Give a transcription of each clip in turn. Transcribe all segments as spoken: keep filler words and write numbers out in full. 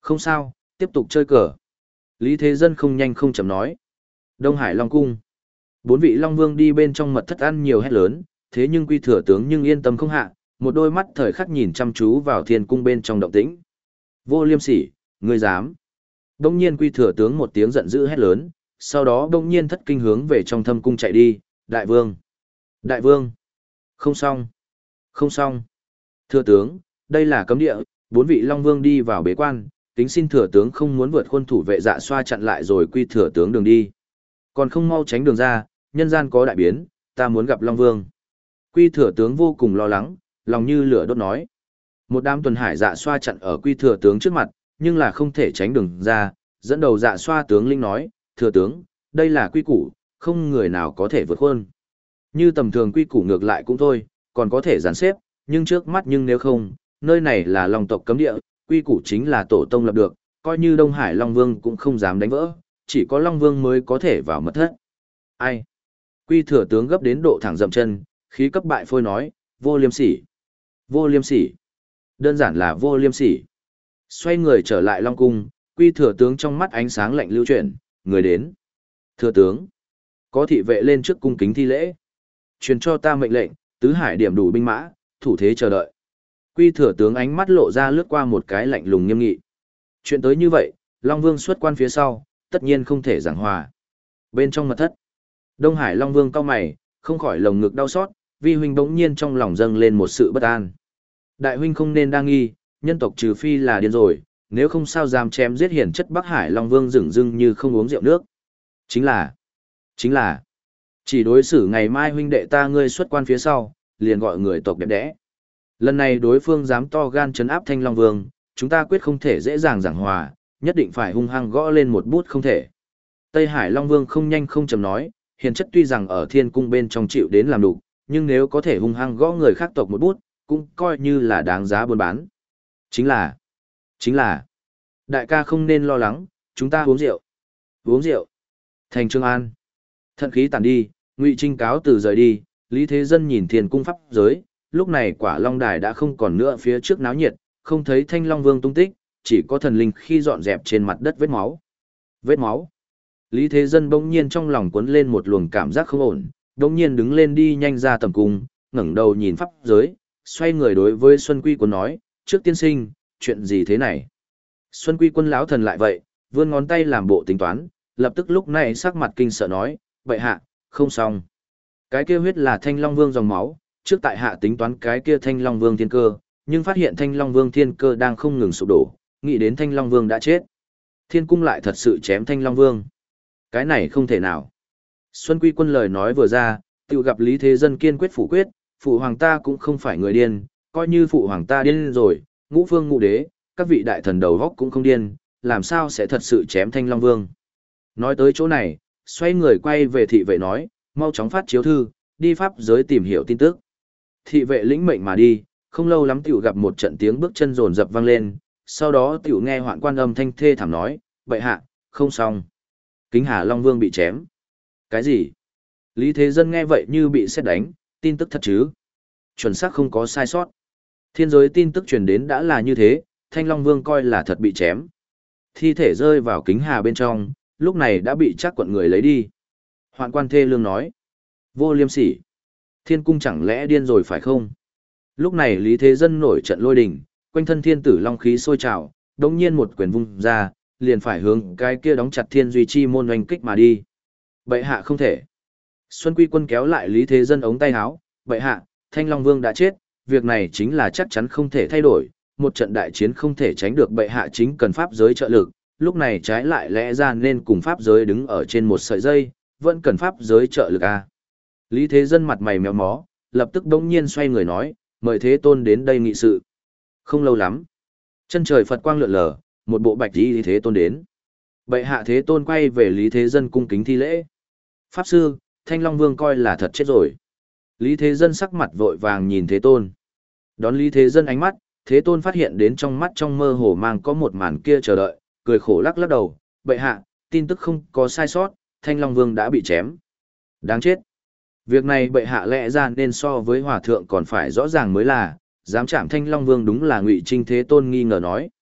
Không sao, tiếp tục chơi cờ. Lý Thế Dân không nhanh không chậm nói. Đông Hải Long Cung. Bốn vị Long Vương đi bên trong mật thất ăn nhiều hét lớn, thế nhưng Quy Thừa Tướng nhưng yên tâm không hạ, một đôi mắt thời khắc nhìn chăm chú vào thiên cung bên trong động tĩnh. Vô Liêm Sỉ, ngươi dám. Đông nhiên Quy Thừa Tướng một tiếng giận dữ hét lớn, sau đó đông nhiên thất kinh hướng về trong thâm cung chạy đi, đại vương. Đại vương. Không xong. Không xong. Thừa tướng, đây là cấm địa, bốn vị Long Vương đi vào bế quan, kính xin thừa tướng không muốn vượt khuôn thủ vệ dạ xoa chặn lại rồi Quy Thừa Tướng đường đi. Còn không mau tránh đường ra, nhân gian có đại biến, ta muốn gặp Long Vương. Quy Thừa Tướng vô cùng lo lắng, lòng như lửa đốt nói. Một đám tuần hải dạ xoa chặn ở Quy Thừa Tướng trước mặt, nhưng là không thể tránh đường ra, dẫn đầu dạ xoa tướng linh nói, thừa tướng, đây là quy củ, không người nào có thể vượt khuôn. Như tầm thường quy củ ngược lại cũng thôi, còn có thể dàn xếp, nhưng trước mắt nhưng nếu không, nơi này là Long tộc cấm địa, quy củ chính là tổ tông lập được, coi như Đông Hải Long Vương cũng không dám đánh vỡ, chỉ có Long Vương mới có thể vào mật thất. Ai? Quy Thừa Tướng gấp đến độ thẳng dậm chân, khí cấp bại phôi nói, vô liêm sỉ. Vô liêm sỉ. Đơn giản là vô liêm sỉ. Xoay người trở lại Long Cung, Quy Thừa Tướng trong mắt ánh sáng lạnh lưu chuyển, người đến. Thừa Tướng. Có thị vệ lên trước cung kính thi lễ. Truyền cho ta mệnh lệnh, tứ hải điểm đủ binh mã, thủ thế chờ đợi. Quy Thừa Tướng ánh mắt lộ ra lướt qua một cái lạnh lùng nghiêm nghị. Chuyện tới như vậy, Long Vương xuất quan phía sau, tất nhiên không thể giảng hòa. Bên trong mật thất, Đông Hải Long Vương cau mày, không khỏi lồng ngực đau xót, vi huynh bỗng nhiên trong lòng dâng lên một sự bất an. Đại huynh không nên đa nghi, nhân tộc trừ phi là điên rồi, nếu không sao dám chém giết hiển chất Bắc Hải Long Vương dửng dưng như không uống rượu nước. Chính là, chính là, chỉ đối xử ngày mai huynh đệ ta ngươi xuất quan phía sau, liền gọi người tộc đẹp đẽ. Lần này đối phương dám to gan trấn áp Thanh Long Vương, chúng ta quyết không thể dễ dàng giảng hòa, nhất định phải hung hăng gõ lên một bút không thể. Tây Hải Long Vương không nhanh không chậm nói, hiền chất tuy rằng ở thiên cung bên trong chịu đến làm đủ, nhưng nếu có thể hung hăng gõ người khác tộc một bút, cũng coi như là đáng giá buôn bán. Chính là, chính là, đại ca không nên lo lắng, chúng ta uống rượu. Uống rượu. Thành Trương An. Thận khí tàn đi, Ngụy Trinh cáo từ rời đi, Lý Thế Dân nhìn thiên cung pháp giới, lúc này quả Long Đài đã không còn nữa phía trước náo nhiệt, không thấy Thanh Long Vương tung tích, chỉ có thần linh khi dọn dẹp trên mặt đất vết máu. Vết máu. Lý Thế Dân bỗng nhiên trong lòng cuốn lên một luồng cảm giác không ổn, bỗng nhiên đứng lên đi nhanh ra tầm cung, ngẩng đầu nhìn pháp giới, xoay người đối với Xuân Quy Quân nói, trước tiên sinh, chuyện gì thế này? Xuân Quy Quân lão thần lại vậy, vươn ngón tay làm bộ tính toán, lập tức lúc này sắc mặt kinh sợ nói, vậy hạ, không xong. Cái kia huyết là Thanh Long Vương dòng máu, trước tại hạ tính toán cái kia Thanh Long Vương thiên cơ, nhưng phát hiện Thanh Long Vương thiên cơ đang không ngừng sụp đổ, nghĩ đến Thanh Long Vương đã chết. Thiên cung lại thật sự chém Thanh Long Vương. Cái này không thể nào. Xuân Quy Quân lời nói vừa ra, tự gặp Lý Thế Dân kiên quyết phủ quyết, phụ hoàng ta cũng không phải người điên, coi như phụ hoàng ta điên rồi, ngũ phương ngũ đế, các vị đại thần đầu góc cũng không điên, làm sao sẽ thật sự chém Thanh Long Vương. Nói tới chỗ này, xoay người quay về thị vệ nói, mau chóng phát chiếu thư, đi pháp giới tìm hiểu tin tức. Thị vệ lĩnh mệnh mà đi, không lâu lắm tiểu gặp một trận tiếng bước chân rồn rập vang lên, sau đó tiểu nghe Hoạn Quan âm thanh thê thảm nói, bệ hạ, không xong. Kính Hà Long Vương bị chém. Cái gì? Lý Thế Dân nghe vậy như bị sét đánh, tin tức thật chứ? Chuẩn xác không có sai sót. Thiên giới tin tức truyền đến đã là như thế, Thanh Long Vương coi là thật bị chém. Thi thể rơi vào Kính Hà bên trong, lúc này đã bị chắc quận người lấy đi. Hoạn Quan thê lương nói. Vô liêm sỉ. Thiên cung chẳng lẽ điên rồi phải không? Lúc này Lý Thế Dân nổi trận lôi đình, quanh thân thiên tử long khí sôi trào, đống nhiên một quyền vung ra, liền phải hướng cái kia đóng chặt thiên duy chi môn oanh kích mà đi. Bệ hạ không thể. Xuân Quy Quân kéo lại Lý Thế Dân ống tay áo, bệ hạ, Thanh Long Vương đã chết, việc này chính là chắc chắn không thể thay đổi, một trận đại chiến không thể tránh được, bệ hạ chính cần pháp giới trợ lực, lúc này trái lại lẽ ra nên cùng pháp giới đứng ở trên một sợi dây, vẫn cần pháp giới trợ lực à. Lý Thế Dân mặt mày méo mó, lập tức đống nhiên xoay người nói, mời Thế Tôn đến đây nghị sự. Không lâu lắm, chân trời Phật quang lượn lờ, một bộ bạch y Lý Thế Tôn đến. Bệ hạ Thế Tôn quay về Lý Thế Dân cung kính thi lễ. Pháp sư, Thanh Long Vương coi là thật chết rồi. Lý Thế Dân sắc mặt vội vàng nhìn Thế Tôn. Đón Lý Thế Dân ánh mắt, Thế Tôn phát hiện đến trong mắt trong mơ hồ mang có một màn kia chờ đợi, cười khổ lắc lắc đầu, bệ hạ, tin tức không có sai sót, Thanh Long Vương đã bị chém. Đáng chết. Việc này bệ hạ lẽ ra nên so với hòa thượng còn phải rõ ràng mới là, dám chạm Thanh Long Vương đúng là Ngụy Trinh. Thế Tôn nghi ngờ nói.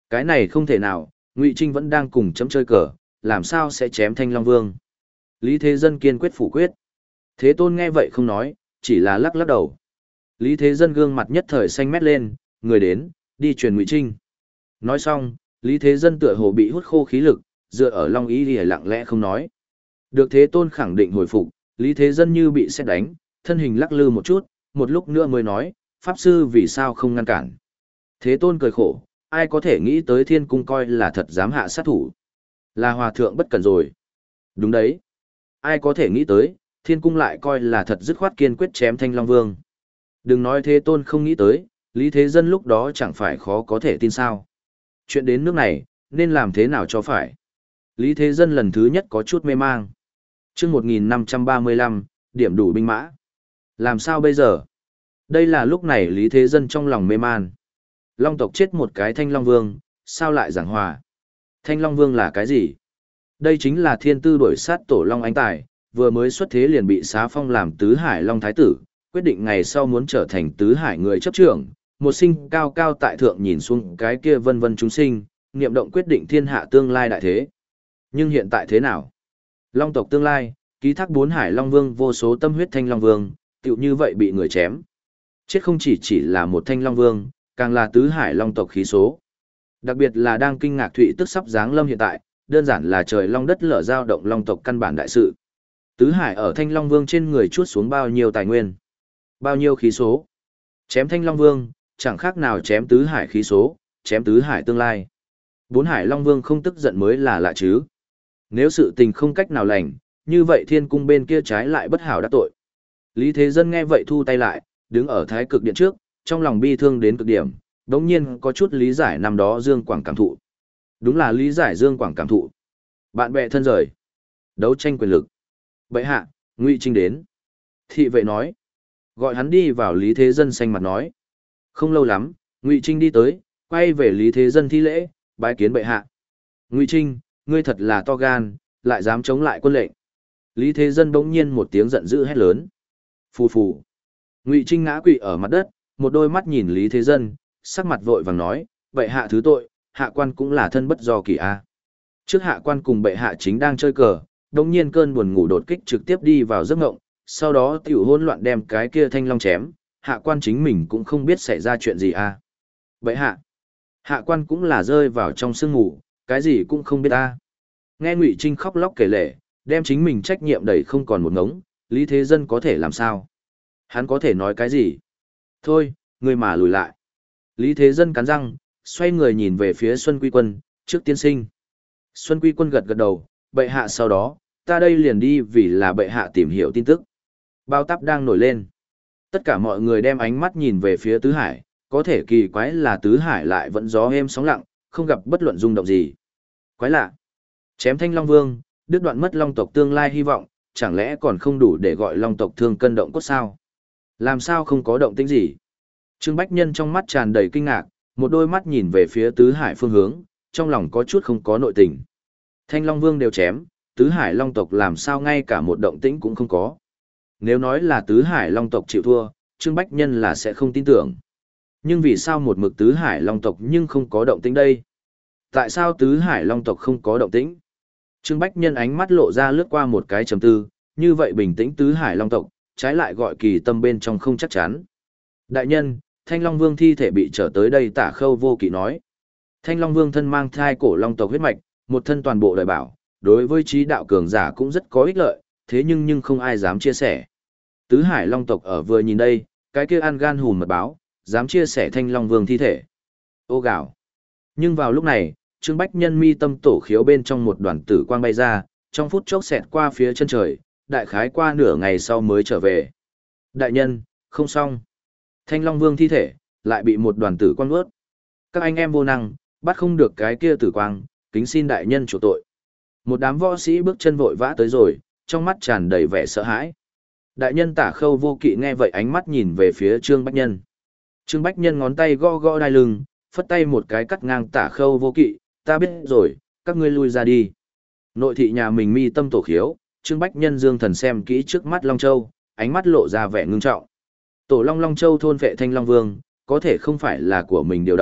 Cái này không thể nào, Ngụy Trinh vẫn đang cùng chấm chơi cờ, làm sao sẽ chém Thanh Long Vương. Lý Thế Dân kiên quyết phủ quyết. Thế Tôn nghe vậy không nói, chỉ là lắc lắc đầu. Lý Thế Dân gương mặt nhất thời xanh mét lên, người đến, đi truyền Ngụy Trinh. Nói xong, Lý Thế Dân tựa hồ bị hút khô khí lực, dựa ở Long Ý Lìa lặng lẽ không nói. Được Thế Tôn khẳng định hồi phục, Lý Thế Dân như bị sét đánh, thân hình lắc lư một chút, một lúc nữa mới nói, Pháp Sư vì sao không ngăn cản. Thế Tôn cười khổ, ai có thể nghĩ tới Thiên Cung coi là thật dám hạ sát thủ. Là Hòa Thượng bất cẩn rồi. Đúng đấy. Ai có thể nghĩ tới, Thiên Cung lại coi là thật dứt khoát kiên quyết chém Thanh Long Vương. Đừng nói Thế Tôn không nghĩ tới, Lý Thế Dân lúc đó chẳng phải khó có thể tin sao. Chuyện đến nước này, nên làm thế nào cho phải. Lý Thế Dân lần thứ nhất có chút mê mang. Trước một nghìn năm trăm ba mươi lăm, điểm đủ binh mã. Làm sao bây giờ? Đây là lúc này Lý Thế Dân trong lòng mê man. Long tộc chết một cái Thanh Long Vương, sao lại giảng hòa? Thanh Long Vương là cái gì? Đây chính là thiên tư đổi sát tổ Long Anh Tài, vừa mới xuất thế liền bị xá phong làm tứ hải Long Thái Tử, quyết định ngày sau muốn trở thành tứ hải người chấp trưởng, một sinh cao cao tại thượng nhìn xuống cái kia vân vân chúng sinh, niệm động quyết định thiên hạ tương lai đại thế. Nhưng hiện tại thế nào? Long tộc tương lai, ký thác bốn hải Long Vương vô số tâm huyết Thanh Long Vương, tựu như vậy bị người chém. Chết không chỉ chỉ là một Thanh Long Vương, càng là tứ hải Long tộc khí số. Đặc biệt là đang kinh ngạc thụy tức sắp giáng lâm hiện tại, đơn giản là trời long đất lở giao động Long tộc căn bản đại sự. Tứ hải ở Thanh Long Vương trên người chuốt xuống bao nhiêu tài nguyên, bao nhiêu khí số. Chém Thanh Long Vương, chẳng khác nào chém tứ hải khí số, chém tứ hải tương lai. Bốn hải Long Vương không tức giận mới là lạ chứ. Nếu sự tình không cách nào lành, như vậy Thiên Cung bên kia trái lại bất hảo đắc tội. Lý Thế Dân nghe vậy thu tay lại, đứng ở thái cực điện trước, trong lòng bi thương đến cực điểm, đống nhiên có chút lý giải năm đó Dương Quảng cảm thụ. Đúng là lý giải Dương Quảng cảm thụ. Bạn bè thân rời. Đấu tranh quyền lực. Bệ hạ, Ngụy Trinh đến. Thị vệ nói. Gọi hắn đi vào Lý Thế Dân xanh mặt nói. Không lâu lắm, Ngụy Trinh đi tới, quay về Lý Thế Dân thi lễ, bái kiến bệ hạ. Ngụy Trinh, ngươi thật là to gan, lại dám chống lại quân lệnh. Lý Thế Dân bỗng nhiên một tiếng giận dữ hét lớn. Phù phù. Ngụy Trinh ngã quỵ ở mặt đất, một đôi mắt nhìn Lý Thế Dân, sắc mặt vội vàng nói, bệ hạ thứ tội, hạ quan cũng là thân bất do kỳ a. Trước hạ quan cùng bệ hạ chính đang chơi cờ, đống nhiên cơn buồn ngủ đột kích trực tiếp đi vào giấc ngộng, sau đó tiểu hỗn loạn đem cái kia Thanh Long chém, hạ quan chính mình cũng không biết xảy ra chuyện gì a. Bệ hạ, hạ quan cũng là rơi vào trong sương ngủ, cái gì cũng không biết a. Nghe Ngụy Trinh khóc lóc kể lể, đem chính mình trách nhiệm đẩy không còn một ngống, Lý Thế Dân có thể làm sao? Hắn có thể nói cái gì? Thôi, người mà lùi lại. Lý Thế Dân cắn răng, xoay người nhìn về phía Xuân Quy Quân, trước tiên sinh. Xuân Quy Quân gật gật đầu, bệ hạ sau đó, ta đây liền đi vì là bệ hạ tìm hiểu tin tức. Bao táp đang nổi lên. Tất cả mọi người đem ánh mắt nhìn về phía Tứ Hải, có thể kỳ quái là Tứ Hải lại vẫn gió êm sóng lặng, không gặp bất luận rung động gì. Quái lạ. Chém Thanh Long Vương, đứt đoạn mất Long tộc tương lai hy vọng, chẳng lẽ còn không đủ để gọi Long tộc thương cân động cốt sao? Làm sao không có động tĩnh gì? Trương Bách Nhân trong mắt tràn đầy kinh ngạc, một đôi mắt nhìn về phía Tứ Hải phương hướng, trong lòng có chút không có nội tình. Thanh Long Vương đều chém, Tứ Hải Long tộc làm sao ngay cả một động tĩnh cũng không có. Nếu nói là Tứ Hải Long tộc chịu thua, Trương Bách Nhân là sẽ không tin tưởng. Nhưng vì sao một mực Tứ Hải Long tộc nhưng không có động tĩnh đây? Tại sao Tứ Hải Long tộc không có động tĩnh? Trương Bách Nhân ánh mắt lộ ra lướt qua một cái trầm tư, như vậy bình tĩnh Tứ Hải Long tộc, trái lại gọi kỳ tâm bên trong không chắc chắn. Đại nhân, Thanh Long Vương thi thể bị trở tới đây Tả Khâu Vô Kỵ nói. Thanh Long Vương thân mang thai cổ Long tộc huyết mạch, một thân toàn bộ đời bảo, đối với trí đạo cường giả cũng rất có ích lợi, thế nhưng nhưng không ai dám chia sẻ. Tứ Hải Long tộc ở vừa nhìn đây, cái kia ăn gan hùn mật báo, dám chia sẻ Thanh Long Vương thi thể. Ô gạo. Nhưng vào lúc này, Trương Bách Nhân mi tâm tổ khiếu bên trong một đoàn tử quang bay ra, trong phút chốc xẹt qua phía chân trời, đại khái qua nửa ngày sau mới trở về. Đại nhân, không xong. Thanh Long Vương thi thể, lại bị một đoàn tử quang nuốt. Các anh em vô năng, bắt không được cái kia tử quang, kính xin đại nhân chủ tội. Một đám võ sĩ bước chân vội vã tới rồi, trong mắt tràn đầy vẻ sợ hãi. Đại nhân Tả Khâu Vô Kỵ nghe vậy ánh mắt nhìn về phía Trương Bách Nhân. Trương Bách Nhân ngón tay gõ gõ đai lưng, phất tay một cái cắt ngang Tả Khâu Vô Kỵ, ta biết rồi, các ngươi lui ra đi. Nội thị nhà mình mi tâm tổ khiếu, Trương Bách Nhân dương thần xem kỹ trước mắt Long Châu, ánh mắt lộ ra vẻ ngưng trọng. Tổ Long Long Châu thôn vệ Thanh Long Vương, có thể không phải là của mình điều động,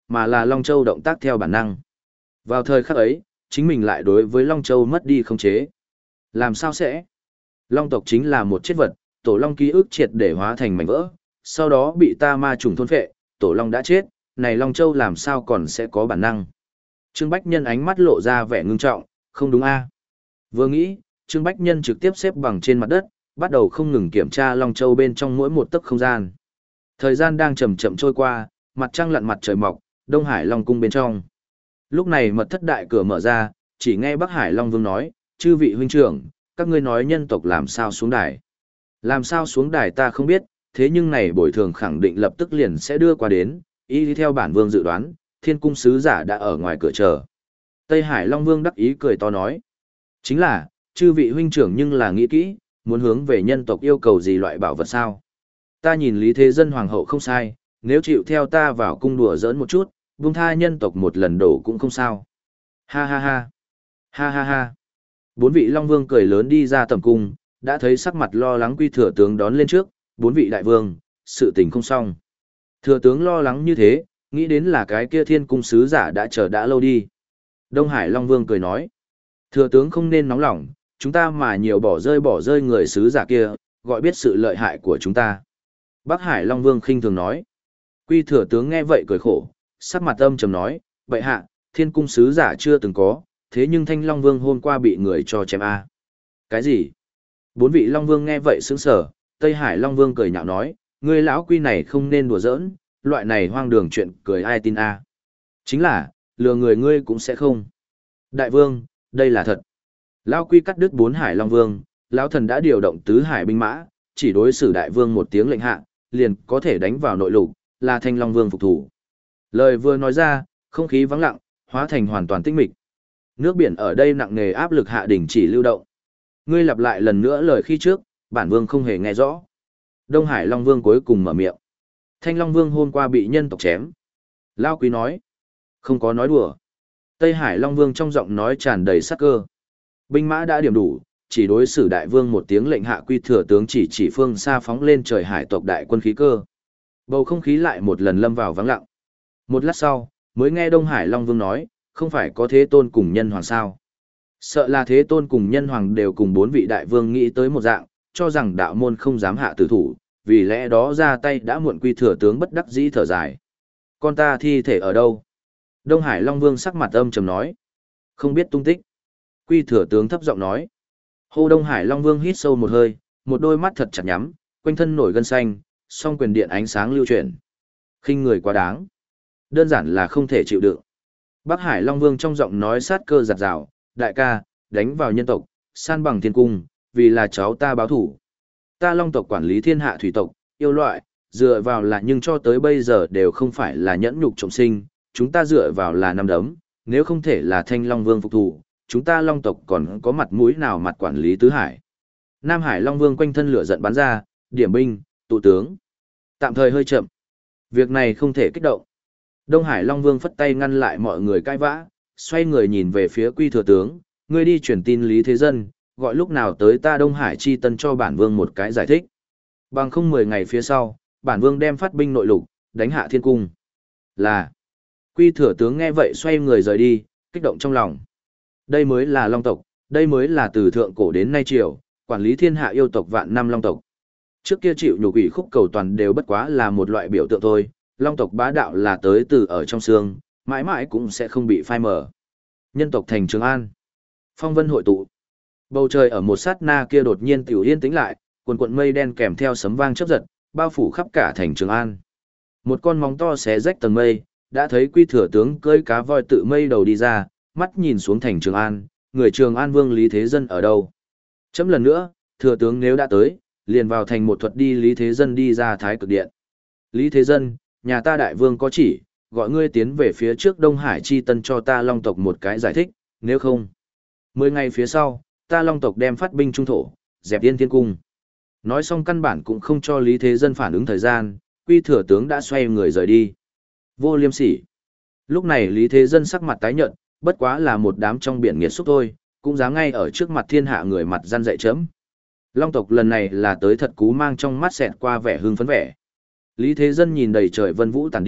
mà là Long Châu động tác theo bản năng. Vào thời khắc ấy, chính mình lại đối với Long Châu mất đi khống chế. Làm sao sẽ? Long tộc chính là một chết vật, tổ long ký ức triệt để hóa thành mảnh vỡ, sau đó bị ta ma trùng thôn phệ, tổ long đã chết, này Long Châu làm sao còn sẽ có bản năng? Trương Bách Nhân ánh mắt lộ ra vẻ ngưng trọng, không đúng a? Vừa nghĩ, Trương Bách Nhân trực tiếp xếp bằng trên mặt đất, bắt đầu không ngừng kiểm tra Long Châu bên trong mỗi một tấc không gian. Thời gian đang chậm chậm trôi qua, mặt trăng lặn mặt trời mọc, Đông Hải Long cung bên trong. Lúc này mật thất đại cửa mở ra, chỉ nghe Bắc Hải Long Vương nói, chư vị huynh trưởng, các ngươi nói nhân tộc làm sao xuống đài. Làm sao xuống đài ta không biết, thế nhưng này bồi thường khẳng định lập tức liền sẽ đưa qua đến, y theo bản vương dự đoán, thiên cung sứ giả đã ở ngoài cửa chờ. Tây Hải Long Vương đắc ý cười to nói, chính là, chư vị huynh trưởng nhưng là nghĩ kỹ, muốn hướng về nhân tộc yêu cầu gì loại bảo vật sao. Ta nhìn Lý Thế Dân Hoàng hậu không sai, nếu chịu theo ta vào cung đùa giỡn một chút, buông tha nhân tộc một lần đổ cũng không sao. Ha ha ha, ha ha ha. Bốn vị Long Vương cười lớn đi ra tầm cung, đã thấy sắc mặt lo lắng Quy Thừa Tướng đón lên trước, bốn vị đại vương, sự tình không xong. Thừa Tướng lo lắng như thế, nghĩ đến là cái kia thiên cung sứ giả đã chờ đã lâu đi. Đông Hải Long Vương cười nói, Thừa Tướng không nên nóng lòng, chúng ta mà nhiều bỏ rơi bỏ rơi người sứ giả kia, gọi biết sự lợi hại của chúng ta. Bắc Hải Long Vương khinh thường nói, Quy Thừa Tướng nghe vậy cười khổ, sắc mặt âm trầm nói, bệ hạ, thiên cung sứ giả chưa từng có, thế nhưng Thanh Long Vương hôm qua bị người cho chém a. Cái gì? Bốn vị Long Vương nghe vậy sững sờ, Tây Hải Long Vương cười nhạo nói, ngươi lão Quy này không nên đùa giỡn, loại này hoang đường chuyện cười ai tin a? Chính là, lừa người ngươi cũng sẽ không. Đại vương, đây là thật. Lão Quy cắt đứt bốn Hải Long Vương, lão thần đã điều động tứ hải binh mã, chỉ đối xử đại vương một tiếng lệnh hạ, liền có thể đánh vào nội lục, là Thanh Long Vương phục thủ. Lời vừa nói ra, không khí vắng lặng, hóa thành hoàn toàn tĩnh mịch. Nước biển ở đây nặng nề áp lực hạ đỉnh chỉ lưu động. Ngươi lặp lại lần nữa lời khi trước, bản vương không hề nghe rõ. Đông Hải Long Vương cuối cùng mở miệng. Thanh Long Vương hôm qua bị nhân tộc chém. Lao Quý nói. Không có nói đùa. Tây Hải Long Vương trong giọng nói tràn đầy sát cơ. Binh mã đã điểm đủ, chỉ đối xử đại vương một tiếng lệnh hạ Quy Thừa Tướng chỉ chỉ phương xa phóng lên trời hải tộc đại quân khí cơ. Bầu không khí lại một lần lâm vào vắng lặng. Một lát sau, mới nghe Đông Hải Long Vương nói, không phải có Thế Tôn cùng nhân hoàng sao. Sợ là Thế Tôn cùng nhân hoàng đều cùng bốn vị đại vương nghĩ tới một dạng, cho rằng đạo môn không dám hạ tử thủ, vì lẽ đó ra tay đã muộn. Quy Thừa Tướng bất đắc dĩ thở dài. Con ta thi thể ở đâu? Đông Hải Long Vương sắc mặt âm trầm nói. Không biết tung tích. Quy Thừa Tướng thấp giọng nói. Hô Đông Hải Long Vương hít sâu một hơi, một đôi mắt thật chặt nhắm, quanh thân nổi gân xanh, song quyền điện ánh sáng lưu chuyển. Khinh người quá đáng. Đơn giản là không thể chịu đựng. Bắc Hải Long Vương trong giọng nói sát cơ giặt rào, đại ca, đánh vào nhân tộc, san bằng thiên cung, vì là cháu ta báo thủ. Ta Long tộc quản lý thiên hạ thủy tộc, yêu loại, dựa vào là nhưng cho tới bây giờ đều không phải là nhẫn nhục trọng sinh, chúng ta dựa vào là năm đấm, nếu không thể là Thanh Long Vương phục thủ, chúng ta Long tộc còn có mặt mũi nào mặt quản lý tứ hải. Nam Hải Long Vương quanh thân lửa giận bắn ra, điểm binh, tụ tướng. Tạm thời hơi chậm. Việc này không thể kích động. Đông Hải Long Vương phất tay ngăn lại mọi người cãi vã, xoay người nhìn về phía Quy Thừa Tướng, ngươi đi truyền tin Lý Thế Dân, gọi lúc nào tới ta Đông Hải chi tân cho bản vương một cái giải thích. Bằng không mười ngày phía sau, bản vương đem phát binh nội lục, đánh hạ thiên cung. Là. Quy Thừa Tướng nghe vậy xoay người rời đi, kích động trong lòng. Đây mới là Long tộc, đây mới là từ thượng cổ đến nay triều, quản lý thiên hạ yêu tộc vạn năm Long tộc. Trước kia chịu nhục ủy khúc cầu toàn đều bất quá là một loại biểu tượng thôi, Long tộc bá đạo là tới từ ở trong xương, mãi mãi cũng sẽ không bị phai mờ. Nhân tộc thành Trường An. Phong vân hội tụ. Bầu trời ở một sát na kia đột nhiên tiểu yên tĩnh lại, quần quần mây đen kèm theo sấm vang chớp giật, bao phủ khắp cả thành Trường An. Một con móng to xé rách tầng mây, đã thấy Quy Thừa Tướng cưỡi cá voi tự mây đầu đi ra, mắt nhìn xuống thành Trường An, người Trường An Vương Lý Thế Dân ở đâu? Chấm lần nữa, Thừa Tướng nếu đã tới, liền vào thành một thuật đi Lý Thế Dân đi ra Thái Cực Điện. Lý Thế Dân, nhà ta đại vương có chỉ, gọi ngươi tiến về phía trước Đông Hải chi tân cho ta Long tộc một cái giải thích, nếu không. Mười ngày phía sau, ta Long tộc đem phát binh trung thổ, dẹp Yên Thiên Cung. Nói xong căn bản cũng không cho Lý Thế Dân phản ứng thời gian, Quy Thừa Tướng đã xoay người rời đi. Vô liêm sỉ. Lúc này Lý Thế Dân sắc mặt tái nhợt, bất quá là một đám trong biển nghiệt xúc thôi, cũng dám ngay ở trước mặt thiên hạ người mặt gian dạy chấm. Long tộc lần này là tới thật cú mang trong mắt xẹt qua vẻ hưng phấn vẻ. Lý Thế Dân nhìn đầy trời vân vũ tản đi,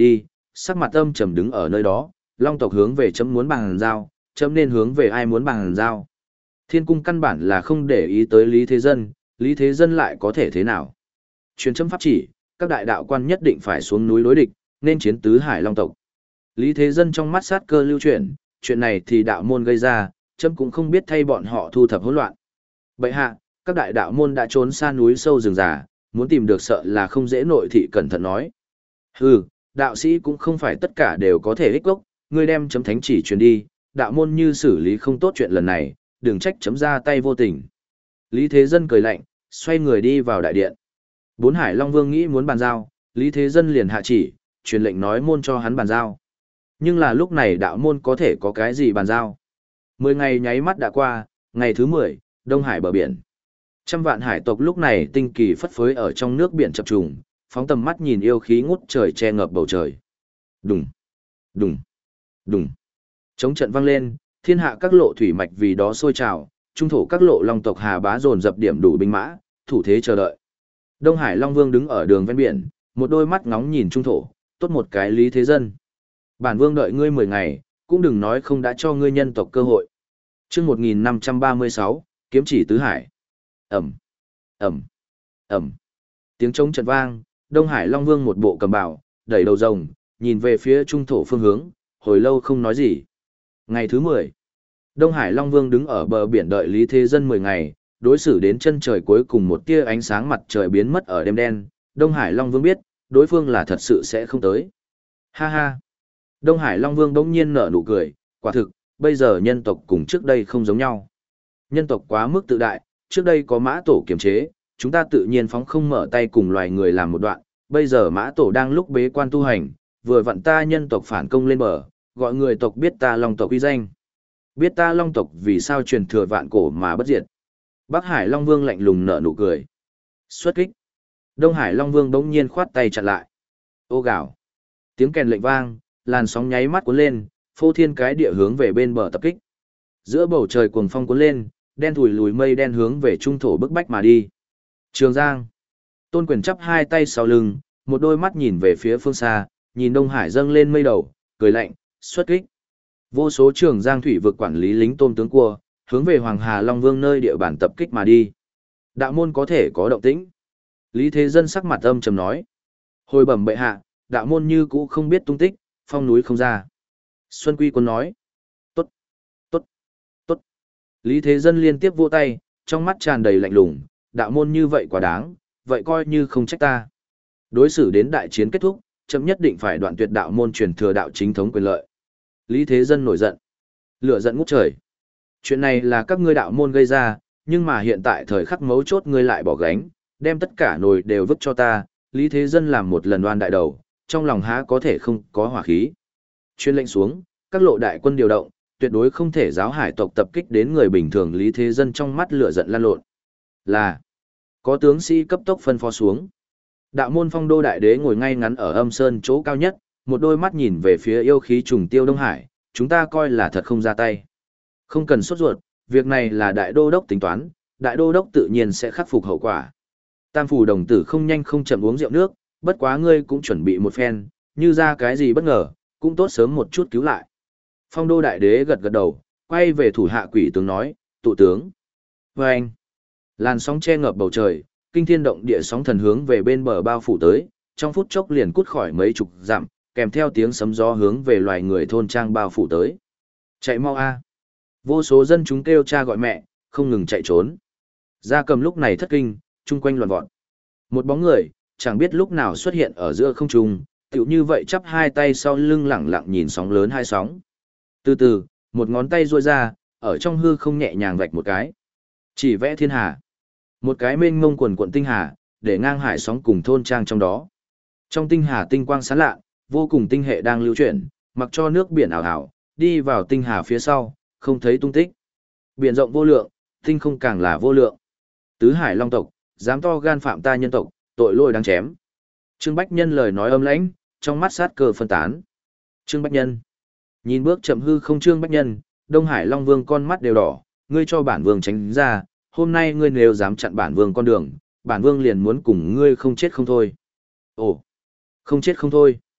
sắc mặt âm trầm đứng ở nơi đó, Long tộc hướng về chấm muốn bằng giao, chấm nên hướng về ai muốn bằng giao. Thiên cung căn bản là không để ý tới Lý Thế Dân, Lý Thế Dân lại có thể thế nào? Truyền chấm pháp chỉ, các đại đạo quan nhất định phải xuống núi đối địch, nên chiến tứ hải Long tộc. Lý Thế Dân trong mắt sát cơ lưu chuyển, chuyện này thì đạo môn gây ra, chấm cũng không biết thay bọn họ thu thập hỗn loạn. Bệ hạ, các đại đạo môn đã trốn xa núi sâu rừng già, muốn tìm được sợ là không dễ, nội thị cẩn thận nói. Hừ, đạo sĩ cũng không phải tất cả đều có thể ích gốc, ngươi đem chấm thánh chỉ truyền đi, đạo môn như xử lý không tốt chuyện lần này, đừng trách chấm ra tay vô tình. Lý Thế Dân cười lạnh, xoay người đi vào đại điện. Bốn Hải Long Vương nghĩ muốn bàn giao, Lý Thế Dân liền hạ chỉ, truyền lệnh nói môn cho hắn bàn giao. Nhưng là lúc này đạo môn có thể có cái gì bàn giao? Mười ngày nháy mắt đã qua, ngày thứ mười, Đông Hải bờ biển. Trăm vạn hải tộc lúc này tinh kỳ phất phới ở trong nước biển chập trùng, phóng tầm mắt nhìn yêu khí ngút trời che ngập bầu trời. Đùng, đùng, đùng. Chống trận vang lên, thiên hạ các lộ thủy mạch vì đó sôi trào, trung thổ các lộ long tộc hà bá dồn dập điểm đủ binh mã, thủ thế chờ đợi. Đông Hải Long Vương đứng ở đường ven biển, một đôi mắt ngóng nhìn trung thổ, tốt một cái Lý Thế Dân. Bản vương đợi ngươi mười ngày, cũng đừng nói không đã cho ngươi nhân tộc cơ hội. Chương một nghìn năm trăm ba mươi sáu, kiếm chỉ tứ hải. Ầm, ầm, ầm. Tiếng trống trận vang, Đông Hải Long Vương một bộ cầm bảo, đẩy đầu rồng, nhìn về phía trung thổ phương hướng, hồi lâu không nói gì. Ngày thứ mười, Đông Hải Long Vương đứng ở bờ biển đợi Lý Thế Dân mười ngày, đối xử đến chân trời cuối cùng một tia ánh sáng mặt trời biến mất ở đêm đen, Đông Hải Long Vương biết, đối phương là thật sự sẽ không tới. Ha ha. Đông Hải Long Vương bỗng nhiên nở nụ cười, quả thực, bây giờ nhân tộc cùng trước đây không giống nhau. Nhân tộc quá mức tự đại, trước đây có mã tổ kiềm chế, chúng ta tự nhiên phóng không mở tay cùng loài người làm một đoạn, bây giờ mã tổ đang lúc bế quan tu hành, vừa vặn ta nhân tộc phản công lên bờ, gọi người tộc biết ta Long tộc uy danh. Biết ta Long tộc vì sao truyền thừa vạn cổ mà bất diệt. Bắc Hải Long Vương lạnh lùng nở nụ cười. Xuất kích. Đông Hải Long Vương bỗng nhiên khoát tay chặn lại. Ô gào. Tiếng kèn lệnh vang, làn sóng nháy mắt cuốn lên, phô thiên cái địa hướng về bên bờ tập kích. Giữa bầu trời cuồng phong cuốn lên, đen thủi lùi mây đen hướng về trung thổ bức bách mà đi. Trường Giang. Tôn Quyền chắp hai tay sau lưng, một đôi mắt nhìn về phía phương xa, nhìn Đông Hải dâng lên mây đầu, cười lạnh, xuất kích. Vô số Trường Giang thủy vực quản lý lính tôm tướng cua, hướng về Hoàng Hà Long Vương nơi địa bàn tập kích mà đi. Đạo môn có thể có động tĩnh. Lý Thế Dân sắc mặt âm trầm nói. Hồi bẩm bệ hạ, đạo môn như cũ không biết tung tích, phong núi không ra. Xuân Quy Quân nói. Tốt, tốt, tốt. Lý Thế Dân liên tiếp vỗ tay, trong mắt tràn đầy lạnh lùng, đạo môn như vậy quá đáng, vậy coi như không trách ta. Đối xử đến đại chiến kết thúc, chấm nhất định phải đoạn tuyệt đạo môn truyền thừa đạo chính thống quyền lợi. Lý Thế Dân nổi giận. Lửa giận ngút trời. Chuyện này là các ngươi đạo môn gây ra, nhưng mà hiện tại thời khắc mấu chốt ngươi lại bỏ gánh, đem tất cả nồi đều vứt cho ta, Lý Thế Dân làm một lần oan đại đầu, trong lòng há có thể không có hỏa khí. Chuyên lệnh xuống, các lộ đại quân điều động, tuyệt đối không thể giáo hải tộc tập kích đến người bình thường. Lý Thế Dân trong mắt lửa giận lan lộn. Là, có tướng sĩ cấp tốc phân phó xuống. Đạo môn Phong Đô đại đế ngồi ngay ngắn ở âm sơn chỗ cao nhất, một đôi mắt nhìn về phía yêu khí trùng tiêu Đông Hải, chúng ta coi là thật không ra tay. Không cần sốt ruột, việc này là đại đô đốc tính toán, đại đô đốc tự nhiên sẽ khắc phục hậu quả. Tam phủ đồng tử không nhanh không chậm uống rượu nước, bất quá ngươi cũng chuẩn bị một phen, như ra cái gì bất ngờ, cũng tốt sớm một chút cứu lại. Phong Đô đại đế gật gật đầu, quay về thủ hạ quỷ tướng nói, tụ tướng. Và anh, làn sóng che ngập bầu trời, kinh thiên động địa sóng thần hướng về bên bờ bao phủ tới, trong phút chốc liền cút khỏi mấy chục dặm, kèm theo tiếng sấm gió hướng về loài người thôn trang bao phủ tới. Chạy mau a! Vô số dân chúng kêu cha gọi mẹ, không ngừng chạy trốn. Gia Cầm lúc này thất kinh, chung quanh loạn vọt. Một bóng người, chẳng biết lúc nào xuất hiện ở giữa không trung, tựu như vậy chắp hai tay sau lưng lẳng lặng nhìn sóng lớn hai sóng. Từ từ, một ngón tay duỗi ra, ở trong hư không nhẹ nhàng vạch một cái. Chỉ vẽ thiên hà. Một cái mênh mông quần quận tinh hà, để ngang hải sóng cùng thôn trang trong đó. Trong tinh hà tinh quang sáng lạ, vô cùng tinh hệ đang lưu chuyển, mặc cho nước biển ảo ảo, đi vào tinh hà phía sau, không thấy tung tích. Biển rộng vô lượng, tinh không càng là vô lượng. Tứ hải long tộc, dám to gan phạm ta nhân tộc, tội lỗi đáng chém. Trương Bách Nhân lời nói âm lãnh, trong mắt sát cơ phân tán. Trương Bách Nhân. Nhìn bước chậm hư không Trương Bách Nhân, Đông Hải Long Vương con mắt đều đỏ, ngươi cho bản vương tránh ra, hôm nay ngươi nếu dám chặn bản vương con đường, bản vương liền muốn cùng ngươi không chết không thôi. Ồ, không chết không thôi.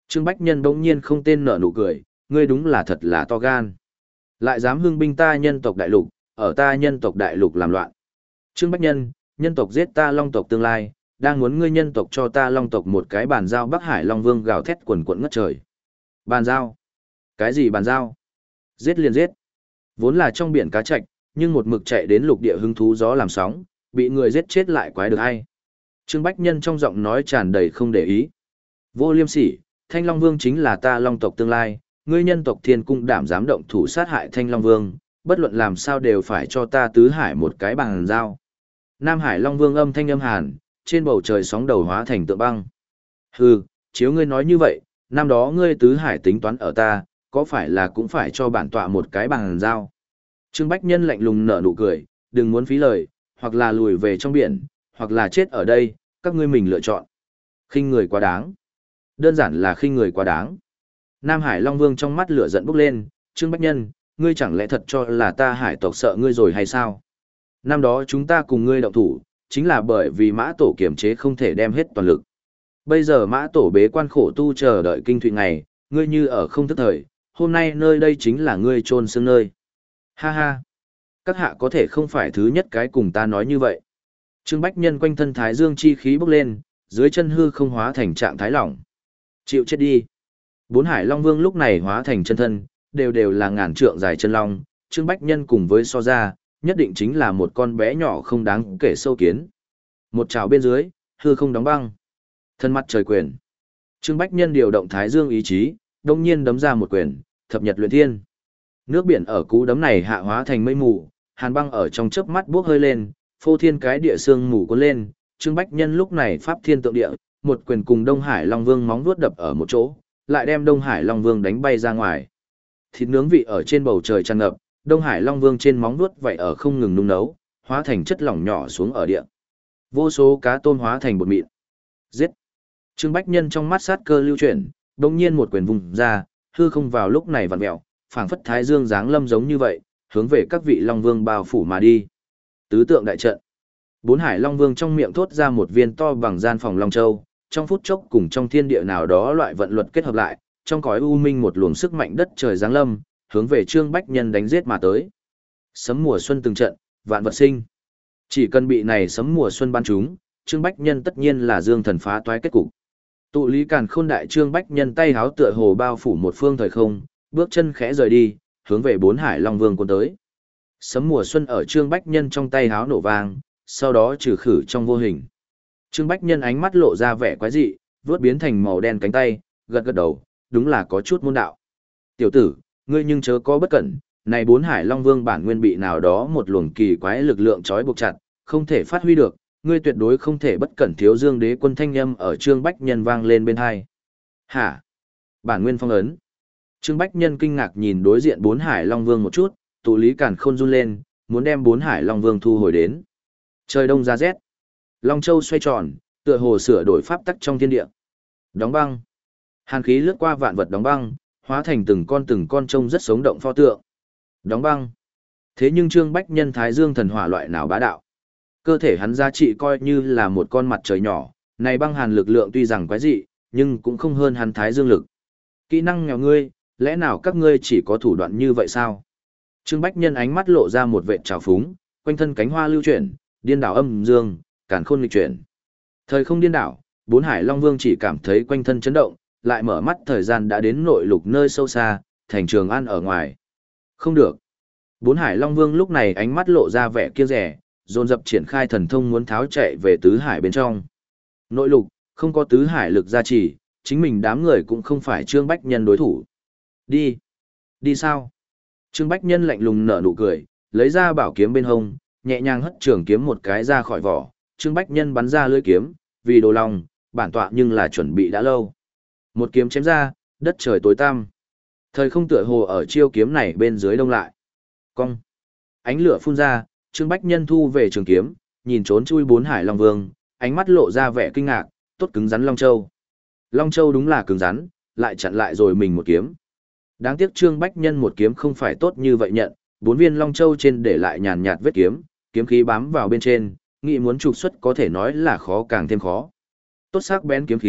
Trương Bách Nhân bỗng nhiên không tên nở nụ cười, ngươi đúng là thật là to gan. Lại dám hưng binh ta nhân tộc đại lục, ở ta nhân tộc đại lục làm loạn. Trương Bách Nhân, nhân tộc giết ta long tộc tương lai, đang muốn ngươi nhân tộc cho ta long tộc một cái bàn giao. Bắc Hải Long Vương gào thét quần quận ngất trời. Bàn giao? Cái gì bàn giao? Giết liền giết. Vốn là trong biển cá trạch, nhưng một mực chạy đến lục địa hứng thú gió làm sóng, bị người giết chết lại quái được hay. Trương Bách Nhân trong giọng nói tràn đầy không để ý. Vô liêm sỉ, Thanh Long Vương chính là ta long tộc tương lai, ngươi nhân tộc Thiên Cung đảm dám động thủ sát hại Thanh Long Vương, bất luận làm sao đều phải cho ta Tứ Hải một cái bàn giao. Nam Hải Long Vương âm thanh âm hàn, trên bầu trời sóng đầu hóa thành tượng băng. Hừ, chiếu ngươi nói như vậy, năm đó ngươi Tứ Hải tính toán ở ta, có phải là cũng phải cho bản tọa một cái bàn giao. Trương Bách Nhân lạnh lùng nở nụ cười, đừng muốn phí lời, hoặc là lùi về trong biển, hoặc là chết ở đây, các ngươi mình lựa chọn. Khinh người quá đáng. Đơn giản là khinh người quá đáng. Nam Hải Long Vương trong mắt lửa giận bốc lên, Trương Bách Nhân, ngươi chẳng lẽ thật cho là ta hải tộc sợ ngươi rồi hay sao? Năm đó chúng ta cùng ngươi động thủ, chính là bởi vì mã tổ kiểm chế không thể đem hết toàn lực. Bây giờ mã tổ bế quan khổ tu chờ đợi kinh thụy ngày, ngươi như ở không thức thời, hôm nay nơi đây chính là ngươi chôn xương nơi. Ha ha! Các hạ có thể không phải thứ nhất cái cùng ta nói như vậy. Trương Bách Nhân quanh thân thái dương chi khí bốc lên, dưới chân hư không hóa thành trạng thái lỏng. Chịu chết đi! Bốn Hải Long Vương lúc này hóa thành chân thân, đều đều là ngàn trượng dài chân long, Trương Bách Nhân cùng với so ra, nhất định chính là một con bé nhỏ không đáng kể sâu kiến. Một trào bên dưới, hư không đóng băng. Thân mặt trời quyền. Trương Bách Nhân điều động thái dương ý chí, đông nhiên đấm ra một quyền, thập nhật luyện thiên. Nước biển ở cú đấm này hạ hóa thành mây mù, hàn băng ở trong chớp mắt buốc hơi lên, phô thiên cái địa xương mù cuốn lên, Trương Bách Nhân lúc này pháp thiên tượng địa, một quyền cùng Đông Hải Long Vương móng vuốt đập ở một chỗ, lại đem Đông Hải Long Vương đánh bay ra ngoài. Thịt nướng vị ở trên bầu trời tràn ngập, Đông Hải Long Vương trên móng vuốt vậy ở không ngừng nung nấu, hóa thành chất lỏng nhỏ xuống ở địa. Vô số cá tôm hóa thành bột mịn. Giết! Trương Bách Nhân trong mắt sát cơ lưu chuyển, đột nhiên một quyền vùng ra, hư không vào lúc này vặn mèo, phảng phất thái dương giáng lâm giống như vậy, hướng về các vị Long Vương bao phủ mà đi. Tứ tượng đại trận. Bốn Hải Long Vương trong miệng thốt ra một viên to bằng gian phòng Long Châu, trong phút chốc cùng trong thiên địa nào đó loại vận luật kết hợp lại, trong cõi u minh một luồng sức mạnh đất trời giáng lâm, hướng về Trương Bách Nhân đánh giết mà tới. Sấm mùa xuân từng trận, vạn vật sinh. Chỉ cần bị này sấm mùa xuân ban chúng, Trương Bách Nhân tất nhiên là dương thần phá toái kết cục. Tụ lý càn khôn đại Trương Bách Nhân tay háo tựa hồ bao phủ một phương thời không, bước chân khẽ rời đi, hướng về Bốn Hải Long Vương cuốn tới. Sấm mùa xuân ở Trương Bách Nhân trong tay háo nổ vang, sau đó trừ khử trong vô hình. Trương Bách Nhân ánh mắt lộ ra vẻ quái dị, vướt biến thành màu đen cánh tay, gật gật đầu, đúng là có chút môn đạo. Tiểu tử, ngươi nhưng chớ có bất cẩn, này Bốn Hải Long Vương bản nguyên bị nào đó một luồng kỳ quái lực lượng trói buộc chặt, không thể phát huy được, ngươi tuyệt đối không thể bất cẩn. Thiếu Dương Đế Quân thanh âm ở Trương Bách Nhân vang lên bên hai. Hả? Bản nguyên phong ấn. Trương Bách Nhân kinh ngạc nhìn đối diện Bốn Hải Long Vương một chút, tụ lý càn khôn run lên, muốn đem Bốn Hải Long Vương thu hồi đến. Trời đông giá rét. Long Châu xoay tròn, tựa hồ sửa đổi pháp tắc trong thiên địa. Đóng băng. Hàn khí lướt qua vạn vật đóng băng, hóa thành từng con từng con trông rất sống động pho tượng. Đóng băng. Thế nhưng Trương Bách Nhân thái dương thần hỏa loại nào bá đạo? Cơ thể hắn giá trị coi như là một con mặt trời nhỏ, này băng hàn lực lượng tuy rằng quái dị, nhưng cũng không hơn hắn thái dương lực. Kỹ năng nghèo ngươi, lẽ nào các ngươi chỉ có thủ đoạn như vậy sao? Trương Bách Nhân ánh mắt lộ ra một vệt trào phúng, quanh thân cánh hoa lưu chuyển, điên đảo âm dương, càn khôn nghịch chuyển. Thời không điên đảo, Bốn Hải Long Vương chỉ cảm thấy quanh thân chấn động, lại mở mắt thời gian đã đến nội lục nơi sâu xa, thành Trường An ở ngoài. Không được. Bốn Hải Long Vương lúc này ánh mắt lộ ra vẻ kiêng rẻ, dồn dập triển khai thần thông muốn tháo chạy về tứ hải bên trong. Nội lục, không có tứ hải lực gia trì, chính mình đám người cũng không phải Trương Bách Nhân đối thủ. Đi. Đi sao? Trương Bách Nhân lạnh lùng nở nụ cười, lấy ra bảo kiếm bên hông, nhẹ nhàng hất trường kiếm một cái ra khỏi vỏ. Trương Bách Nhân bắn ra lưỡi kiếm, vì đồ lòng, bản tọa nhưng là chuẩn bị đã lâu. Một kiếm chém ra, đất trời tối tăm. Thời không tựa hồ ở chiêu kiếm này bên dưới đông lại. Cong. Ánh lửa phun ra, Trương Bách Nhân thu về trường kiếm, nhìn trốn chui Bốn Hải Long Vương, ánh mắt lộ ra vẻ kinh ngạc, tốt cứng rắn Long Châu. Long Châu đúng là cứng rắn, lại chặn lại rồi mình một kiếm. Đáng tiếc Trương Bách Nhân một kiếm không phải tốt như vậy nhận, bốn viên Long Châu trên để lại nhàn nhạt vết kiếm, kiếm khí bám vào bên trên, nghĩ muốn trục xuất có thể nói là khó càng thêm khó. Tốt sắc bén kiếm khí,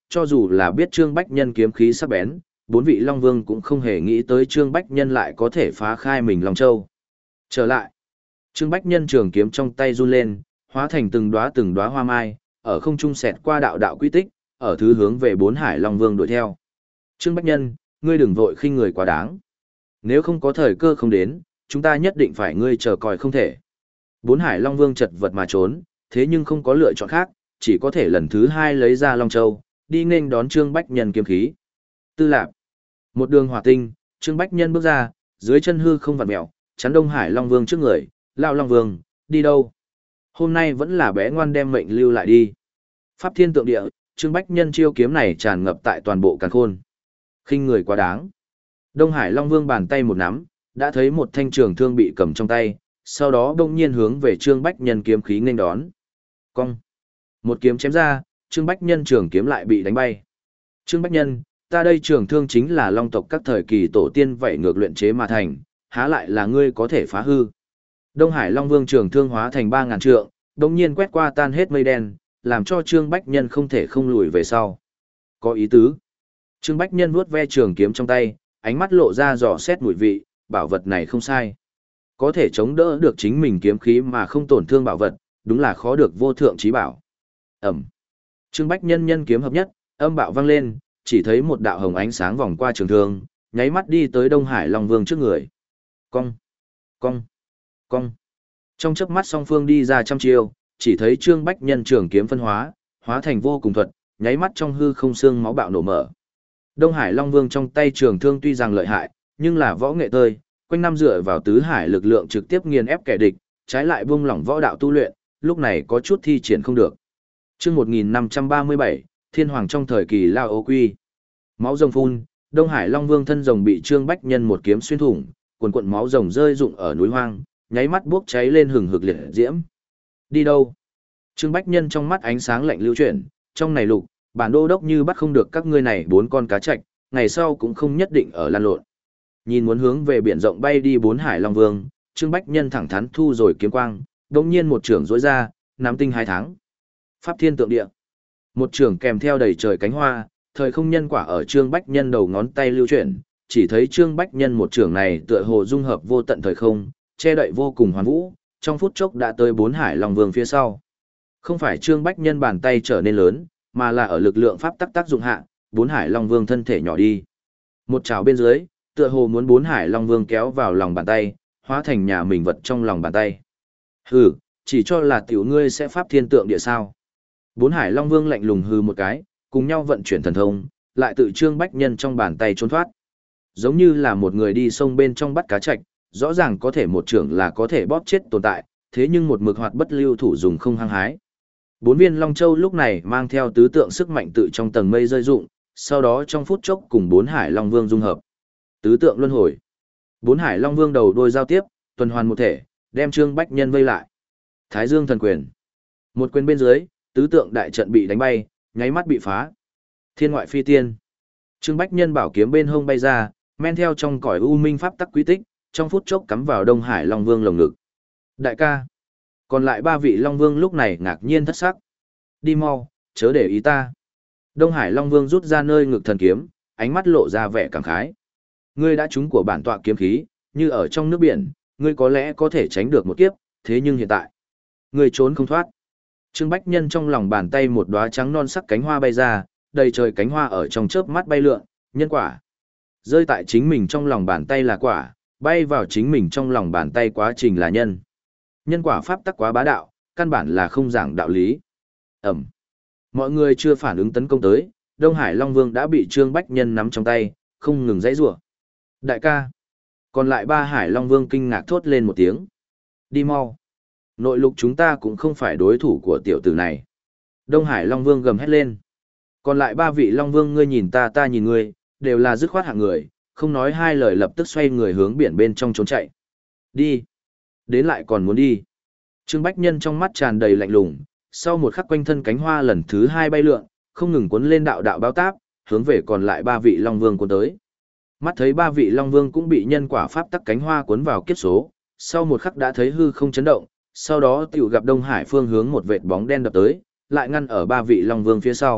cho dù là biết Trương Bách Nhân kiếm khí sắc bén, bốn vị Long Vương cũng không hề nghĩ tới Trương Bách Nhân lại có thể phá khai mình Long Châu. Trở lại, Trương Bách Nhân trường kiếm trong tay run lên, hóa thành từng đóa từng đóa hoa mai, ở không trung xẹt qua đạo đạo quy tích, ở thứ hướng về bốn Hải Long Vương đuổi theo. Trương Bách Nhân, ngươi đừng vội khinh người quá đáng. Nếu không có thời cơ không đến, chúng ta nhất định phải ngươi chờ còi không thể. Bốn Hải Long Vương chật vật mà trốn, thế nhưng không có lựa chọn khác, chỉ có thể lần thứ hai lấy ra Long Châu, đi nghênh đón Trương Bách Nhân kiếm khí. Tư Lạp, một đường hỏa tinh, Trương Bách Nhân bước ra, dưới chân hư không vặn mèo, chắn Đông Hải Long Vương trước người, lao Long Vương, đi đâu? Hôm nay vẫn là bé ngoan đem mệnh lưu lại đi. Pháp Thiên Tượng Địa, Trương Bách Nhân chiêu kiếm này tràn ngập tại toàn bộ càn khôn. Khinh người quá đáng. Đông Hải Long Vương bàn tay một nắm, đã thấy một thanh trường thương bị cầm trong tay, sau đó đông nhiên hướng về Trương Bách Nhân kiếm khí nghênh đón. Cong. Một kiếm chém ra, Trương Bách Nhân trường kiếm lại bị đánh bay. Trương Bách Nhân, ta đây trường thương chính là Long tộc các thời kỳ tổ tiên vậy ngược luyện chế mà thành, há lại là ngươi có thể phá hư. Đông Hải Long Vương trường thương hóa thành ba ngàn trượng, đông nhiên quét qua tan hết mây đen, làm cho Trương Bách Nhân không thể không lùi về sau. Có ý tứ. Trương Bách Nhân vuốt ve trường kiếm trong tay, ánh mắt lộ ra dò xét mùi vị, bảo vật này không sai. Có thể chống đỡ được chính mình kiếm khí mà không tổn thương bảo vật, đúng là khó được vô thượng trí bảo. Ẩm. Trương Bách Nhân nhân kiếm hợp nhất, âm bạo vang lên, chỉ thấy một đạo hồng ánh sáng vòng qua trường thương, nháy mắt đi tới Đông Hải Long Vương trước người. Cong, cong, cong. Trong chớp mắt song phương đi ra trăm chiêu, chỉ thấy Trương Bách Nhân trường kiếm phân hóa, hóa thành vô cùng thuật, nháy mắt trong hư không xương máu bạo nổ mở. Đông Hải Long Vương trong tay trường thương tuy rằng lợi hại, nhưng là võ nghệ tơi, quanh năm dựa vào tứ hải lực lượng trực tiếp nghiền ép kẻ địch, trái lại buông lỏng võ đạo tu luyện, lúc này có chút thi triển không được. Chương một nghìn năm trăm ba mươi bảy, Thiên Hoàng trong thời kỳ Lao Ô Quy. Máu rồng phun, Đông Hải Long Vương thân rồng bị Trương Bách Nhân một kiếm xuyên thủng, quần quần máu rồng rơi rụng ở núi hoang, nháy mắt bốc cháy lên hừng hực liệt diễm. Đi đâu? Trương Bách Nhân trong mắt ánh sáng lạnh lưu chuyển, trong này lục, bản đô đốc như bắt không được các ngươi này bốn con cá trạch, ngày sau cũng không nhất định ở lan lộn. Nhìn muốn hướng về biển rộng bay đi bốn Hải Long Vương, Trương Bách Nhân thẳng thắn thu rồi kiếm quang, đột nhiên một trưởng rỗi ra, nắm tinh hai tháng. Pháp Thiên Tượng Địa. Một trưởng kèm theo đầy trời cánh hoa, thời không nhân quả ở Trương Bách Nhân đầu ngón tay lưu chuyển, chỉ thấy Trương Bách Nhân một trưởng này tựa hồ dung hợp vô tận thời không, che đậy vô cùng hoàn vũ, trong phút chốc đã tới bốn Hải Long Vương phía sau. Không phải Trương Bách Nhân bàn tay trở nên lớn, mà là ở lực lượng pháp tắc tác dụng hạ, bốn Hải Long Vương thân thể nhỏ đi. Một trảo bên dưới, tựa hồ muốn bốn Hải Long Vương kéo vào lòng bàn tay, hóa thành nhà mình vật trong lòng bàn tay. Hừ, chỉ cho là tiểu ngươi sẽ Pháp Thiên Tượng Địa sao? Bốn Hải Long Vương lạnh lùng hừ một cái, cùng nhau vận chuyển thần thông, lại tự Trương Bách Nhân trong bàn tay trốn thoát. Giống như là một người đi sông bên trong bắt cá trạch, rõ ràng có thể một trưởng là có thể bóp chết tồn tại, thế nhưng một mực hoạt bất lưu thủ dùng không hăng hái. Bốn viên Long Châu lúc này mang theo tứ tượng sức mạnh tự trong tầng mây rơi rụng, sau đó trong phút chốc cùng bốn Hải Long Vương dung hợp. Tứ tượng luân hồi. Bốn Hải Long Vương đầu đôi giao tiếp, tuần hoàn một thể, đem Trương Bách Nhân vây lại. Thái Dương thần quyền. Một quyền bên dưới, tứ tượng đại trận bị đánh bay, nháy mắt bị phá. Thiên ngoại phi tiên. Trương Bách Nhân bảo kiếm bên hông bay ra, men theo trong cõi u minh pháp tắc quý tích, trong phút chốc cắm vào Đông Hải Long Vương lồng ngực. Đại ca. Còn lại ba vị Long Vương lúc này ngạc nhiên thất sắc. Đi mau, chớ để ý ta. Đông Hải Long Vương rút ra nơi ngực thần kiếm, ánh mắt lộ ra vẻ cảm khái. Ngươi đã trúng của bản tọa kiếm khí, như ở trong nước biển, ngươi có lẽ có thể tránh được một kiếp, thế nhưng hiện tại, ngươi trốn không thoát. Trương Bách Nhân trong lòng bàn tay một đóa trắng non sắc cánh hoa bay ra, đầy trời cánh hoa ở trong chớp mắt bay lượn, nhân quả. Rơi tại chính mình trong lòng bàn tay là quả, bay vào chính mình trong lòng bàn tay quá trình là nhân. Nhân quả pháp tắc quá bá đạo, căn bản là không giảng đạo lý. Ẩm. Mọi người chưa phản ứng tấn công tới, Đông Hải Long Vương đã bị Trương Bách Nhân nắm trong tay, không ngừng dãy rủa. Đại ca. Còn lại ba Hải Long Vương kinh ngạc thốt lên một tiếng. Đi mau. Nội lục chúng ta cũng không phải đối thủ của tiểu tử này. Đông Hải Long Vương gầm hét lên. Còn lại ba vị Long Vương ngươi nhìn ta ta nhìn ngươi, đều là dứt khoát hạng người, không nói hai lời lập tức xoay người hướng biển bên trong trốn chạy. Đi. Đến lại còn muốn đi. Trương Bách Nhân trong mắt tràn đầy lạnh lùng, sau một khắc quanh thân cánh hoa lần thứ hai bay lượn, không ngừng cuốn lên đạo đạo báo táp, hướng về còn lại ba vị Long Vương cuốn tới. Mắt thấy ba vị Long Vương cũng bị nhân quả pháp tắc cánh hoa cuốn vào kiếp số, sau một khắc đã thấy hư không chấn động, sau đó tiểu gặp Đông Hải phương hướng một vệt bóng đen đập tới, lại ngăn ở ba vị Long Vương phía sau,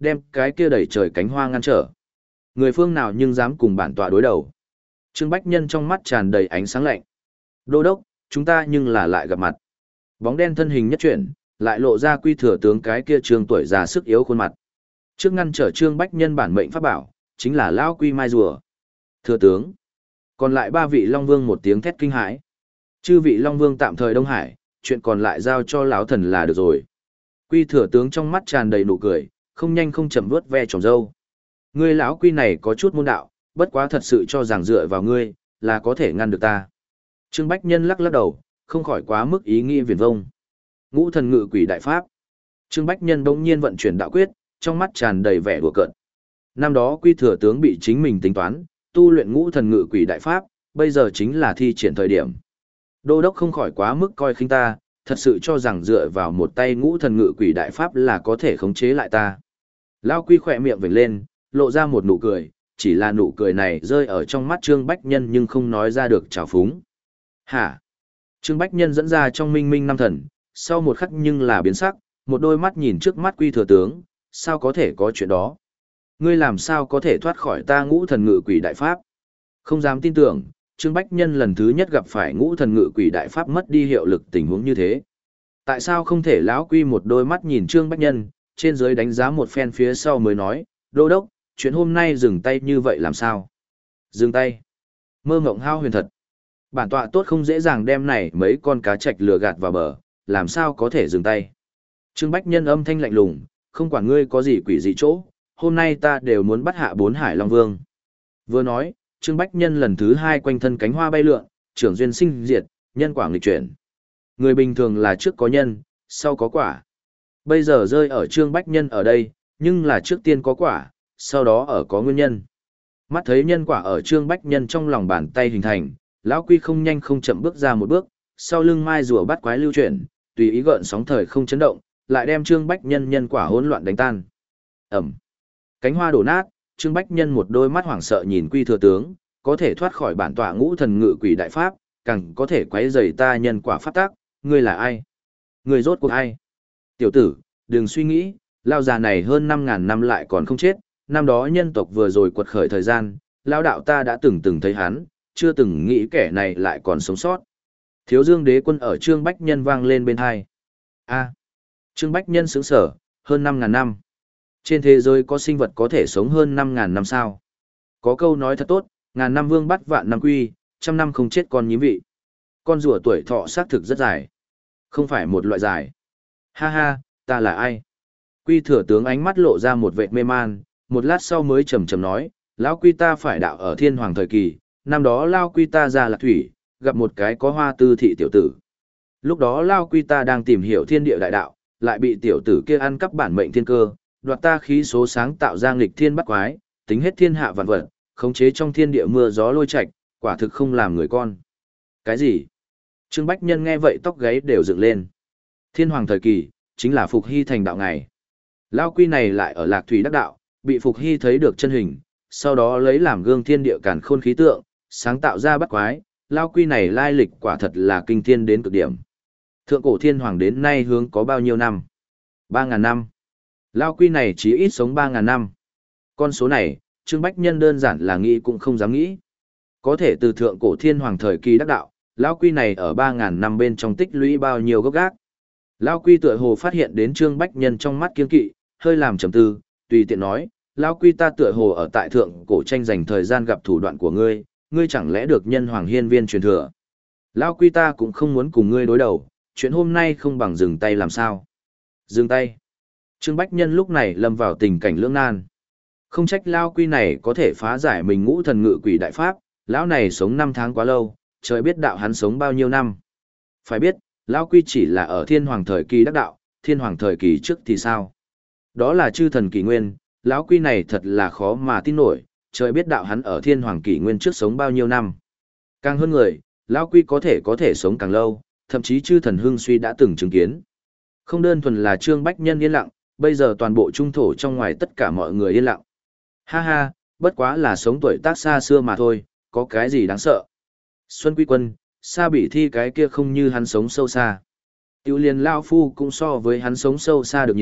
đem cái kia đẩy trời cánh hoa ngăn trở. Người phương nào nhưng dám cùng bản tọa đối đầu. Trương Bách Nhân trong mắt tràn đầy ánh sáng lạnh. Đô đốc, chúng ta nhưng là lại gặp mặt. Bóng đen thân hình nhất chuyển, lại lộ ra Quy Thừa tướng cái kia trường tuổi già sức yếu khuôn mặt. Trước ngăn trở Trương Bách Nhân bản mệnh pháp bảo, chính là lão Quy Mai rùa. Thừa tướng. Còn lại ba vị Long Vương một tiếng thét kinh hãi. Chư vị Long Vương tạm thời Đông Hải, chuyện còn lại giao cho lão thần là được rồi. Quy Thừa tướng trong mắt tràn đầy nụ cười, không nhanh không chậm vuốt ve tròm râu. Ngươi lão Quy này có chút môn đạo, bất quá thật sự cho rằng dựa vào ngươi là có thể ngăn được ta. Trương Bách Nhân lắc lắc đầu, không khỏi quá mức ý nghĩ viển vông. Ngũ thần ngự quỷ đại pháp. Trương Bách Nhân bỗng nhiên vận chuyển đạo quyết, trong mắt tràn đầy vẻ đùa cợt. Năm đó Quy Thừa tướng bị chính mình tính toán, tu luyện ngũ thần ngự quỷ đại pháp, bây giờ chính là thi triển thời điểm. Đô đốc không khỏi quá mức coi khinh ta, thật sự cho rằng dựa vào một tay ngũ thần ngự quỷ đại pháp là có thể khống chế lại ta. Lao Quy khỏe miệng vểnh lên, lộ ra một nụ cười, chỉ là nụ cười này rơi ở trong mắt Trương Bách Nhân nhưng không nói ra được trào phúng. Hả? Trương Bách Nhân dẫn ra trong minh minh năm thần, sau một khắc nhưng là biến sắc, một đôi mắt nhìn trước mắt Quy Thừa tướng, sao có thể có chuyện đó? Ngươi làm sao có thể thoát khỏi ta ngũ thần ngự quỷ đại pháp? Không dám tin tưởng, Trương Bách Nhân lần thứ nhất gặp phải ngũ thần ngự quỷ đại pháp mất đi hiệu lực tình huống như thế. Tại sao không thể lão Quy một đôi mắt nhìn Trương Bách Nhân, trên dưới đánh giá một phen phía sau mới nói, đô đốc, chuyện hôm nay dừng tay như vậy làm sao? Dừng tay? Mơ mộng hao huyền thật. Bản tọa tốt không dễ dàng đem này mấy con cá trạch lừa gạt vào bờ, làm sao có thể dừng tay? Trương Bách Nhân âm thanh lạnh lùng, không quản ngươi có gì quỷ dị chỗ, hôm nay ta đều muốn bắt hạ bốn hải long vương. Vừa nói, Trương Bách Nhân lần thứ hai quanh thân cánh hoa bay lượn, trưởng duyên sinh diệt, nhân quả nghịch chuyển. Người bình thường là trước có nhân, sau có quả. Bây giờ rơi ở Trương Bách Nhân ở đây, nhưng là trước tiên có quả, sau đó ở có nguyên nhân. Mắt thấy nhân quả ở Trương Bách Nhân trong lòng bàn tay hình thành, lão Quy không nhanh không chậm bước ra một bước, sau lưng mai rùa bắt quái lưu chuyển, tùy ý gợn sóng thời không chấn động, lại đem Trương Bách Nhân nhân quả hỗn loạn đánh tan. Ẩm. Cánh hoa đổ nát, Trương Bách Nhân một đôi mắt hoảng sợ nhìn Quy Thừa tướng, có thể thoát khỏi bản tọa ngũ thần ngự quỷ đại pháp, càng có thể quấy rầy ta nhân quả pháp tác, ngươi là ai? Ngươi rốt cuộc ai? Tiểu tử, đừng suy nghĩ, lao già này hơn năm ngàn năm lại còn không chết, năm đó nhân tộc vừa rồi quật khởi thời gian, lao đạo ta đã từng từng thấy hắn, chưa từng nghĩ kẻ này lại còn sống sót. Thiếu Dương Đế Quân ở Trương Bách Nhân vang lên bên hai. A. Trương Bách Nhân sững sở, hơn năm ngàn năm. Trên thế giới có sinh vật có thể sống hơn năm ngàn năm sao? Có câu nói thật tốt, ngàn năm vương bắt vạn năm quy, trăm năm không chết con nhím vị. Con rùa tuổi thọ xác thực rất dài. Không phải một loại dài. Ha ha, ta là ai? Quy Thừa tướng ánh mắt lộ ra một vệt mê man, một lát sau mới trầm trầm nói, lão Quy ta phải đạo ở thiên hoàng thời kỳ, năm đó lao Quy ta ra Lạc Thủy, gặp một cái có hoa tư thị tiểu tử. Lúc đó lao Quy ta đang tìm hiểu thiên địa đại đạo, lại bị tiểu tử kia ăn cắp bản mệnh thiên cơ, đoạt ta khí số sáng tạo ra nghịch thiên bắt quái, tính hết thiên hạ vạn vật, khống chế trong thiên địa mưa gió lôi trạch, quả thực không làm người con. Cái gì? Trương Bách Nhân nghe vậy tóc gáy đều dựng lên. Thiên hoàng thời kỳ, chính là Phục Hy thành đạo ngày. Lao Quy này lại ở Lạc Thủy đắc đạo, bị Phục Hy thấy được chân hình, sau đó lấy làm gương thiên địa càn khôn khí tượng, sáng tạo ra bắt quái, Lao Quy này lai lịch quả thật là kinh thiên đến cực điểm. Thượng cổ thiên hoàng đến nay hướng có bao nhiêu năm? Ba ngàn năm. Lao Quy này chỉ ít sống ba ngàn năm. Con số này, Trương Bách Nhân đơn giản là nghĩ cũng không dám nghĩ. Có thể từ thượng cổ thiên hoàng thời kỳ đắc đạo, Lao Quy này ở ba ngàn năm bên trong tích lũy bao nhiêu gốc gác. Lao Quy tựa hồ phát hiện đến Trương Bách Nhân trong mắt kiên kỵ, hơi làm trầm tư, tùy tiện nói, Lao Quy ta tựa hồ ở tại thượng cổ tranh giành thời gian gặp thủ đoạn của ngươi, ngươi chẳng lẽ được nhân hoàng hiên viên truyền thừa. Lao Quy ta cũng không muốn cùng ngươi đối đầu, chuyện hôm nay không bằng dừng tay làm sao. Dừng tay. Trương Bách Nhân lúc này lâm vào tình cảnh lưỡng nan. Không trách Lao Quy này có thể phá giải mình ngũ thần ngự quỷ đại pháp, lão này sống năm tháng quá lâu, trời biết đạo hắn sống bao nhiêu năm. Phải biết, Lao Quy chỉ là ở thiên hoàng thời kỳ đắc đạo, thiên hoàng thời kỳ trước thì sao? Đó là chư thần kỷ nguyên, lão Quy này thật là khó mà tin nổi, trời biết đạo hắn ở thiên hoàng kỷ nguyên trước sống bao nhiêu năm. Càng hơn người, Lão Quy có thể có thể sống càng lâu, thậm chí chư thần hưng suy đã từng chứng kiến. Không đơn thuần là Trương Bách Nhân yên lặng, bây giờ toàn bộ trung thổ trong ngoài tất cả mọi người yên lặng. Ha ha, bất quá là sống tuổi tác xa xưa mà thôi, có cái gì đáng sợ. Xuân Quy Quân, xa bị thi cái kia không như hắn sống sâu xa. Tiểu liền Lao Phu cũng so với hắn sống sâu xa được nhiều,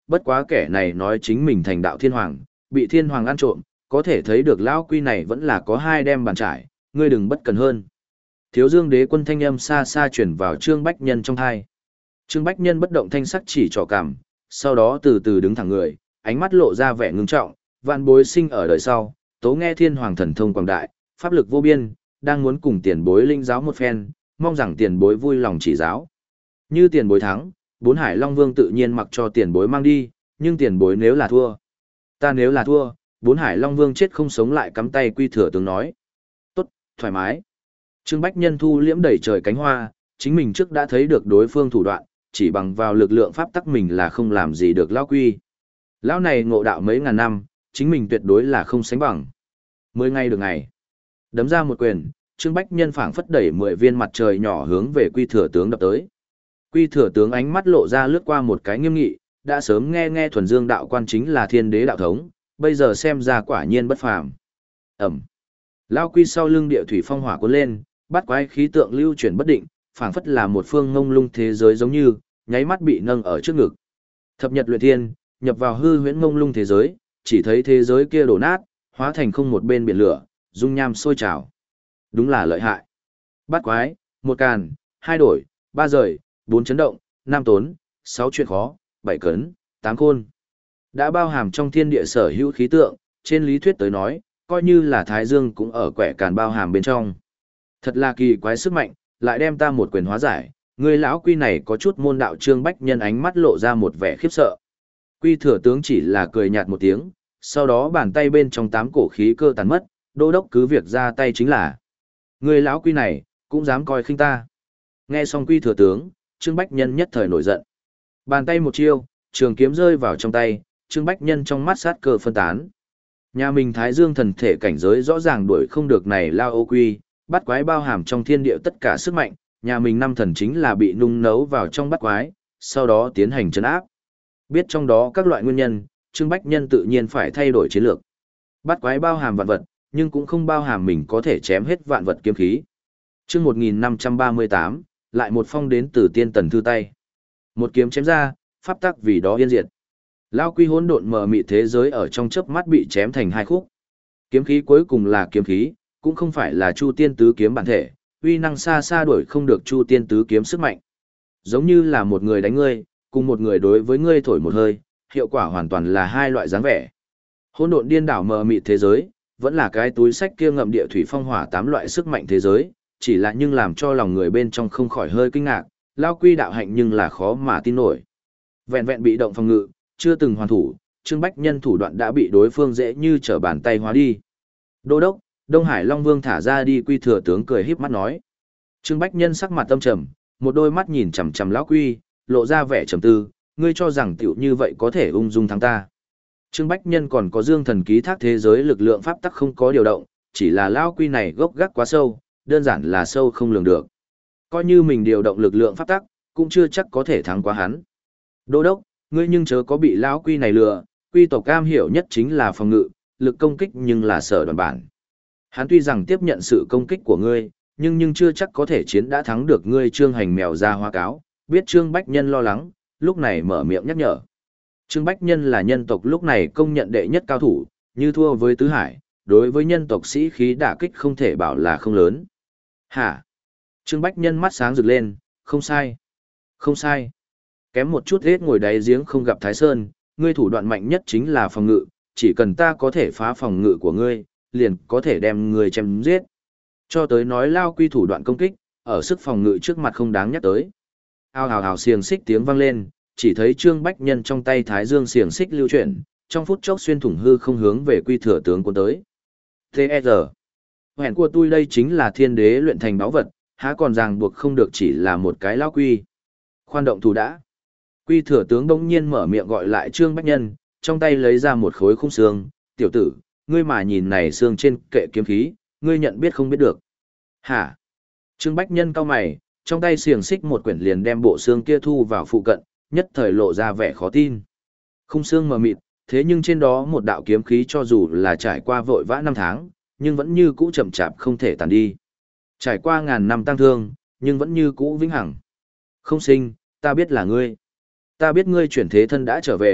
bất quá kẻ này nói chính mình thành đạo thiên hoàng, bị thiên hoàng ăn trộm, có thể thấy được lão quy này vẫn là có hai đem bàn trải, ngươi đừng bất cần hơn. Thiếu Dương Đế Quân thanh âm xa xa chuyển vào Trương Bách Nhân trong tai. Trương Bách Nhân bất động thanh sắc chỉ trỏ cằm, sau đó từ từ đứng thẳng người, ánh mắt lộ ra vẻ ngưng trọng, vạn bối sinh ở đời sau, tố nghe thiên hoàng thần thông quảng đại, pháp lực vô biên, đang muốn cùng tiền bối linh giáo một phen, mong rằng tiền bối vui lòng chỉ giáo. Như tiền bối thắng, bốn hải long vương tự nhiên mặc cho tiền bối mang đi, nhưng tiền bối nếu là thua. Ta nếu là thua, bốn hải long vương chết không sống lại cắm tay quy thừa tướng nói. Tốt, thoải mái. Trương Bách Nhân thu liễm đẩy trời cánh hoa, chính mình trước đã thấy được đối phương thủ đoạn, chỉ bằng vào lực lượng pháp tắc mình là không làm gì được lão quy. Lão này ngộ đạo mấy ngàn năm, chính mình tuyệt đối là không sánh bằng. Mười ngày được ngày. Đấm ra một quyền, Trương Bách Nhân phảng phất đẩy mười viên mặt trời nhỏ hướng về quy thừa tướng đập tới. Quy thừa tướng ánh mắt lộ ra lướt qua một cái nghiêm nghị, đã sớm nghe nghe thuần dương đạo quan chính là thiên đế đạo thống, bây giờ xem ra quả nhiên bất phàm. Ẩm. Lao quy sau lưng địa thủy phong hỏa cuốn lên, bắt quái khí tượng lưu chuyển bất định, phảng phất là một phương ngông lung thế giới giống như, nháy mắt bị nâng ở trước ngực. Thập nhật luyện thiên, nhập vào hư huyễn ngông lung thế giới, chỉ thấy thế giới kia đổ nát, hóa thành không một bên biển lửa, dung nham sôi trào. Đúng là lợi hại. Bắt quái, một càn, hai đổi, ba rời, bốn chấn động, năm tốn, sáu chuyện khó, bảy cấn, tám khôn. Đã bao hàm trong thiên địa sở hữu khí tượng, trên lý thuyết tới nói, coi như là Thái Dương cũng ở quẻ càn bao hàm bên trong. Thật là kỳ quái sức mạnh, lại đem ta một quyền hóa giải, người lão quy này có chút môn đạo. Trương Bách Nhân ánh mắt lộ ra một vẻ khiếp sợ. Quy thừa tướng chỉ là cười nhạt một tiếng, sau đó bàn tay bên trong tám cổ khí cơ tàn mất, đô đốc cứ việc ra tay chính là. Người lão quy này, cũng dám coi khinh ta. Nghe xong Quy thừa tướng, Trương Bách Nhân nhất thời nổi giận. Bàn tay một chiêu, trường kiếm rơi vào trong tay, Trương Bách Nhân trong mắt sát cơ phân tán. Nhà mình Thái Dương thần thể cảnh giới rõ ràng đuổi không được này lao ô quy, bắt quái bao hàm trong thiên địa tất cả sức mạnh, nhà mình năm thần chính là bị nung nấu vào trong bắt quái, sau đó tiến hành trấn áp. Biết trong đó các loại nguyên nhân, Trương Bách Nhân tự nhiên phải thay đổi chiến lược. Bắt quái bao hàm vạn vật, nhưng cũng không bao hàm mình có thể chém hết vạn vật kiếm khí. Chương một nghìn năm trăm ba mươi tám, lại một phong đến từ tiên tần thư tay. Một kiếm chém ra, pháp tắc vì đó yên diệt. Lao quy hỗn độn mờ mịt thế giới ở trong chớp mắt bị chém thành hai khúc. Kiếm khí cuối cùng là kiếm khí, cũng không phải là Chu Tiên tứ kiếm bản thể, uy năng xa xa đuổi không được Chu Tiên tứ kiếm sức mạnh. Giống như là một người đánh ngươi, cùng một người đối với ngươi thổi một hơi, hiệu quả hoàn toàn là hai loại dáng vẻ. Hỗn độn điên đảo mờ mịt thế giới, vẫn là cái túi sách kia ngậm địa thủy phong hỏa tám loại sức mạnh thế giới, chỉ là nhưng làm cho lòng người bên trong không khỏi hơi kinh ngạc, Lao quy đạo hạnh nhưng là khó mà tin nổi. Vẹn vẹn bị động phòng ngự, chưa từng hoàn thủ, Trương Bách Nhân thủ đoạn đã bị đối phương dễ như trở bàn tay hóa đi. Đô đốc, Đông Hải Long Vương thả ra đi. Quy thừa tướng cười híp mắt nói. Trương Bách Nhân sắc mặt tâm trầm, một đôi mắt nhìn chằm chằm lão quy, lộ ra vẻ trầm tư, ngươi cho rằng tiểu như vậy có thể ung dung thắng ta. Trương Bách Nhân còn có Dương thần ký thác thế giới lực lượng pháp tắc không có điều động, chỉ là lão quy này gốc gác quá sâu, đơn giản là sâu không lường được. Coi như mình điều động lực lượng pháp tắc, cũng chưa chắc có thể thắng qua hắn. Đô đốc, ngươi nhưng chớ có bị lão quy này lừa, quy tộc cam hiểu nhất chính là phòng ngự, lực công kích nhưng là sở đoàn bản. Hắn tuy rằng tiếp nhận sự công kích của ngươi, nhưng nhưng chưa chắc có thể chiến đã thắng được ngươi. Trương Hành mèo ra hoa cáo, biết Trương Bách Nhân lo lắng, lúc này mở miệng nhắc nhở. Trương Bách Nhân là nhân tộc lúc này công nhận đệ nhất cao thủ, như thua với Tứ Hải, đối với nhân tộc sĩ khí đả kích không thể bảo là không lớn. Hả? Trương Bách Nhân mắt sáng rực lên, không sai. Không sai. Kém một chút hết ngồi đáy giếng không gặp Thái Sơn, ngươi thủ đoạn mạnh nhất chính là phòng ngự, chỉ cần ta có thể phá phòng ngự của ngươi, liền có thể đem ngươi chém giết. Cho tới nói Lao quy thủ đoạn công kích, ở sức phòng ngự trước mặt không đáng nhắc tới. Ao hào hào xiềng xích tiếng vang lên, chỉ thấy Trương Bách Nhân trong tay Thái Dương xiềng xích lưu chuyển, trong phút chốc xuyên thủng hư không hướng về Quy thừa tướng cuốn tới. tê e rờ. Hẹn của tôi đây chính là thiên đế luyện thành báu vật, há còn ràng buộc không được chỉ là một cái Lao quy. Khoan động thủ đã. Quy thừa tướng bỗng nhiên mở miệng gọi lại Trương Bách Nhân, trong tay lấy ra một khối khung xương, tiểu tử, ngươi mà nhìn này xương trên kệ kiếm khí, ngươi nhận biết không biết được. Hả? Trương Bách Nhân cau mày, trong tay xiềng xích một quyển liền đem bộ xương kia thu vào phụ cận, nhất thời lộ ra vẻ khó tin. Khung xương mờ mịt, thế nhưng trên đó một đạo kiếm khí cho dù là trải qua vội vã năm tháng, nhưng vẫn như cũ chậm chạp không thể tàn đi. Trải qua ngàn năm tăng thương, nhưng vẫn như cũ vĩnh hằng. Không sinh, ta biết là ngươi. Ta biết ngươi chuyển thế thân đã trở về,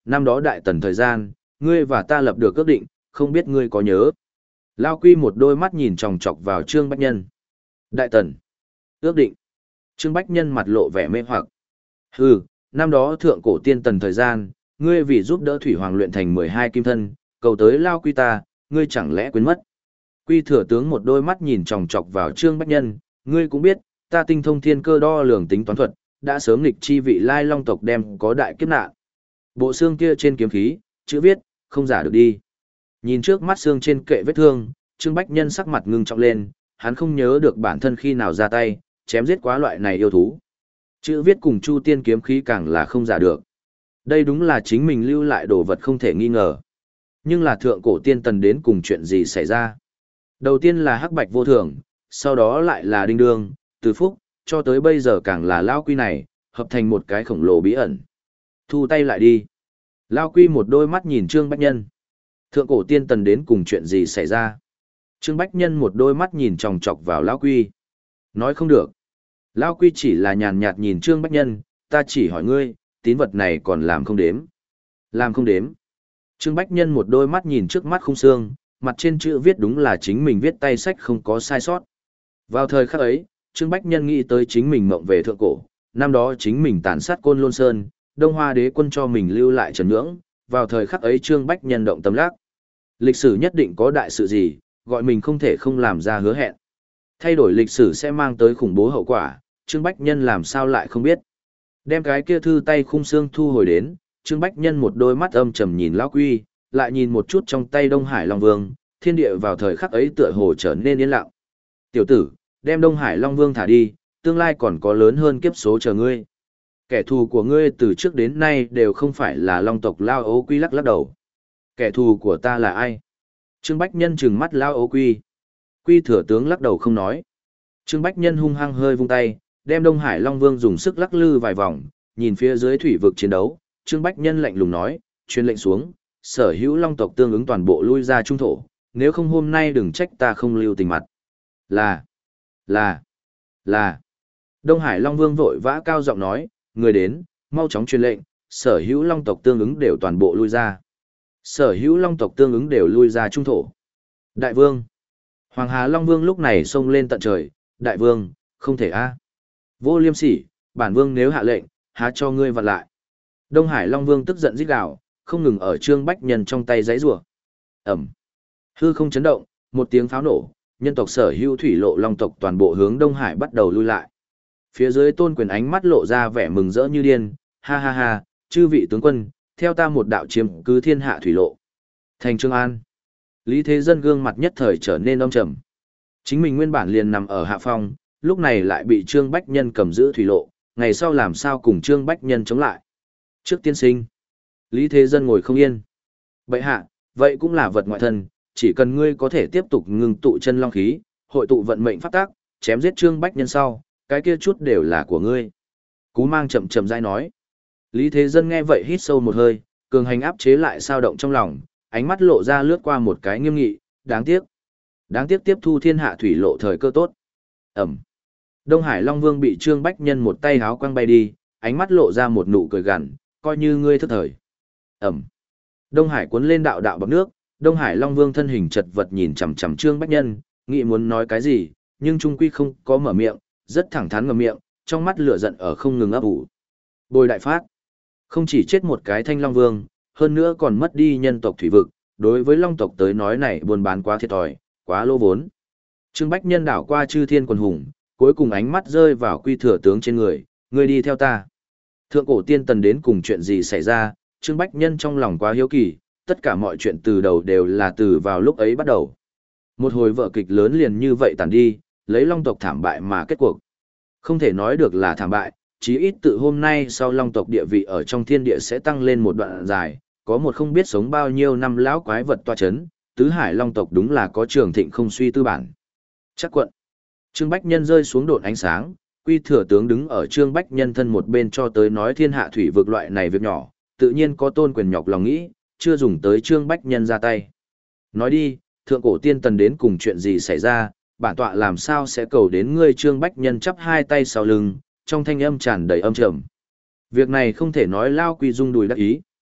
năm đó đại tần thời gian, ngươi và ta lập được ước định, không biết ngươi có nhớ. Lao Quy một đôi mắt nhìn chòng chọc vào Trương Bách Nhân. Đại tần. Ước định. Trương Bách Nhân mặt lộ vẻ mê hoặc. Hừ, năm đó thượng cổ tiên tần thời gian, ngươi vì giúp đỡ Thủy Hoàng luyện thành mười hai kim thân, cầu tới Lao Quy ta, ngươi chẳng lẽ quên mất. Quy thừa tướng một đôi mắt nhìn chòng chọc vào Trương Bách Nhân, ngươi cũng biết, ta tinh thông thiên cơ đo lường tính toán thuật, đã sớm nghịch chi vị lai long tộc đem có đại kiếp nạn. Bộ xương kia trên kiếm khí, chữ viết, không giả được đi. Nhìn trước mắt xương trên kệ vết thương, Trương Bách Nhân sắc mặt ngưng trọng lên, hắn không nhớ được bản thân khi nào ra tay, chém giết quá loại này yêu thú. Chữ viết cùng Chu Tiên kiếm khí càng là không giả được. Đây đúng là chính mình lưu lại đồ vật không thể nghi ngờ. Nhưng là thượng cổ tiên tần đến cùng chuyện gì xảy ra? Đầu tiên là Hắc Bạch vô thường, sau đó lại là Đinh Đương, Từ Phúc, cho tới bây giờ càng là Lao Quy này, hợp thành một cái khổng lồ bí ẩn. Thu tay lại đi. Lao Quy một đôi mắt nhìn Trương Bách Nhân. Thượng cổ tiên tần đến cùng chuyện gì xảy ra? Trương Bách Nhân một đôi mắt nhìn chòng chọc vào Lao Quy. Nói không được. Lao Quy chỉ là nhàn nhạt nhìn Trương Bách Nhân, ta chỉ hỏi ngươi, tín vật này còn làm không đếm. Làm không đếm. Trương Bách Nhân một đôi mắt nhìn trước mắt khung xương, mặt trên chữ viết đúng là chính mình viết tay sách không có sai sót. Vào thời khắc ấy, Trương Bách Nhân nghĩ tới chính mình mộng về thượng cổ, năm đó chính mình tàn sát Côn Lôn Sơn, Đông Hoa đế quân cho mình lưu lại trần nhưỡng, vào thời khắc ấy Trương Bách Nhân động tâm lắc. Lịch sử nhất định có đại sự gì, gọi mình không thể không làm ra hứa hẹn. Thay đổi lịch sử sẽ mang tới khủng bố hậu quả, Trương Bách Nhân làm sao lại không biết. Đem cái kia thư tay khung xương thu hồi đến, Trương Bách Nhân một đôi mắt âm trầm nhìn Lão Quy, lại nhìn một chút trong tay Đông Hải Long Vương, thiên địa vào thời khắc ấy tựa hồ trở nên yên lặng. Tiểu tử, đem Đông Hải Long Vương thả đi, tương lai còn có lớn hơn kiếp số chờ ngươi. Kẻ thù của ngươi từ trước đến nay đều không phải là Long tộc Lao Ấu Quy lắc lắc đầu. Kẻ thù của ta là ai? Trương Bách Nhân trừng mắt Lao Ấu Quy. Quy thừa tướng lắc đầu không nói. Trương Bách Nhân hung hăng hơi vung tay, đem Đông Hải Long Vương dùng sức lắc lư vài vòng, nhìn phía dưới thủy vực chiến đấu, Trương Bách Nhân lạnh lùng nói, truyền lệnh xuống, sở hữu Long tộc tương ứng toàn bộ lui ra trung thổ, nếu không hôm nay đừng trách ta không lưu tình mặt. Là, là, là. Đông Hải Long Vương vội vã cao giọng nói, người đến, mau chóng truyền lệnh, sở hữu Long tộc tương ứng đều toàn bộ lui ra. Sở hữu Long tộc tương ứng đều lui ra trung thổ. Đại vương. Hoàng Hà Long Vương lúc này xông lên tận trời, đại vương, không thể a. Vô liêm sỉ, bản vương nếu hạ lệnh, há cho ngươi vặn lại. Đông Hải Long Vương tức giận rít gào, không ngừng ở Trương Bách Nhân trong tay giãy giụa. Ầm. Hư không chấn động, một tiếng pháo nổ, nhân tộc sở hữu thủy lộ long tộc toàn bộ hướng Đông Hải bắt đầu lui lại. Phía dưới Tôn Quyền ánh mắt lộ ra vẻ mừng rỡ như điên, ha ha ha, chư vị tướng quân, theo ta một đạo chiếm cứ thiên hạ thủy lộ. Thành Trương An. Lý Thế Dân gương mặt nhất thời trở nên âm trầm. Chính mình nguyên bản liền nằm ở hạ phong, lúc này lại bị Trương Bách Nhân cầm giữ thủy lộ, ngày sau làm sao cùng Trương Bách Nhân chống lại. Trước tiên sinh, Lý Thế Dân ngồi không yên. Bệ hạ, vậy cũng là vật ngoại thân, chỉ cần ngươi có thể tiếp tục ngưng tụ chân long khí, hội tụ vận mệnh pháp tác, chém giết Trương Bách Nhân sau, cái kia chút đều là của ngươi. Cú Mang chậm chậm rãi nói. Lý Thế Dân nghe vậy hít sâu một hơi, cường hành áp chế lại sao động trong lòng, ánh mắt lộ ra lướt qua một cái nghiêm nghị, đáng tiếc. Đáng tiếc tiếp thu thiên hạ thủy lộ thời cơ tốt. Ẩm. Đông Hải Long Vương bị Trương Bách Nhân một tay háo quăng bay đi, ánh mắt lộ ra một nụ cười gằn, coi như ngươi thức thời. Ẩm. Đông Hải cuốn lên đạo đạo bọt nước, Đông Hải Long Vương thân hình chật vật nhìn chằm chằm Trương Bách Nhân, nghĩ muốn nói cái gì, nhưng trung quy không có mở miệng, rất thẳng thắn ngậm miệng, trong mắt lửa giận ở không ngừng ấp ủ. Bồi đại phát. Không chỉ chết một cái Thanh Long Vương, hơn nữa còn mất đi nhân tộc thủy vực, đối với Long tộc tới nói này buôn bán quá thiệt thòi, quá lỗ vốn. Trương Bách Nhân đảo qua chư thiên quần hùng, cuối cùng ánh mắt rơi vào Quy thừa tướng trên người, ngươi đi theo ta. Thượng cổ tiên tần đến cùng chuyện gì xảy ra, Trương Bách Nhân trong lòng quá hiếu kỳ, tất cả mọi chuyện từ đầu đều là từ vào lúc ấy bắt đầu. Một hồi vở kịch lớn liền như vậy tàn đi, lấy Long tộc thảm bại mà kết cuộc. Không thể nói được là thảm bại, chí ít tự hôm nay sau Long tộc địa vị ở trong thiên địa sẽ tăng lên một đoạn dài, có một không biết sống bao nhiêu năm lão quái vật toa chấn, tứ hải Long tộc đúng là có trường thịnh không suy tư bản. Chắc quận. Trương Bách Nhân rơi xuống độn ánh sáng, Quy thừa tướng đứng ở Trương Bách Nhân thân một bên cho tới nói thiên hạ thủy vực loại này việc nhỏ, tự nhiên có Tôn Quyền nhọc lòng nghĩ, chưa dùng tới Trương Bách Nhân ra tay. Nói đi, thượng cổ tiên tần đến cùng chuyện gì xảy ra, bản tọa làm sao sẽ cầu đến ngươi. Trương Bách Nhân chắp hai tay sau lưng, trong thanh âm tràn đầy âm trầm. Việc này không thể nói Lao Quy rung đùi đắc ý.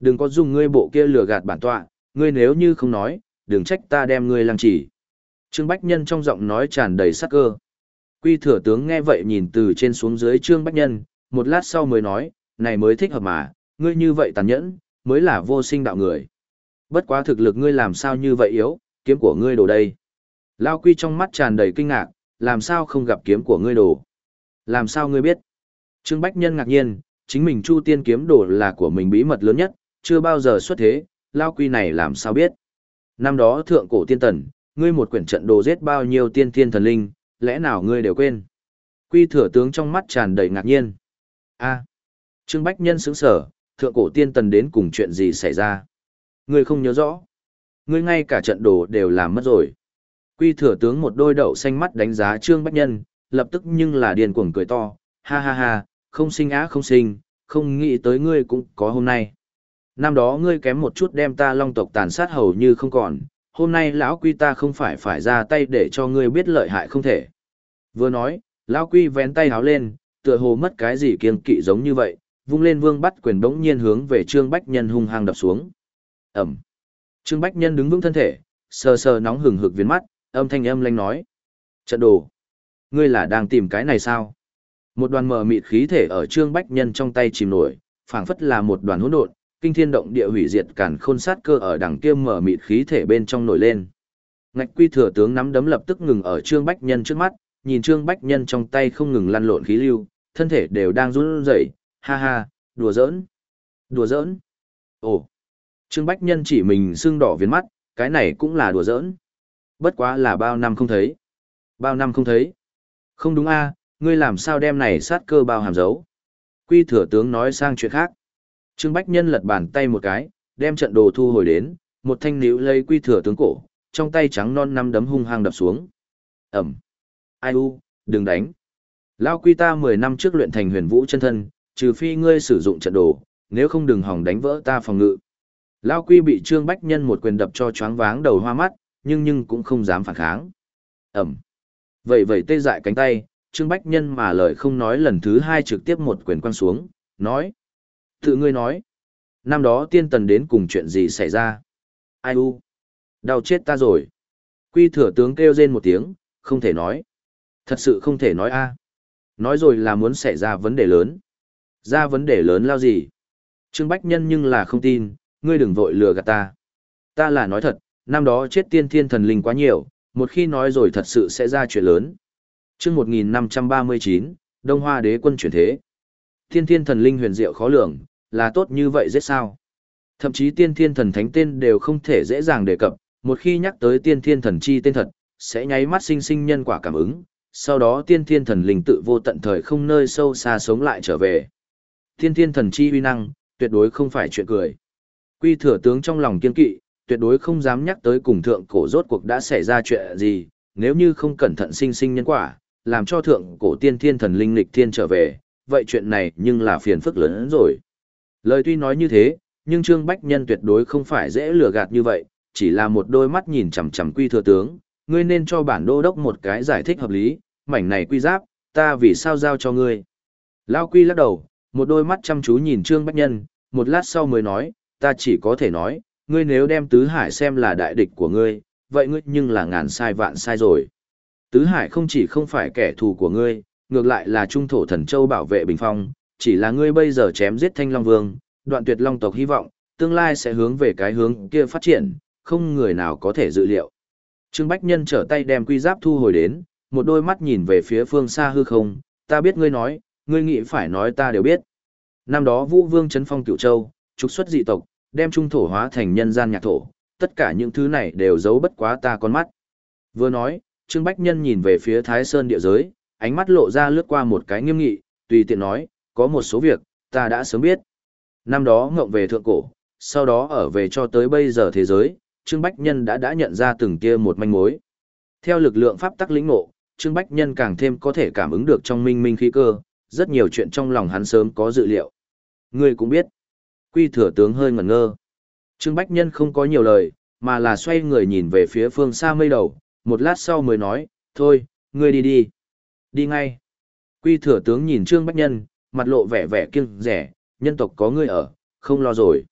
Đừng có dùng ngươi bộ kia lừa gạt bản tọa, ngươi nếu như không nói, đừng trách ta đem ngươi lăng trì. Trương Bách Nhân trong giọng nói tràn đầy sắc cơ. Quy thừa tướng nghe vậy nhìn từ trên xuống dưới Trương Bách Nhân, một lát sau mới nói, này mới thích hợp mà, ngươi như vậy tàn nhẫn, mới là vô sinh đạo người. Bất quá thực lực ngươi làm sao như vậy yếu, kiếm của ngươi đồ đây. Lao Quy trong mắt tràn đầy kinh ngạc, làm sao không gặp kiếm của ngươi đồ. Làm sao ngươi biết? Trương Bách Nhân ngạc nhiên, chính mình Chu Tiên kiếm đồ là của mình bí mật lớn nhất, chưa bao giờ xuất thế, Lao Quy này làm sao biết? Năm đó thượng cổ tiên tần, ngươi một quyển trận đồ giết bao nhiêu tiên thiên thần linh, lẽ nào ngươi đều quên? Quy thừa tướng trong mắt tràn đầy ngạc nhiên. A, Trương Bách Nhân sững sở, thượng cổ tiên tần đến cùng chuyện gì xảy ra? Ngươi không nhớ rõ. Ngươi ngay cả trận đồ đều làm mất rồi. Quy thừa tướng một đôi đậu xanh mắt đánh giá Trương Bách Nhân, lập tức nhưng là điên cuồng cười to, ha ha ha, không sinh á không sinh, không nghĩ tới ngươi cũng có hôm nay. Năm đó ngươi kém một chút đem ta long tộc tàn sát hầu như không còn, hôm nay lão Quy ta không phải phải ra tay để cho ngươi biết lợi hại không thể. Vừa nói, lão Quy vén tay háo lên, tựa hồ mất cái gì kiêng kỵ giống như vậy, vung lên vương bắt quyền bỗng nhiên hướng về Trương Bách Nhân hung hăng đập xuống. Ẩm. Trương Bách Nhân đứng vững thân thể, sờ sờ nóng hừng hực viền mắt, âm thanh âm lanh nói. Trận đồ. Ngươi là đang tìm cái này sao? Một đoàn mờ mịt khí thể ở Trương Bách Nhân trong tay chìm nổi, phảng phất là một đoàn hỗn độn, kinh thiên động địa hủy diệt càn khôn sát cơ ở đằng kia mờ mịt khí thể bên trong nổi lên. Ngạch Quy thừa tướng nắm đấm lập tức ngừng ở Trương Bách Nhân trước mắt, nhìn Trương Bách Nhân trong tay không ngừng lăn lộn khí lưu, thân thể đều đang run rẩy, ha ha, đùa giỡn. Đùa giỡn. Ồ. Trương Bách Nhân chỉ mình sưng đỏ viền mắt, cái này cũng là đùa giỡn. Bất quá là bao năm không thấy. Bao năm không thấy. Không đúng a, ngươi làm sao đem này sát cơ bao hàm giấu. Quy thừa tướng nói sang chuyện khác. Trương Bách Nhân lật bàn tay một cái, đem trận đồ thu hồi đến, một thanh níu lấy Quy thừa tướng cổ, trong tay trắng non năm đấm hung hăng đập xuống. Ẩm. Ai u, đừng đánh. Lao Quy ta mười năm trước luyện thành huyền vũ chân thân, trừ phi ngươi sử dụng trận đồ, nếu không đừng hỏng đánh vỡ ta phòng ngự. Lao Quy bị Trương Bách Nhân một quyền đập cho choáng váng đầu hoa mắt, nhưng nhưng cũng không dám phản kháng. Ẩm. Vậy vậy tê dại cánh tay, Trương Bách Nhân mà lời không nói lần thứ hai trực tiếp một quyền quăng xuống, nói. Tự ngươi nói. Năm đó tiên tần đến cùng chuyện gì xảy ra? Ai u? Đau chết ta rồi. Quy thừa tướng kêu rên một tiếng, không thể nói. Thật sự không thể nói a. Nói rồi là muốn xảy ra vấn đề lớn. Ra vấn đề lớn lao gì? Trương Bách Nhân nhưng là không tin, ngươi đừng vội lừa gạt ta. Ta là nói thật, năm đó chết tiên thiên thần linh quá nhiều, một khi nói rồi thật sự sẽ ra chuyện lớn. Chương một nghìn năm trăm ba mươi chín, Đông Hoa Đế quân chuyển thế. Tiên thiên thần linh huyền diệu khó lường, là tốt như vậy giết sao? Thậm chí tiên thiên thần thánh tên đều không thể dễ dàng đề cập, một khi nhắc tới tiên thiên thần chi tên thật, sẽ nháy mắt sinh sinh nhân quả cảm ứng, sau đó tiên thiên thần linh tự vô tận thời không nơi sâu xa sống lại trở về. Tiên thiên thần chi uy năng, tuyệt đối không phải chuyện cười. Quy thừa tướng trong lòng kiên kỵ, tuyệt đối không dám nhắc tới cùng thượng cổ rốt cuộc đã xảy ra chuyện gì, nếu như không cẩn thận sinh sinh nhân quả, làm cho thượng cổ tiên thiên thần linh lịch thiên trở về, vậy chuyện này nhưng là phiền phức lớn hơn rồi. Lời tuy nói như thế, nhưng Trương Bách Nhân tuyệt đối không phải dễ lừa gạt như vậy, chỉ là một đôi mắt nhìn chằm chằm Quy thừa tướng, ngươi nên cho bản đô đốc một cái giải thích hợp lý, mảnh này quy giáp, ta vì sao giao cho ngươi. Lao Quy lắc đầu, một đôi mắt chăm chú nhìn Trương Bách Nhân, một lát sau mới nói, ta chỉ có thể nói, ngươi nếu đem Tứ Hải xem là đại địch của ngươi, vậy ngươi nhưng là ngàn sai vạn sai rồi. Tứ Hải không chỉ không phải kẻ thù của ngươi, ngược lại là trung thổ thần châu bảo vệ bình phong, chỉ là ngươi bây giờ chém giết Thanh Long Vương, đoạn tuyệt Long tộc hy vọng, tương lai sẽ hướng về cái hướng kia phát triển, không người nào có thể dự liệu. Trương Bách Nhân trở tay đem quy giáp thu hồi đến, một đôi mắt nhìn về phía phương xa hư không, ta biết ngươi nói, ngươi nghĩ phải nói ta đều biết. Năm đó Vũ Vương trấn phong Cửu Châu, trục xuất dị tộc, đem trung thổ hóa thành nhân gian nhạc thổ, tất cả những thứ này đều giấu bất quá ta con mắt. Vừa nói, Trương Bách Nhân nhìn về phía Thái Sơn địa giới, ánh mắt lộ ra lướt qua một cái nghiêm nghị, tùy tiện nói, có một số việc, ta đã sớm biết. Năm đó ngộng về thượng cổ, sau đó ở về cho tới bây giờ thế giới, Trương Bách Nhân đã đã nhận ra từng tia một manh mối. Theo lực lượng pháp tắc lĩnh ngộ, Trương Bách Nhân càng thêm có thể cảm ứng được trong minh minh khí cơ, rất nhiều chuyện trong lòng hắn sớm có dự liệu. Ngươi cũng biết. Quy thừa tướng hơi ngẩn ngơ. Trương Bách Nhân không có nhiều lời, mà là xoay người nhìn về phía phương xa mây đầu, một lát sau mới nói, thôi, ngươi đi đi. Đi ngay. Quy thừa tướng nhìn Trương Bách Nhân, mặt lộ vẻ vẻ kiêng rẻ, nhân tộc có ngươi ở, không lo rồi.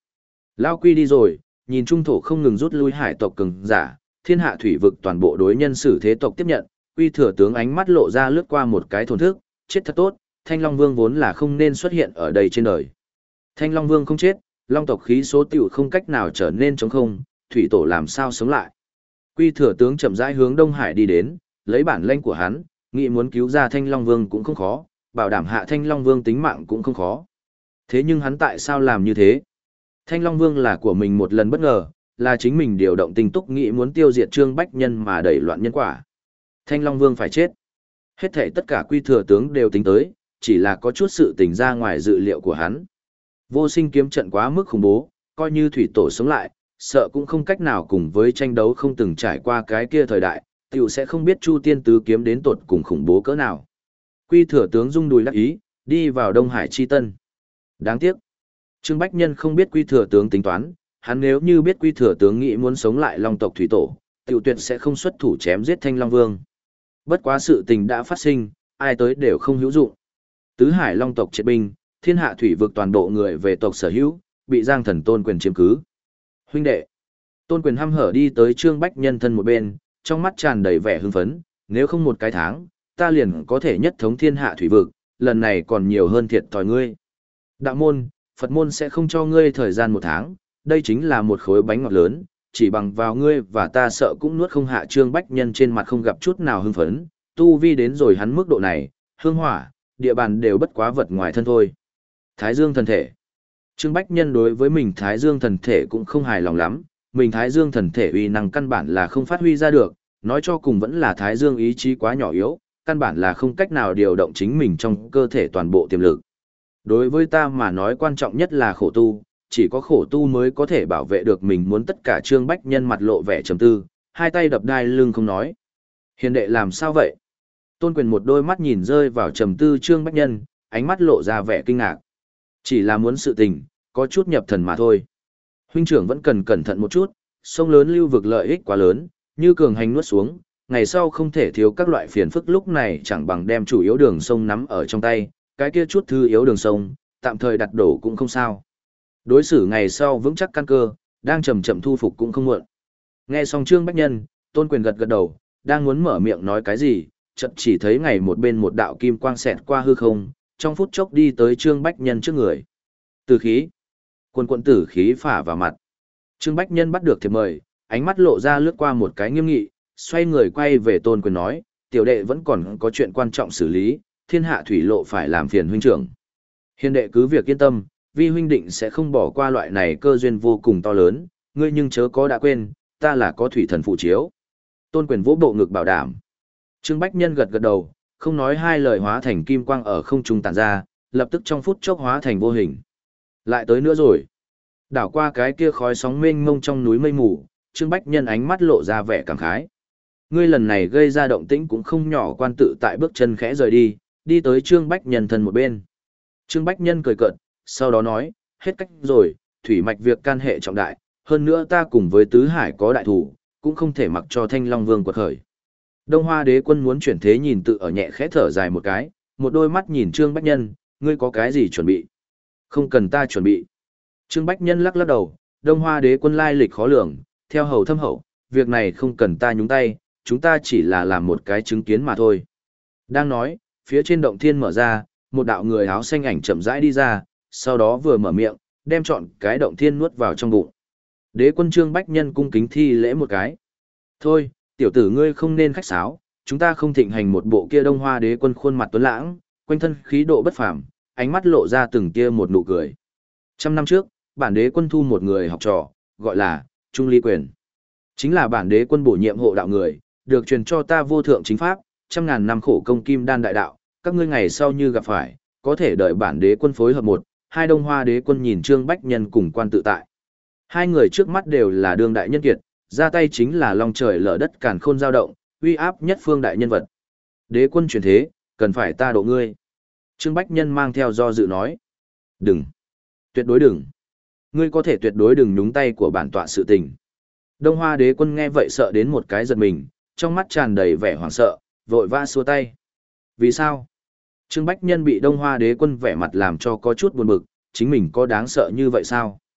Lao Quy đi rồi, nhìn trung thổ không ngừng rút lui hải tộc cường giả, thiên hạ thủy vực toàn bộ đối nhân xử thế tộc tiếp nhận, Quy thừa tướng ánh mắt lộ ra lướt qua một cái thổn thức, chết thật tốt, Thanh Long Vương vốn là không nên xuất hiện ở đây trên đời. Thanh Long Vương không chết, long tộc khí số tiểu không cách nào trở nên trống không, thủy tổ làm sao sống lại. Quy thừa tướng chậm rãi hướng Đông Hải đi đến, lấy bản lĩnh của hắn, nghĩ muốn cứu ra Thanh Long Vương cũng không khó, bảo đảm hạ Thanh Long Vương tính mạng cũng không khó. Thế nhưng hắn tại sao làm như thế? Thanh Long Vương là của mình một lần bất ngờ, là chính mình điều động tinh túc nghĩ muốn tiêu diệt Trương Bách Nhân mà đẩy loạn nhân quả. Thanh Long Vương phải chết. Hết thảy tất cả Quy thừa tướng đều tính tới, chỉ là có chút sự tình ra ngoài dự liệu của hắn. Vô Sinh kiếm trận quá mức khủng bố, coi như thủy tổ sống lại, sợ cũng không cách nào cùng với tranh đấu không từng trải qua cái kia thời đại, tiểu sẽ không biết Chu Tiên tứ kiếm đến tột cùng khủng bố cỡ nào. Quy thừa tướng rung đùi đắc ý, đi vào Đông Hải chi tân. Đáng tiếc, Trương Bách Nhân không biết Quy thừa tướng tính toán, hắn nếu như biết Quy thừa tướng nghĩ muốn sống lại Long tộc thủy tổ, tiểu tuyệt sẽ không xuất thủ chém giết Thanh Long Vương. Bất quá sự tình đã phát sinh, ai tới đều không hữu dụng. Tứ Hải Long tộc triệt binh, thiên hạ thủy vực toàn bộ người về tộc sở hữu, bị Giang Thần Tôn Quyền chiếm cứ. Huynh đệ, Tôn Quyền hăm hở đi tới Trương Bách Nhân thân một bên, trong mắt tràn đầy vẻ hưng phấn, nếu không một cái tháng, ta liền có thể nhất thống thiên hạ thủy vực, lần này còn nhiều hơn thiệt thòi ngươi. Đạo môn, Phật môn sẽ không cho ngươi thời gian một tháng, đây chính là một khối bánh ngọt lớn, chỉ bằng vào ngươi và ta sợ cũng nuốt không hạ. Trương Bách Nhân trên mặt không gặp chút nào hưng phấn, tu vi đến rồi hắn mức độ này, hương hỏa, địa bàn đều bất quá vật ngoài thân thôi. Thái Dương thần thể. Trương Bách Nhân đối với mình Thái Dương thần thể cũng không hài lòng lắm, mình Thái Dương thần thể uy năng căn bản là không phát huy ra được, nói cho cùng vẫn là Thái Dương ý chí quá nhỏ yếu, căn bản là không cách nào điều động chính mình trong cơ thể toàn bộ tiềm lực. Đối với ta mà nói quan trọng nhất là khổ tu, chỉ có khổ tu mới có thể bảo vệ được mình. Muốn tất cả. Trương Bách Nhân mặt lộ vẻ trầm tư, hai tay đập đai lưng không nói. Hiền đệ làm sao vậy? Tôn Quyền một đôi mắt nhìn rơi vào trầm tư Trương Bách Nhân, ánh mắt lộ ra vẻ kinh ngạc. Chỉ là muốn sự tình, có chút nhập thần mà thôi. Huynh trưởng vẫn cần cẩn thận một chút, sông lớn lưu vực lợi ích quá lớn, như cường hành nuốt xuống, ngày sau không thể thiếu các loại phiền phức. Lúc này chẳng bằng đem chủ yếu đường sông nắm ở trong tay, cái kia chút thứ yếu đường sông, tạm thời đặt đổ cũng không sao. Đối xử ngày sau vững chắc căn cơ, đang chậm chậm thu phục cũng không muộn. Nghe xong Trương Bách Nhân, Tôn Quyền gật gật đầu, đang muốn mở miệng nói cái gì, chợt chỉ thấy ngày một bên một đạo kim quang xẹt qua hư không, trong phút chốc đi tới Trương Bách Nhân trước người. Tử khí, quần quận tử khí phả vào mặt. Trương Bách Nhân bắt được thiệp mời, ánh mắt lộ ra lướt qua một cái nghiêm nghị, xoay người quay về Tôn Quyền nói, tiểu đệ vẫn còn có chuyện quan trọng xử lý, thiên hạ thủy lộ phải làm phiền huynh trưởng. Hiền đệ cứ việc yên tâm, vi huynh định sẽ không bỏ qua loại này cơ duyên vô cùng to lớn, ngươi nhưng chớ có đã quên, ta là có thủy thần phụ chiếu. Tôn Quyền vỗ bộ ngực bảo đảm. Trương Bách Nhân gật gật đầu, không nói hai lời hóa thành kim quang ở không trung tản ra, lập tức trong phút chốc hóa thành vô hình. Lại tới nữa rồi. Đảo qua cái kia khói sóng mênh mông trong núi mây mù, Trương Bách Nhân ánh mắt lộ ra vẻ cảm khái. Ngươi lần này gây ra động tĩnh cũng không nhỏ. Quan tự tại bước chân khẽ rời đi, đi tới Trương Bách Nhân thân một bên. Trương Bách Nhân cười cợt, sau đó nói, hết cách rồi, thủy mạch việc can hệ trọng đại, hơn nữa ta cùng với Tứ Hải có đại thủ, cũng không thể mặc cho Thanh Long Vương quật khởi. Đông Hoa Đế Quân muốn chuyển thế nhìn tự ở nhẹ khẽ thở dài một cái, một đôi mắt nhìn Trương Bách Nhân, ngươi có cái gì chuẩn bị? Không cần ta chuẩn bị. Trương Bách Nhân lắc lắc đầu, Đông Hoa Đế Quân lai lịch khó lường, theo hầu thâm hậu, việc này không cần ta nhúng tay, chúng ta chỉ là làm một cái chứng kiến mà thôi. Đang nói, phía trên động thiên mở ra, một đạo người áo xanh ảnh chậm rãi đi ra, sau đó vừa mở miệng, đem trọn cái động thiên nuốt vào trong bụng. Đế Quân Trương Bách Nhân cung kính thi lễ một cái. Thôi, tiểu tử ngươi không nên khách sáo, chúng ta không thịnh hành một bộ kia. Đông Hoa Đế Quân khuôn mặt tuấn lãng, quanh thân khí độ bất phàm, ánh mắt lộ ra từng kia một nụ cười. Trăm năm trước, bản Đế Quân thu một người học trò, gọi là Trung Ly Quyền. Chính là bản Đế Quân bổ nhiệm hộ đạo người, được truyền cho ta vô thượng chính pháp, trăm ngàn năm khổ công kim đan đại đạo, các ngươi ngày sau như gặp phải, có thể đợi bản Đế Quân phối hợp một, hai. Đông Hoa Đế Quân nhìn Trương Bách Nhân cùng Quan tự tại. Hai người trước mắt đều là đương đại nhân kiệt, ra tay chính là long trời lở đất càn khôn dao động, uy áp nhất phương đại nhân vật. Đế Quân chuyển thế, cần phải ta độ ngươi. Trương Bách Nhân mang theo do dự nói. Đừng. Tuyệt đối đừng. Ngươi có thể tuyệt đối đừng nhúng tay của bản tọa sự tình. Đông Hoa Đế Quân nghe vậy sợ đến một cái giật mình, trong mắt tràn đầy vẻ hoảng sợ, vội vã xua tay. Vì sao? Trương Bách Nhân bị Đông Hoa Đế Quân vẻ mặt làm cho có chút buồn bực, chính mình có đáng sợ như vậy sao?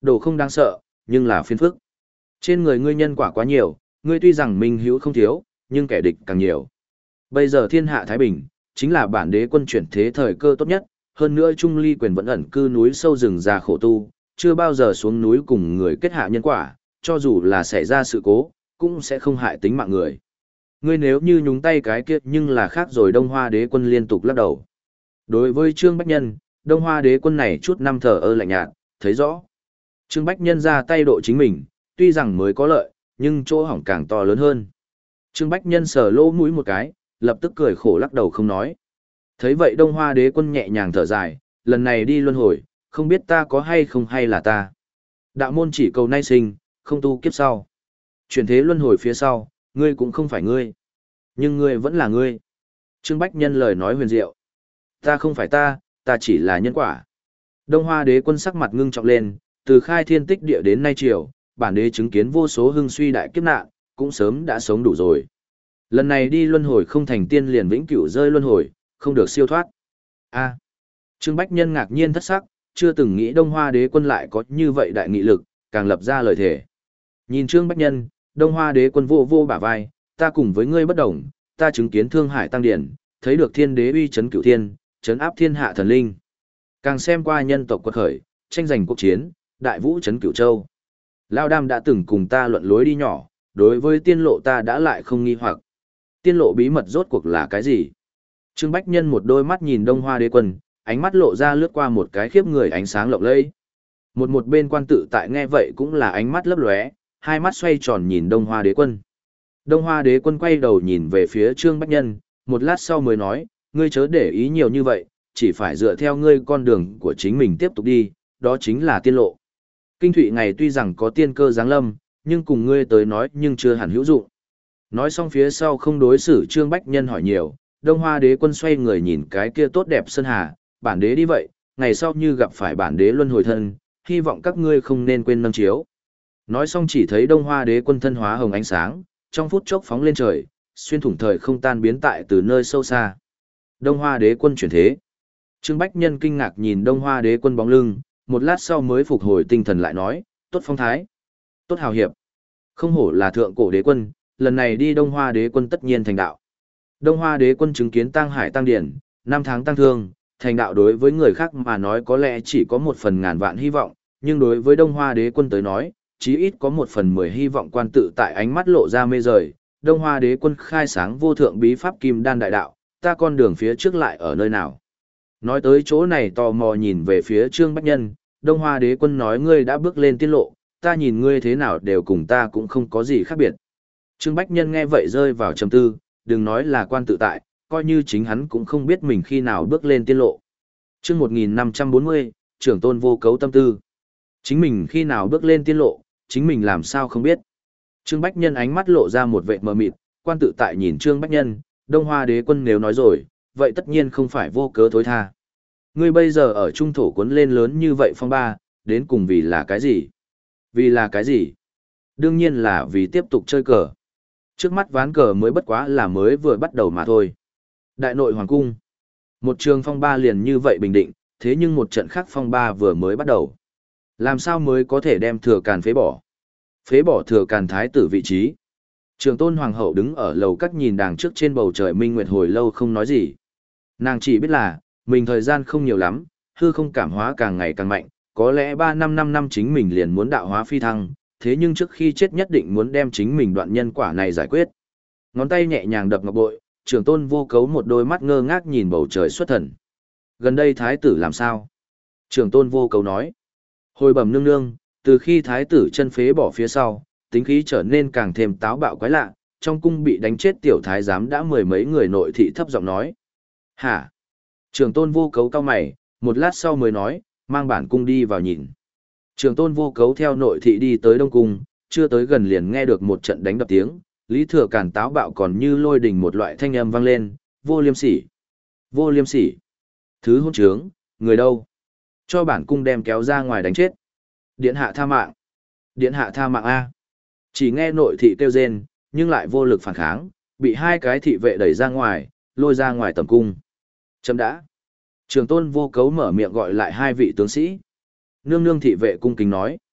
Đồ không đáng sợ, nhưng là phiền phức. Trên người ngươi nhân quả quá nhiều, ngươi tuy rằng minh hữu không thiếu, nhưng kẻ địch càng nhiều. Bây giờ thiên hạ Thái Bình, chính là bản đế quân chuyển thế thời cơ tốt nhất, hơn nữa Trung Ly quyền vẫn ẩn cư núi sâu rừng già khổ tu, chưa bao giờ xuống núi cùng người kết hạ nhân quả, cho dù là xảy ra sự cố, cũng sẽ không hại tính mạng người. Ngươi nếu như nhúng tay cái kia nhưng là khác rồi. Đông Hoa đế quân liên tục lắc đầu. Đối với Trương Bách Nhân, Đông Hoa đế quân này chút năm thờ ơ lạnh nhạt, thấy rõ. Trương Bách Nhân ra tay độ chính mình, tuy rằng mới có lợi, nhưng chỗ hỏng càng to lớn hơn. Trương Bách Nhân sờ lỗ mũi một cái, lập tức cười khổ lắc đầu không nói. Thấy vậy Đông Hoa đế quân nhẹ nhàng thở dài, lần này đi luân hồi, không biết ta có hay không hay là ta. Đạo môn chỉ cầu nay sinh, không tu kiếp sau. Chuyển thế luân hồi phía sau, ngươi cũng không phải ngươi. Nhưng ngươi vẫn là ngươi. Trương Bách Nhân lời nói huyền diệu. Ta không phải ta, ta chỉ là nhân quả. Đông Hoa đế quân sắc mặt ngưng trọng lên, từ khai thiên tích địa đến nay triều, bản đế chứng kiến vô số hưng suy đại kiếp nạn, cũng sớm đã sống đủ rồi. Lần này đi luân hồi không thành tiên liền vĩnh cửu rơi luân hồi, không được siêu thoát. A. Trương Bách Nhân ngạc nhiên thất sắc, chưa từng nghĩ Đông Hoa đế quân lại có như vậy đại nghị lực, càng lập ra lời thể. Nhìn Trương Bách Nhân, Đông Hoa đế quân vô vô bả vai, ta cùng với ngươi bất đồng, ta chứng kiến Thương Hải tăng điển, thấy được thiên đế uy chấn cửu thiên, chấn áp thiên hạ thần linh. Càng xem qua nhân tộc quật khởi, tranh giành cuộc chiến, đại vũ chấn cửu châu. Lao Đam đã từng cùng ta luận lối đi nhỏ, đối với tiên lộ ta đã lại không nghi hoặc. Tiên lộ bí mật rốt cuộc là cái gì? Trương Bách Nhân một đôi mắt nhìn Đông Hoa đế quân, ánh mắt lộ ra lướt qua một cái khiếp người ánh sáng lộng lẫy. Một một bên quan tự tại nghe vậy cũng là ánh mắt lấp lóe, hai mắt xoay tròn nhìn Đông Hoa đế quân. Đông Hoa đế quân quay đầu nhìn về phía Trương Bách Nhân, một lát sau mới nói, ngươi chớ để ý nhiều như vậy, chỉ phải dựa theo ngươi con đường của chính mình tiếp tục đi, đó chính là tiên lộ. Kinh Thụy ngày tuy rằng có tiên cơ giáng lâm, nhưng cùng ngươi tới nói nhưng chưa hẳn hữu dụng. Nói xong phía sau không đối xử Trương Bách Nhân hỏi nhiều, Đông Hoa đế quân xoay người nhìn cái kia tốt đẹp sơn hà, bản đế đi vậy, ngày sau như gặp phải bản đế luân hồi thân, hy vọng các ngươi không nên quên nâng chiếu. Nói xong chỉ thấy Đông Hoa đế quân thân hóa hồng ánh sáng, trong phút chốc phóng lên trời, xuyên thủng thời không tan biến tại từ nơi sâu xa. Đông Hoa đế quân chuyển thế. Trương Bách Nhân kinh ngạc nhìn Đông Hoa đế quân bóng lưng, một lát sau mới phục hồi tinh thần lại nói, tốt phong thái, tốt hào hiệp. Không hổ là thượng cổ đế quân, lần này đi Đông Hoa đế quân tất nhiên thành đạo. Đông Hoa đế quân chứng kiến Tăng Hải Tăng Điển, năm tháng tăng thương, thành đạo đối với người khác mà nói có lẽ chỉ có một phần ngàn vạn hy vọng, nhưng đối với Đông Hoa đế quân tới nói, chí ít có một phần mười hy vọng. Quan tự tại ánh mắt lộ ra mê rời, Đông Hoa đế quân khai sáng vô thượng bí pháp kim đan đại đạo, ta con đường phía trước lại ở nơi nào? Nói tới chỗ này tò mò nhìn về phía Trương Bách Nhân, Đông Hoa đế quân nói ngươi đã bước lên tiên lộ, ta nhìn ngươi thế nào đều cùng ta cũng không có gì khác biệt. Trương Bách Nhân nghe vậy rơi vào trầm tư, đừng nói là quan tự tại, coi như chính hắn cũng không biết mình khi nào bước lên tiên lộ. Chương một nghìn năm trăm bốn mươi, trưởng tôn vô cấu tâm tư. Chính mình khi nào bước lên tiên lộ, chính mình làm sao không biết. Trương Bách Nhân ánh mắt lộ ra một vẻ mờ mịt, quan tự tại nhìn Trương Bách Nhân, Đông Hoa đế quân nếu nói rồi, vậy tất nhiên không phải vô cớ thối tha. Ngươi bây giờ ở trung thổ cuốn lên lớn như vậy phong ba, đến cùng vì là cái gì? Vì là cái gì? Đương nhiên là vì tiếp tục chơi cờ. Trước mắt ván cờ mới bất quá là mới vừa bắt đầu mà thôi. Đại nội hoàng cung. Một trường phong ba liền như vậy bình định, thế nhưng một trận khác phong ba vừa mới bắt đầu. Làm sao mới có thể đem thừa càn phế bỏ? Phế bỏ thừa càn thái tử vị trí. Trường tôn hoàng hậu đứng ở lầu các nhìn đàng trước trên bầu trời minh nguyệt hồi lâu không nói gì. Nàng chỉ biết là, mình thời gian không nhiều lắm, hư không cảm hóa càng ngày càng mạnh, có lẽ ba năm năm năm chính mình liền muốn đạo hóa phi thăng, thế nhưng trước khi chết nhất định muốn đem chính mình đoạn nhân quả này giải quyết. Ngón tay nhẹ nhàng đập ngọc bội, trưởng tôn vô cấu một đôi mắt ngơ ngác nhìn bầu trời xuất thần. Gần đây thái tử làm sao? Trưởng tôn vô cấu nói. Hồi bẩm nương nương, từ khi thái tử chân phế bỏ phía sau, tính khí trở nên càng thêm táo bạo quái lạ, trong cung bị đánh chết tiểu thái giám đã mười mấy người nội thị thấp giọng nói. Hả? Trưởng tôn vô cấu cao mày, một lát sau mới nói, mang bản cung đi vào nhìn. Trưởng tôn vô cấu theo nội thị đi tới đông cung, chưa tới gần liền nghe được một trận đánh đập tiếng, Lý Thừa Càn táo bạo còn như lôi đình một loại thanh âm vang lên, vô liêm sỉ, vô liêm sỉ, thứ hôn trướng, người đâu? Cho bản cung đem kéo ra ngoài đánh chết. Điện hạ tha mạng, điện hạ tha mạng A. Chỉ nghe nội thị kêu rên, nhưng lại vô lực phản kháng, bị hai cái thị vệ đẩy ra ngoài, lôi ra ngoài tầm cung. Chấm đã. Trường tôn vô cấu mở miệng gọi lại hai vị tướng sĩ. Nương nương thị vệ cung kính nói.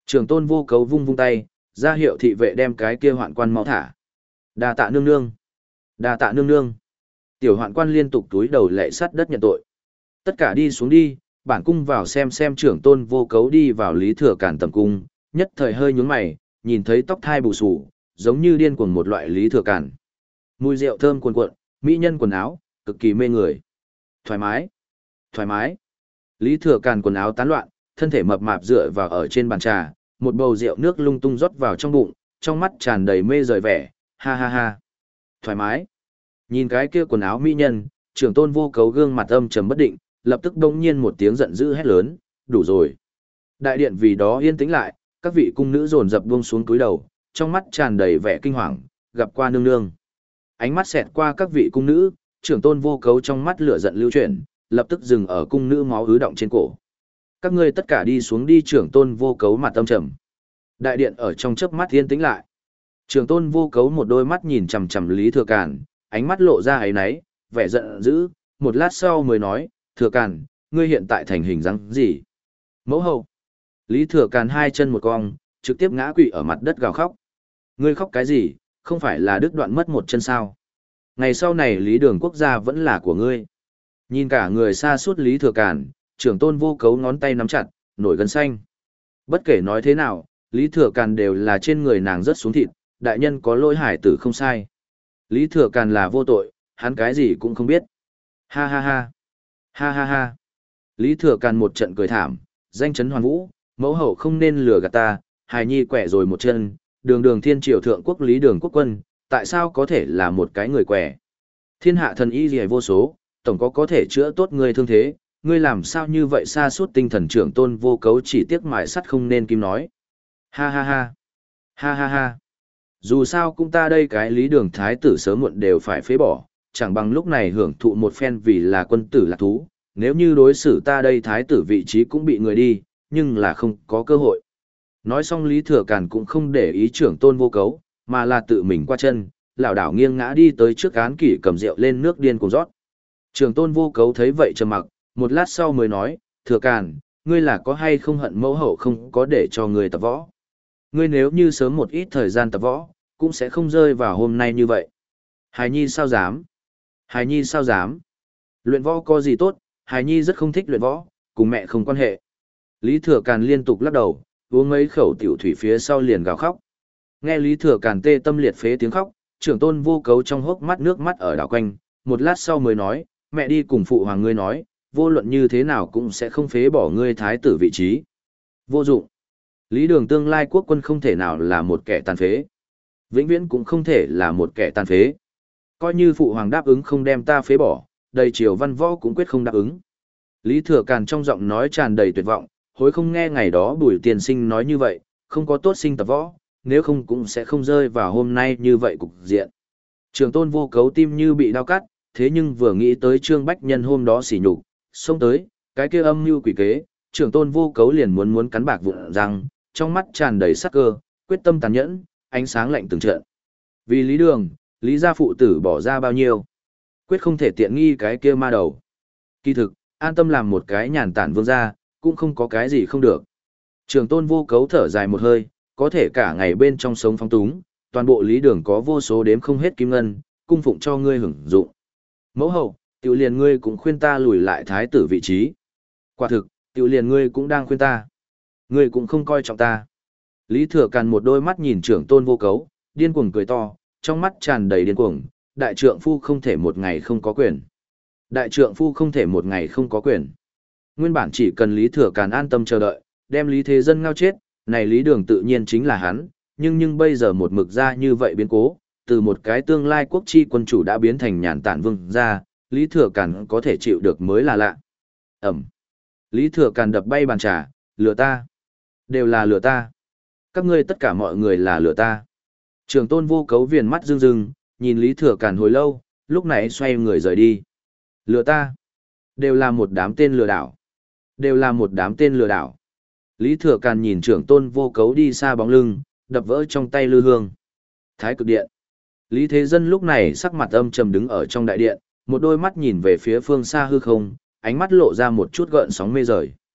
Trường tôn vô cấu vung vung tay, ra hiệu thị vệ đem cái kia hoạn quan mau thả. Đa tạ nương nương. Đa tạ nương nương. Tiểu hoạn quan liên tục túi đầu lệ sắt đất nhận tội. Tất cả đi xuống đi, bản cung vào xem xem trưởng tôn vô cấu đi vào Lý Thừa Càn tầm cung, nhất thời hơi nhướng mày, nhìn thấy tóc thai bù xù, giống như điên cuồng một loại Lý Thừa Càn. Mùi rượu thơm cuồn cuộn, mỹ nhân quần áo, cực kỳ mê người. Thoải mái, thoải mái. Lý Thừa Càn quần áo tán loạn, thân thể mập mạp dựa vào ở trên bàn trà, một bầu rượu nước lung tung rót vào trong bụng, trong mắt tràn đầy mê rời vẻ, ha ha ha. Thoải mái. Nhìn cái kia quần áo mỹ nhân, trưởng tôn vô cấu gương mặt âm trầm bất định, lập tức đông nhiên một tiếng giận dữ hét lớn, đủ rồi. Đại điện vì đó yên tĩnh lại, các vị cung nữ dồn dập buông xuống túi đầu, trong mắt tràn đầy vẻ kinh hoàng, gặp qua nương nương. Ánh mắt xẹt qua các vị cung nữ, trưởng tôn vô cấu trong mắt lửa giận lưu chuyển, lập tức dừng ở cung nữ máu ứ động trên cổ. Các ngươi tất cả đi xuống đi, trưởng tôn vô cấu mặt âm trầm. Đại điện ở trong chớp mắt yên tĩnh lại. Trưởng tôn vô cấu một đôi mắt nhìn chằm chằm Lý Thừa Càn, ánh mắt lộ ra ấy náy, vẻ giận dữ, một lát sau mới nói, Thừa Càn, ngươi hiện tại thành hình dáng gì? Mẫu hậu. Lý Thừa Càn hai chân một cong, trực tiếp ngã quỵ ở mặt đất gào khóc. Ngươi khóc cái gì, không phải là đứt đoạn mất một chân sao? Ngày sau này Lý Đường quốc gia vẫn là của ngươi. Nhìn cả người xa suốt Lý Thừa Càn, trưởng tôn vô cấu ngón tay nắm chặt, nổi gân xanh. Bất kể nói thế nào, Lý Thừa Càn đều là trên người nàng rớt xuống thịt, đại nhân có lỗi hải tử không sai. Lý Thừa Càn là vô tội, hắn cái gì cũng không biết. Ha ha ha. Ha ha ha. Lý Thừa Càn một trận cười thảm, danh chấn hoàn vũ, mẫu hậu không nên lừa gạt ta, hài nhi quẻ rồi một chân, đường đường thiên triều thượng quốc Lý Đường quốc quân, tại sao có thể là một cái người quẻ? Thiên hạ thần y gì vô số, tổng có có thể chữa tốt ngươi thương thế, ngươi làm sao như vậy xa suốt tinh thần trưởng tôn vô cấu chỉ tiếc mài sắt không nên kim nói. Ha ha ha. Ha ha ha. Dù sao cũng ta đây cái Lý Đường thái tử sớm muộn đều phải phế bỏ, chẳng bằng lúc này hưởng thụ một phen vì là quân tử lạc thú, nếu như đối xử ta đây thái tử vị trí cũng bị người đi, nhưng là không có cơ hội. Nói xong Lý Thừa Càn cũng không để ý trưởng tôn vô cấu, mà là tự mình qua chân, lảo đảo nghiêng ngã đi tới trước án kỷ cầm rượu lên nước điên cùng rót. Trưởng tôn vô cấu thấy vậy trầm mặc, một lát sau mới nói, Thừa Càn, ngươi là có hay không hận mẫu hậu không có để cho ngươi tập võ. Ngươi nếu như sớm một ít thời gian tập võ, cũng sẽ không rơi vào hôm nay như vậy. Hài nhi sao dám? Hài nhi sao dám? Luyện võ có gì tốt, Hài nhi rất không thích luyện võ, cùng mẹ không quan hệ. Lý Thừa Càn liên tục lắc đầu, uống mấy khẩu tiểu thủy phía sau liền gào khóc. Nghe Lý Thừa Càn tê tâm liệt phế tiếng khóc, trưởng tôn vô cấu trong hốc mắt nước mắt ở đảo quanh, một lát sau mới nói, mẹ đi cùng phụ hoàng ngươi nói, vô luận như thế nào cũng sẽ không phế bỏ ngươi thái tử vị trí. Vô dụng. Lý Đường tương lai quốc quân không thể nào là một kẻ tàn phế. Vĩnh viễn cũng không thể là một kẻ tàn phế. Coi như phụ hoàng đáp ứng không đem ta phế bỏ, đầy triều văn võ cũng quyết không đáp ứng. Lý Thừa Càn trong giọng nói tràn đầy tuyệt vọng, hối không nghe ngày đó Bùi Tiên Sinh nói như vậy, không có tốt sinh tập võ, nếu không cũng sẽ không rơi vào hôm nay như vậy cục diện. Trường tôn vô cấu tim như bị đau cắt, thế nhưng vừa nghĩ tới Trương Bách Nhân hôm đó xỉ nhục, xông tới, cái kia âm mưu quỷ kế, trường tôn vô cấu liền muốn muốn cắn bạc vụn răng, trong mắt tràn đầy sắc cơ, quyết tâm tàn nhẫn, ánh sáng lạnh từng trận. Vì Lý Đường, Lý gia phụ tử bỏ ra bao nhiêu? Quyết không thể tiện nghi cái kia ma đầu. Kỳ thực, an tâm làm một cái nhàn tản vương gia, cũng không có cái gì không được. Trường tôn vô cấu thở dài một hơi, có thể cả ngày bên trong sống phóng túng, toàn bộ Lý Đường có vô số đếm không hết kim ngân, cung phụng cho ngươi hưởng dụng. Mẫu hậu, tiểu liền ngươi cũng khuyên ta lùi lại thái tử vị trí. Quả thực, tiểu liền ngươi cũng đang khuyên ta. Ngươi cũng không coi trọng ta. Lý Thừa Càn một đôi mắt nhìn trưởng tôn vô cấu, điên cuồng cười to, trong mắt tràn đầy điên cuồng, đại trượng phu không thể một ngày không có quyền. Đại trượng phu không thể một ngày không có quyền. Nguyên bản chỉ cần Lý Thừa Càn an tâm chờ đợi, đem Lý Thế Dân ngao chết, này Lý Đường tự nhiên chính là hắn, nhưng nhưng bây giờ một mực ra như vậy biến cố, từ một cái tương lai quốc chi quân chủ đã biến thành nhàn tản vương gia, Lý Thừa Càn có thể chịu được mới là lạ. Ẩm. Lý Thừa Càn đập bay bàn trà, lừa ta. Đều là lừa ta. Các ngươi tất cả mọi người là lừa ta. Trường tôn vô cấu viền mắt rưng rưng, nhìn Lý Thừa Càn hồi lâu, lúc này xoay người rời đi. Lừa ta. Đều là một đám tên lừa đảo. Đều là một đám tên lừa đảo. Lý Thừa Càn nhìn trưởng tôn vô cấu đi xa bóng lưng, đập vỡ trong tay lư hương. Thái cực điện. Lý Thế Dân lúc này sắc mặt âm trầm đứng ở trong đại điện, một đôi mắt nhìn về phía phương xa hư không, ánh mắt lộ ra một chút gợn sóng mê rời.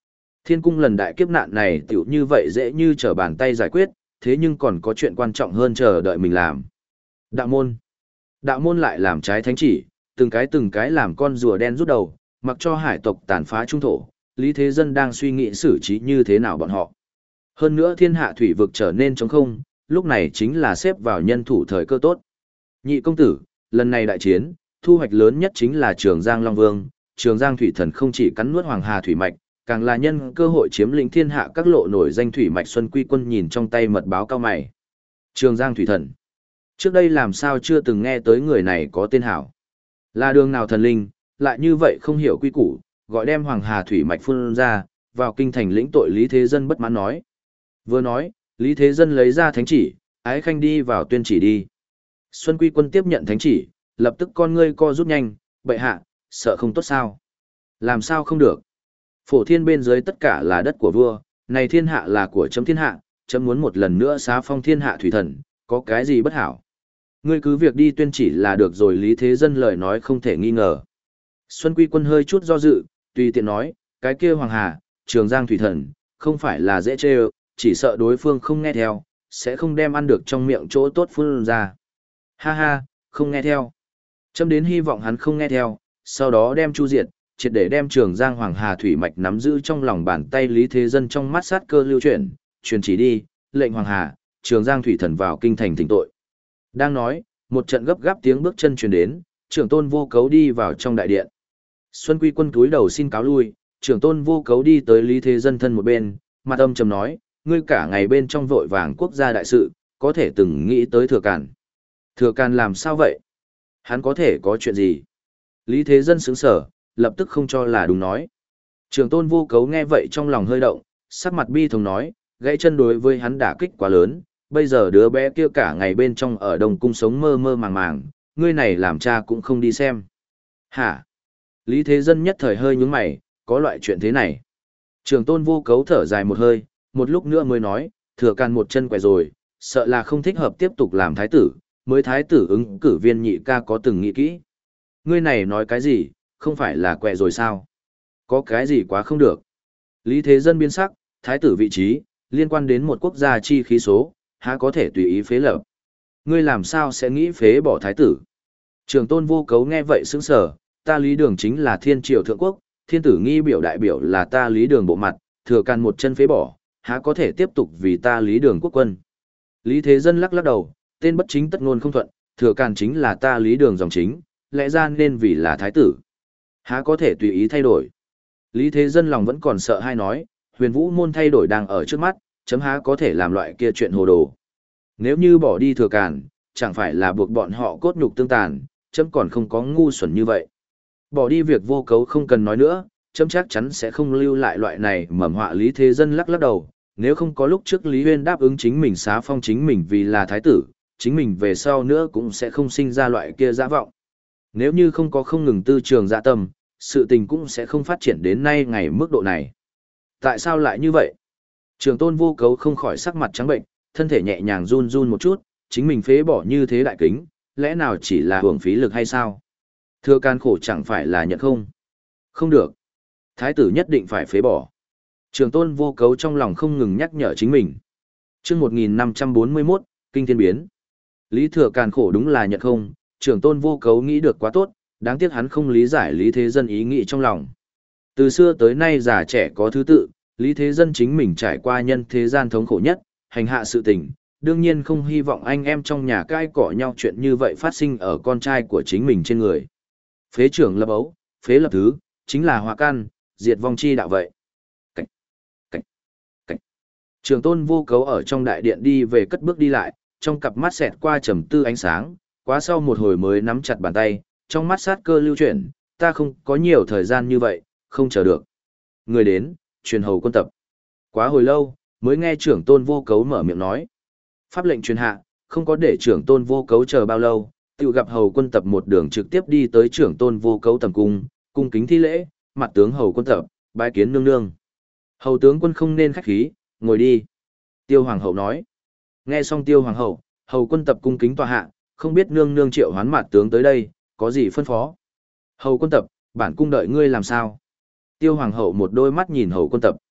Thiên cung lần đại kiếp nạn này tiểu như vậy dễ như trở bàn tay giải quyết, thế nhưng còn có chuyện quan trọng hơn chờ đợi mình làm. Đạo môn. Đạo môn lại làm trái thánh chỉ, từng cái từng cái làm con rùa đen rút đầu, mặc cho hải tộc tàn phá trung thổ, Lý Thế Dân đang suy nghĩ xử trí như thế nào bọn họ. Hơn nữa thiên hạ thủy vực trở nên trống không, lúc này chính là xếp vào nhân thủ thời cơ tốt. Nhị công tử, lần này đại chiến, thu hoạch lớn nhất chính là Trường Giang Long Vương, Trường Giang Thủy Thần không chỉ cắn nuốt Hoàng Hà Thủy Mạch, càng là nhân cơ hội chiếm lĩnh thiên hạ các lộ nổi danh Thủy Mạch Xuân Quy Quân nhìn trong tay mật báo cao mày. Trường Giang Thủy Thần. Trước đây làm sao chưa từng nghe tới người này có tên hảo. Là đường nào thần linh, lại như vậy không hiểu quy củ, gọi đem Hoàng Hà Thủy Mạch phun ra, vào kinh thành lĩnh tội Lý Thế Dân bất mãn nói. Vừa nói, Lý Thế Dân lấy ra thánh chỉ, ái khanh đi vào tuyên chỉ đi. Xuân Quy Quân tiếp nhận thánh chỉ, lập tức con ngươi co rút nhanh, bệ hạ, sợ không tốt sao. Làm sao không được. Phổ thiên bên dưới tất cả là đất của vua, này thiên hạ là của chấm thiên hạ, chấm muốn một lần nữa xá phong thiên hạ thủy thần, có cái gì bất hảo. Ngươi cứ việc đi tuyên chỉ là được rồi. Lý Thế Dân lời nói không thể nghi ngờ. Xuân Quy Quân hơi chút do dự, tùy tiện nói, cái kia Hoàng Hà, Trường Giang thủy thần, không phải là dễ chê ơ, chỉ sợ đối phương không nghe theo, sẽ không đem ăn được trong miệng chỗ tốt phun ra. Ha ha, không nghe theo. Chấm đến hy vọng hắn không nghe theo, sau đó đem chu diệt, triệt để đem Trường Giang Hoàng Hà thủy mạch nắm giữ trong lòng bàn tay. Lý Thế Dân trong mắt sát cơ lưu chuyển, truyền chỉ đi, lệnh Hoàng Hà, Trường Giang thủy thần vào kinh thành thỉnh tội. Đang nói, một trận gấp gáp tiếng bước chân truyền đến, trưởng tôn vô cấu đi vào trong đại điện. Xuân Quy Quân cúi đầu xin cáo lui, trưởng tôn vô cấu đi tới Lý Thế Dân thân một bên, mặt âm trầm nói, ngươi cả ngày bên trong vội vàng quốc gia đại sự, có thể từng nghĩ tới Thừa Càn. Thừa Càn làm sao vậy? Hắn có thể có chuyện gì? Lý Thế Dân sững sờ, lập tức không cho là đúng nói. Trưởng tôn vô cấu nghe vậy trong lòng hơi động, sắc mặt bi thống nói, gãy chân đối với hắn đả kích quá lớn, bây giờ đứa bé kia cả ngày bên trong ở Đông Cung sống mơ mơ màng màng, ngươi này làm cha cũng không đi xem. Hả? Lý Thế Dân nhất thời hơi nhướng mày, có loại chuyện thế này. Trường tôn vô cấu thở dài một hơi, một lúc nữa mới nói, Thừa Càn một chân quẻ rồi, sợ là không thích hợp tiếp tục làm thái tử, mới thái tử ứng cử viên nhị ca có từng nghĩ kỹ. Ngươi này nói cái gì, không phải là quẻ rồi sao? Có cái gì quá không được? Lý Thế Dân biến sắc, thái tử vị trí, liên quan đến một quốc gia chi khí số, há có thể tùy ý phế lập. Ngươi làm sao sẽ nghĩ phế bỏ thái tử? Trường tôn vô cấu nghe vậy sững sờ, ta Lý Đường chính là thiên triều thượng quốc, thiên tử nghi biểu đại biểu là ta Lý Đường bộ mặt, Thừa Càn một chân phế bỏ, há có thể tiếp tục vì ta Lý Đường quốc quân. Lý Thế Dân lắc lắc đầu, tên bất chính tất ngôn không thuận, Thừa Càn chính là ta Lý Đường dòng chính, lẽ ra nên vì là thái tử. Há có thể tùy ý thay đổi. Lý Thế Dân lòng vẫn còn sợ hay nói, huyền vũ môn thay đổi đang ở trước mắt, chấm há có thể làm loại kia chuyện hồ đồ. Nếu như bỏ đi Thừa Càn, chẳng phải là buộc bọn họ cốt nhục tương tàn, chấm còn không có ngu xuẩn như vậy. Bỏ đi việc vô cấu không cần nói nữa, chấm chắc chắn sẽ không lưu lại loại này mầm họa. Lý Thế Dân lắc lắc đầu, nếu không có lúc trước Lý Huyên đáp ứng chính mình xá phong chính mình vì là thái tử, chính mình về sau nữa cũng sẽ không sinh ra loại kia dã vọng. Nếu như không có không ngừng tư trường dạ tâm, sự tình cũng sẽ không phát triển đến nay ngày mức độ này. Tại sao lại như vậy? Trường tôn vô cấu không khỏi sắc mặt trắng bệnh, thân thể nhẹ nhàng run run một chút, chính mình phế bỏ như thế đại kính, lẽ nào chỉ là hưởng phí lực hay sao? Thừa Càn khổ chẳng phải là nhận không? Không được. Thái tử nhất định phải phế bỏ. Trường tôn vô cấu trong lòng không ngừng nhắc nhở chính mình. Trước một nghìn năm trăm bốn mươi mốt, Kinh Thiên Biến. Lý Thừa Càn khổ đúng là nhận không, trường tôn vô cấu nghĩ được quá tốt, đáng tiếc hắn không lý giải Lý Thế Dân ý nghĩ trong lòng. Từ xưa tới nay già trẻ có thứ tự, Lý Thế Dân chính mình trải qua nhân thế gian thống khổ nhất, hành hạ sự tình, đương nhiên không hy vọng anh em trong nhà cãi cọ nhau chuyện như vậy phát sinh ở con trai của chính mình trên người. Phế trưởng lập ấu, phế lập thứ, chính là hóa căn, diệt vong chi đạo vậy. Cảnh, cảnh, cảnh. Trường tôn vô cấu ở trong đại điện đi về cất bước đi lại, trong cặp mắt xẹt qua trầm tư ánh sáng, quá sau một hồi mới nắm chặt bàn tay, trong mắt sát cơ lưu chuyển, ta không có nhiều thời gian như vậy, không chờ được. Người đến, truyền hầu quân tập. Quá hồi lâu, mới nghe trưởng tôn vô cấu mở miệng nói. Pháp lệnh truyền hạ, không có để trưởng tôn vô cấu chờ bao lâu, tự gặp hầu quân tập một đường trực tiếp đi tới trưởng tôn vô cấu tầm cung, cung kính thi lễ, mặt tướng hầu quân tập, bái kiến nương nương. Hầu tướng quân không nên khách khí, ngồi đi. Tiêu hoàng hậu nói. Nghe xong tiêu hoàng hậu, hầu quân tập cung kính tòa hạ, không biết nương nương triệu hoán mặt tướng tới đây, có gì phân phó. Hầu quân tập, bản cung đợi ngươi làm sao? Tiêu hoàng hậu một đôi mắt nhìn hầu quân tập.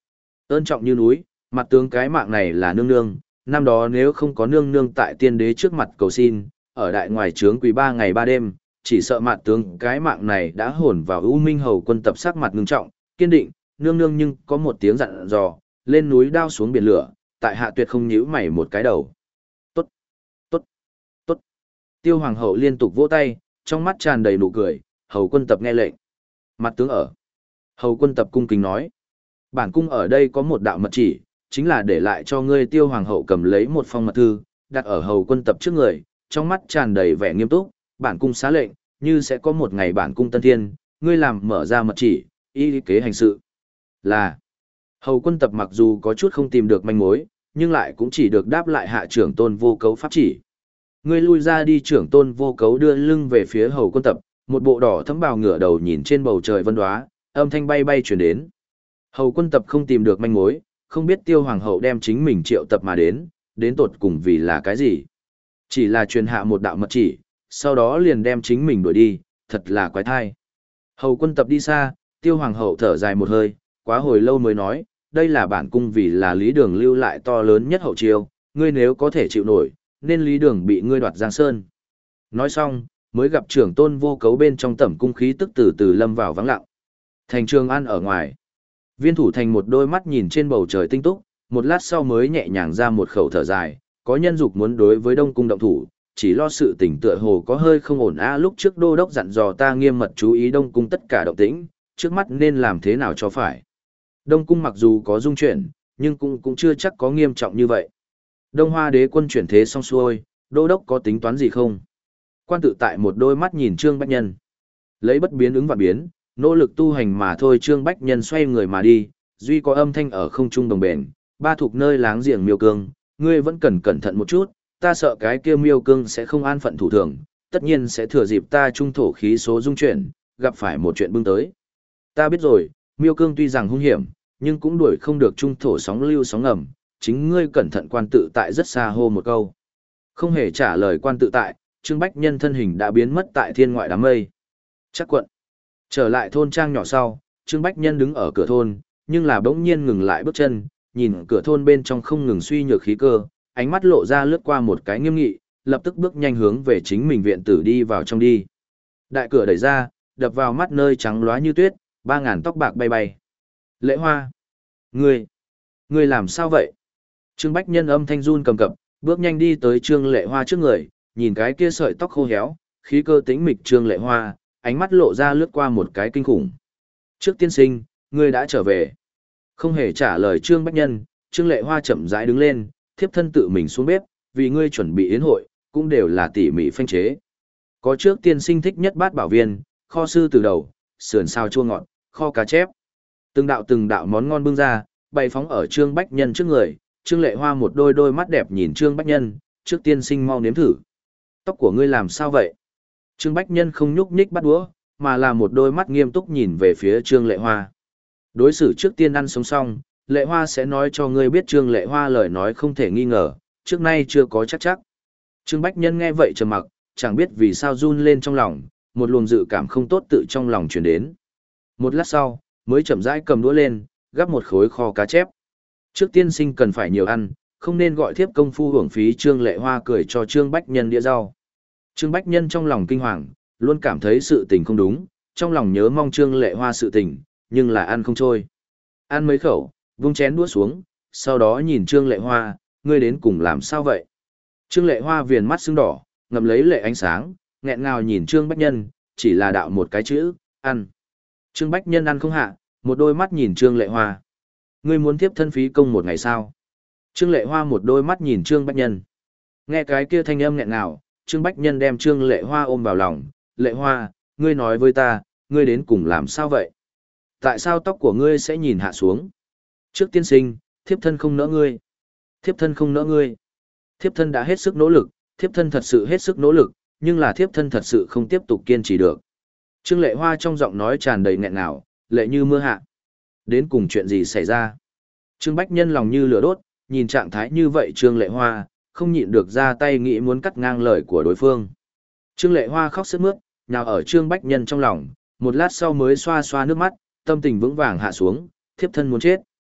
Ơn trọng như núi, mặt tướng cái mạng này là nương nương, năm đó nếu không có nương nương tại tiên đế trước mặt cầu xin, ở đại ngoài trướng quỳ ba ngày ba đêm, chỉ sợ mặt tướng cái mạng này đã hồn vào U Minh Hầu quân tập sắc mặt ngưng trọng, kiên định, nương nương nhưng có một tiếng dặn dò, lên núi đao xuống biển lửa, tại hạ tuyệt không nhíu mày một cái đầu. Tốt, tốt, tốt. Tiêu hoàng hậu liên tục vỗ tay, trong mắt tràn đầy nụ cười, hầu quân tập nghe lệnh. Mặt tướng ở. Hầu quân tập cung kính nói. Bản cung ở đây có một đạo mật chỉ, chính là để lại cho ngươi. Tiêu hoàng hậu cầm lấy một phong mật thư, đặt ở hầu quân tập trước người, trong mắt tràn đầy vẻ nghiêm túc. Bản cung xá lệnh, như sẽ có một ngày bản cung tân thiên, ngươi làm mở ra mật chỉ, y kế hành sự. Là. Hầu quân tập mặc dù có chút không tìm được manh mối, nhưng lại cũng chỉ được đáp lại hạ trưởng tôn vô cấu pháp chỉ. Ngươi lui ra đi. Trưởng tôn vô cấu đưa lưng về phía hầu quân tập, một bộ đỏ thấm bào ngửa đầu nhìn trên bầu trời vân đoá, âm thanh bay bay chuyển đến. Hầu quân tập không tìm được manh mối, không biết tiêu hoàng hậu đem chính mình triệu tập mà đến, đến tột cùng vì là cái gì. Chỉ là truyền hạ một đạo mật chỉ, sau đó liền đem chính mình đuổi đi, thật là quái thai. Hầu quân tập đi xa, tiêu hoàng hậu thở dài một hơi, quá hồi lâu mới nói, đây là bản cung vì là lý đường lưu lại to lớn nhất hậu chiêu, ngươi nếu có thể chịu nổi, nên lý đường bị ngươi đoạt giang sơn. Nói xong, mới gặp trưởng tôn vô cấu bên trong tẩm cung khí tức từ từ lâm vào vắng lặng. Thành Trường An ở ngoài. Viên thủ thành một đôi mắt nhìn trên bầu trời tinh túc, một lát sau mới nhẹ nhàng ra một khẩu thở dài, có nhân dục muốn đối với Đông cung động thủ, chỉ lo sự tỉnh tựa hồ có hơi không ổn. A lúc trước đô đốc dặn dò ta nghiêm mật chú ý Đông cung tất cả động tĩnh, trước mắt nên làm thế nào cho phải. Đông cung mặc dù có dung chuyển, nhưng cũng cũng chưa chắc có nghiêm trọng như vậy. Đông Hoa đế quân chuyển thế xong xuôi, đô đốc có tính toán gì không? Quan tự tại một đôi mắt nhìn Trương Bách Nhân. Lấy bất biến ứng và biến, nỗ lực tu hành mà thôi. Trương Bách Nhân xoay người mà đi, duy có âm thanh ở không trung đồng bền. Ba thuộc nơi láng giềng miêu cương, ngươi vẫn cần cẩn thận một chút, ta sợ cái kia miêu cương sẽ không an phận thủ thường, tất nhiên sẽ thừa dịp ta trung thổ khí số dung chuyển, gặp phải một chuyện bưng tới. Ta biết rồi, miêu cương tuy rằng hung hiểm, nhưng cũng đuổi không được trung thổ sóng lưu sóng ngầm, chính ngươi cẩn thận. Quan tự tại rất xa hô một câu. Không hề trả lời quan tự tại, Trương Bách Nhân thân hình đã biến mất tại thiên ngoại đám mây. Chắc quận. Trở lại thôn trang nhỏ sau, Trương Bách Nhân đứng ở cửa thôn, nhưng là bỗng nhiên ngừng lại bước chân, nhìn cửa thôn bên trong không ngừng suy nhược khí cơ, ánh mắt lộ ra lướt qua một cái nghiêm nghị, lập tức bước nhanh hướng về chính mình viện tử đi vào trong đi. Đại cửa đẩy ra, đập vào mắt nơi trắng loá như tuyết, ba ngàn tóc bạc bay bay. Lệ Hoa, ngươi, ngươi làm sao vậy? Trương Bách Nhân âm thanh run cầm cập, bước nhanh đi tới Trương Lệ Hoa trước người, nhìn cái kia sợi tóc khô héo, khí cơ tĩnh mịch Trương Lệ Hoa, ánh mắt lộ ra lướt qua một cái kinh khủng. Trước tiên sinh, ngươi đã trở về. Không hề trả lời Trương Bách Nhân, Trương Lệ Hoa chậm rãi đứng lên, thiếp thân tự mình xuống bếp, vì ngươi chuẩn bị yến hội, cũng đều là tỉ mỉ phanh chế. Có trước tiên sinh thích nhất bát bảo viên, kho sư từ đầu, sườn xào chua ngọt, kho cá chép. Từng đạo từng đạo món ngon bưng ra, bày phóng ở Trương Bách Nhân trước người. Trương Lệ Hoa một đôi đôi mắt đẹp nhìn Trương Bách Nhân, trước tiên sinh mau nếm thử. Tóc của ngươi làm sao vậy? Trương Bách Nhân không nhúc nhích bắt đũa, mà là một đôi mắt nghiêm túc nhìn về phía Trương Lệ Hoa. Đối xử trước tiên ăn sống xong, Lệ Hoa sẽ nói cho ngươi biết. Trương Lệ Hoa lời nói không thể nghi ngờ, trước nay chưa có chắc chắc. Trương Bách Nhân nghe vậy trầm mặc, chẳng biết vì sao run lên trong lòng, một luồng dự cảm không tốt tự trong lòng truyền đến. Một lát sau, mới chậm rãi cầm đũa lên, gắp một khối kho cá chép. Trước tiên sinh cần phải nhiều ăn, không nên gọi thiếp công phu hưởng phí. Trương Lệ Hoa cười cho Trương Bách Nhân đĩa rau. Trương Bách Nhân trong lòng kinh hoàng, luôn cảm thấy sự tình không đúng, trong lòng nhớ mong Trương Lệ Hoa sự tình, nhưng là ăn không trôi. Ăn mấy khẩu, vung chén đũa xuống, sau đó nhìn Trương Lệ Hoa, ngươi đến cùng làm sao vậy? Trương Lệ Hoa viền mắt sưng đỏ, ngậm lấy lệ ánh sáng, nghẹn ngào nhìn Trương Bách Nhân, chỉ là đạo một cái chữ, ăn. Trương Bách Nhân ăn không hạ, một đôi mắt nhìn Trương Lệ Hoa. Ngươi muốn tiếp thân phí công một ngày sao? Trương Lệ Hoa một đôi mắt nhìn Trương Bách Nhân. Nghe cái kia thanh âm nghẹn ngào, Trương Bách Nhân đem Trương Lệ Hoa ôm vào lòng. Lệ Hoa, ngươi nói với ta, ngươi đến cùng làm sao vậy? Tại sao tóc của ngươi sẽ nhìn hạ xuống? Trước tiên sinh, thiếp thân không nỡ ngươi. Thiếp thân không nỡ ngươi. Thiếp thân đã hết sức nỗ lực, thiếp thân thật sự hết sức nỗ lực, nhưng là thiếp thân thật sự không tiếp tục kiên trì được. Trương Lệ Hoa trong giọng nói tràn đầy nghẹn ngào, lệ như mưa hạ. Đến cùng chuyện gì xảy ra? Trương Bách Nhân lòng như lửa đốt, nhìn trạng thái như vậy Trương Lệ Hoa, không nhịn được ra tay nghĩ muốn cắt ngang lời của đối phương. Trương Lệ Hoa khóc sướt mướt, nào ở Trương Bách Nhân trong lòng, một lát sau mới xoa xoa nước mắt, tâm tình vững vàng hạ xuống, thiếp thân muốn chết.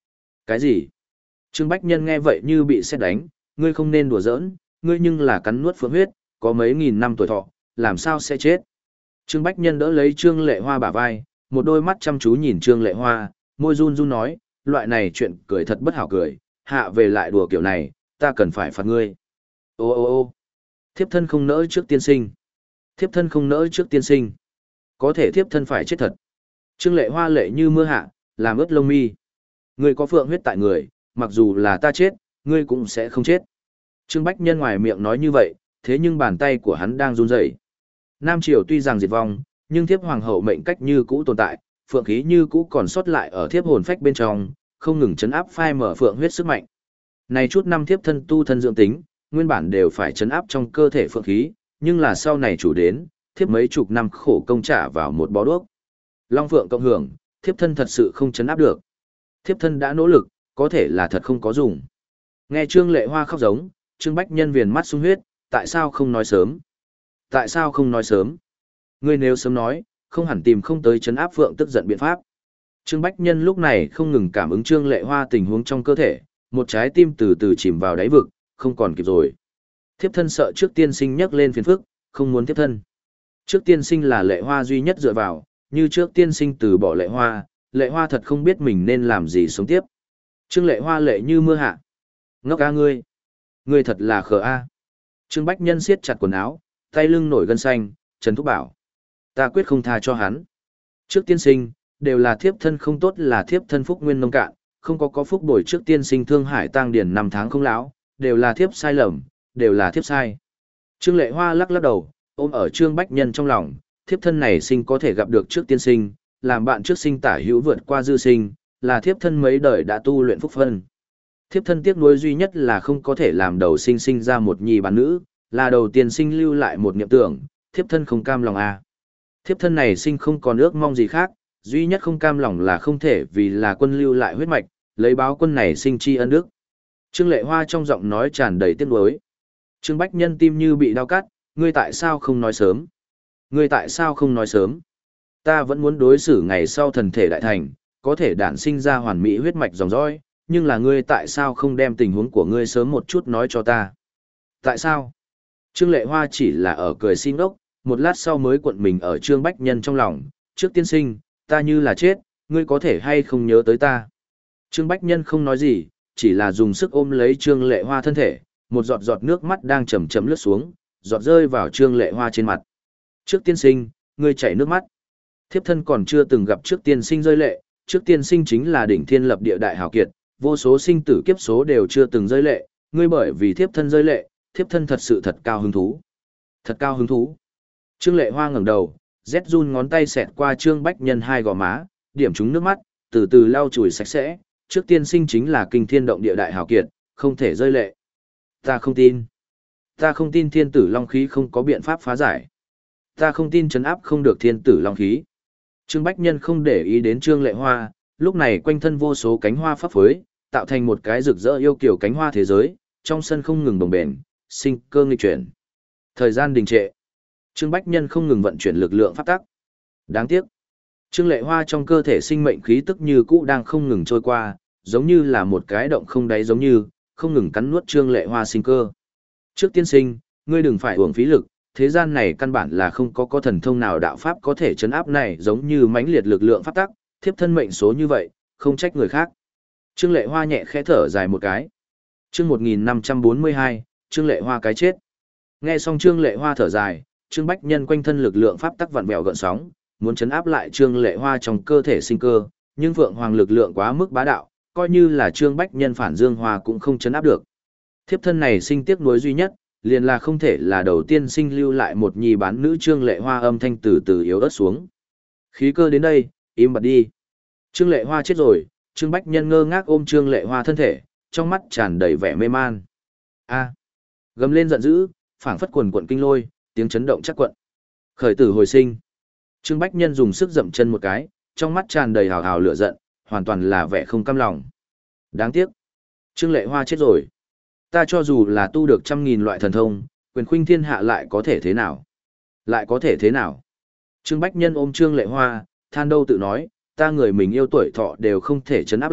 Cái gì? Trương Bách Nhân nghe vậy như bị sét đánh, ngươi không nên đùa giỡn, ngươi nhưng là cắn nuốt phượng huyết, có mấy nghìn năm tuổi thọ, làm sao sẽ chết? Trương Bách Nhân đỡ lấy Trương Lệ Hoa bả vai, một đôi mắt chăm chú nhìn Trương Lệ Hoa, môi run run nói, loại này chuyện cười thật bất hảo cười, hạ về lại đùa kiểu này, ta cần phải phạt ngươi. Ô ô ô thiếp thân không nỡ trước tiên sinh. Thiếp thân không nỡ trước tiên sinh. Có thể thiếp thân phải chết thật. Trương Lệ Hoa lệ như mưa hạ, làm ướt lông mi. Ngươi có phượng huyết tại người, mặc dù là ta chết, ngươi cũng sẽ không chết. Trương Bách Nhân ngoài miệng nói như vậy, thế nhưng bàn tay của hắn đang run rẩy. Nam Triều tuy rằng diệt vong, nhưng thiếp hoàng hậu mệnh cách như cũ tồn tại, phượng khí như cũ còn sót lại ở thiếp hồn phách bên trong, không ngừng chấn áp phai mở phượng huyết sức mạnh. Này chút năm thiếp thân tu thân dưỡng tính, nguyên bản đều phải chấn áp trong cơ thể phượng khí, nhưng là sau này chủ đến, thiếp mấy chục năm khổ công trả vào một bó đuốc. Long phượng cộng hưởng, thiếp thân thật sự không chấn áp được. Thiếp thân đã nỗ lực, có thể là thật không có dùng. Nghe Trương Lệ Hoa khóc giống, Trương Bách Nhân viền mắt sung huyết, tại sao không nói sớm? Tại sao không nói sớm? Ngươi nếu sớm nói, không hẳn tìm không tới chấn áp phượng tức giận biện pháp. Trương Bách Nhân lúc này không ngừng cảm ứng Trương Lệ Hoa tình huống trong cơ thể, một trái tim từ từ chìm vào đáy vực, không còn kịp rồi. Thiếp thân sợ trước tiên sinh nhắc lên phiền phức, không muốn thiếp thân. Trước tiên sinh là Lệ Hoa duy nhất dựa vào, như trước tiên sinh từ bỏ Lệ Hoa, Lệ Hoa thật không biết mình nên làm gì sống tiếp. Trương Lệ Hoa lệ như mưa hạ. Ngốc a ngươi. Ngươi thật là khờ a. Trương Bách Nhân siết chặt quần áo, tay lưng nổi gân xanh, Trần Thúc bảo. Ta quyết không tha cho hắn. Trước tiên sinh, đều là thiếp thân không tốt là thiếp thân phúc nguyên nông cạn, không có có phúc bồi trước tiên sinh thương hải tăng điển năm tháng không lão, đều là thiếp sai lầm, đều là thiếp sai. Trương Lệ Hoa lắc lắc đầu, ôm ở Trương Bách Nhân trong lòng, thiếp thân này sinh có thể gặp được trước tiên sinh, làm bạn trước sinh tả hữu vượt qua dư sinh, là thiếp thân mấy đời đã tu luyện phúc phân. Thiếp thân tiếc nuối duy nhất là không có thể làm đầu sinh sinh ra một nhi bán nữ, là đầu tiên sinh lưu lại một niệm tưởng, thiếp thân không cam lòng à. Thiếp thân này sinh không còn ước mong gì khác, duy nhất không cam lòng là không thể vì là quân lưu lại huyết mạch, lấy báo quân này sinh tri ân đức. Trương Lệ Hoa trong giọng nói tràn đầy tiếc nuối. Trương Bách Nhân tim như bị đau cắt, ngươi tại sao không nói sớm? Ngươi tại sao không nói sớm? Ta vẫn muốn đối xử ngày sau thần thể đại thành, có thể đản sinh ra hoàn mỹ huyết mạch dòng dõi, nhưng là ngươi tại sao không đem tình huống của ngươi sớm một chút nói cho ta? Tại sao? Trương Lệ Hoa chỉ là ở cười xin ốc, một lát sau mới cuộn mình ở Trương Bách Nhân trong lòng, trước tiên sinh, ta như là chết, ngươi có thể hay không nhớ tới ta? Trương Bách Nhân không nói gì, chỉ là dùng sức ôm lấy Trương Lệ Hoa thân thể, một giọt giọt nước mắt đang chậm chậm lướt xuống, giọt rơi vào Trương Lệ Hoa trên mặt. Trước tiên sinh, ngươi chảy nước mắt. Thiếp thân còn chưa từng gặp trước tiên sinh rơi lệ, trước tiên sinh chính là đỉnh thiên lập địa đại hào kiệt, vô số sinh tử kiếp số đều chưa từng rơi lệ, ngươi bởi vì thiếp thân rơi lệ, thiếp thân thật sự thật cao hứng thú. Thật cao hứng thú. Trương Lệ Hoa ngẩng đầu, rét run ngón tay xẹt qua Trương Bách Nhân hai gò má, điểm trúng nước mắt, từ từ lau chùi sạch sẽ, trước tiên sinh chính là kinh thiên động địa đại hào kiệt, không thể rơi lệ. Ta không tin. Ta không tin thiên tử long khí không có biện pháp phá giải. Ta không tin trấn áp không được thiên tử long khí. Trương Bách Nhân không để ý đến Trương Lệ Hoa, lúc này quanh thân vô số cánh hoa phấp phới, tạo thành một cái rực rỡ yêu kiều cánh hoa thế giới, trong sân không ngừng đồng bền, sinh cơ nghịch chuyển. Thời gian đình trệ. Trương Bách Nhân không ngừng vận chuyển lực lượng pháp tắc. Đáng tiếc, Trương Lệ Hoa trong cơ thể sinh mệnh khí tức như cũ đang không ngừng trôi qua, giống như là một cái động không đáy giống như, không ngừng cắn nuốt Trương Lệ Hoa sinh cơ. Trước tiên sinh, ngươi đừng phải uổng phí lực, thế gian này căn bản là không có có thần thông nào đạo pháp có thể chấn áp này giống như mãnh liệt lực lượng pháp tắc, thiếp thân mệnh số như vậy, không trách người khác. Trương Lệ Hoa nhẹ khẽ thở dài một cái. Chương một nghìn năm trăm bốn mươi hai, Trương Lệ Hoa cái chết. Nghe xong Trương Lệ Hoa thở dài, Trương Bách Nhân quanh thân lực lượng pháp tắc vặn vẹo gợn sóng, muốn chấn áp lại Trương Lệ Hoa trong cơ thể sinh cơ, nhưng Phượng Hoàng lực lượng quá mức bá đạo, coi như là Trương Bách Nhân phản Dương Hoa cũng không chấn áp được. Thiếp thân này sinh tiếc nuối duy nhất, liền là không thể là đầu tiên sinh lưu lại một nhi bán nữ. Trương Lệ Hoa âm thanh từ từ yếu ớt xuống. Khí cơ đến đây, im bặt đi. Trương Lệ Hoa chết rồi. Trương Bách Nhân ngơ ngác ôm Trương Lệ Hoa thân thể, trong mắt tràn đầy vẻ mê man. A! Gầm lên giận dữ, phảng phất quần quận kinh lôi, tiếng chấn động chắc quận. Khởi tử hồi sinh. Trương Bách Nhân dùng sức dậm chân một cái, trong mắt tràn đầy hào hào lửa giận, hoàn toàn là vẻ không cam lòng. Đáng tiếc, Trương Lệ Hoa chết rồi. Ta cho dù là tu được trăm nghìn loại thần thông, quyền khuynh thiên hạ lại có thể thế nào? Lại có thể thế nào? Trương Bách Nhân ôm Trương Lệ Hoa, than đâu tự nói, ta người mình yêu tuổi thọ đều không thể chấn áp lại,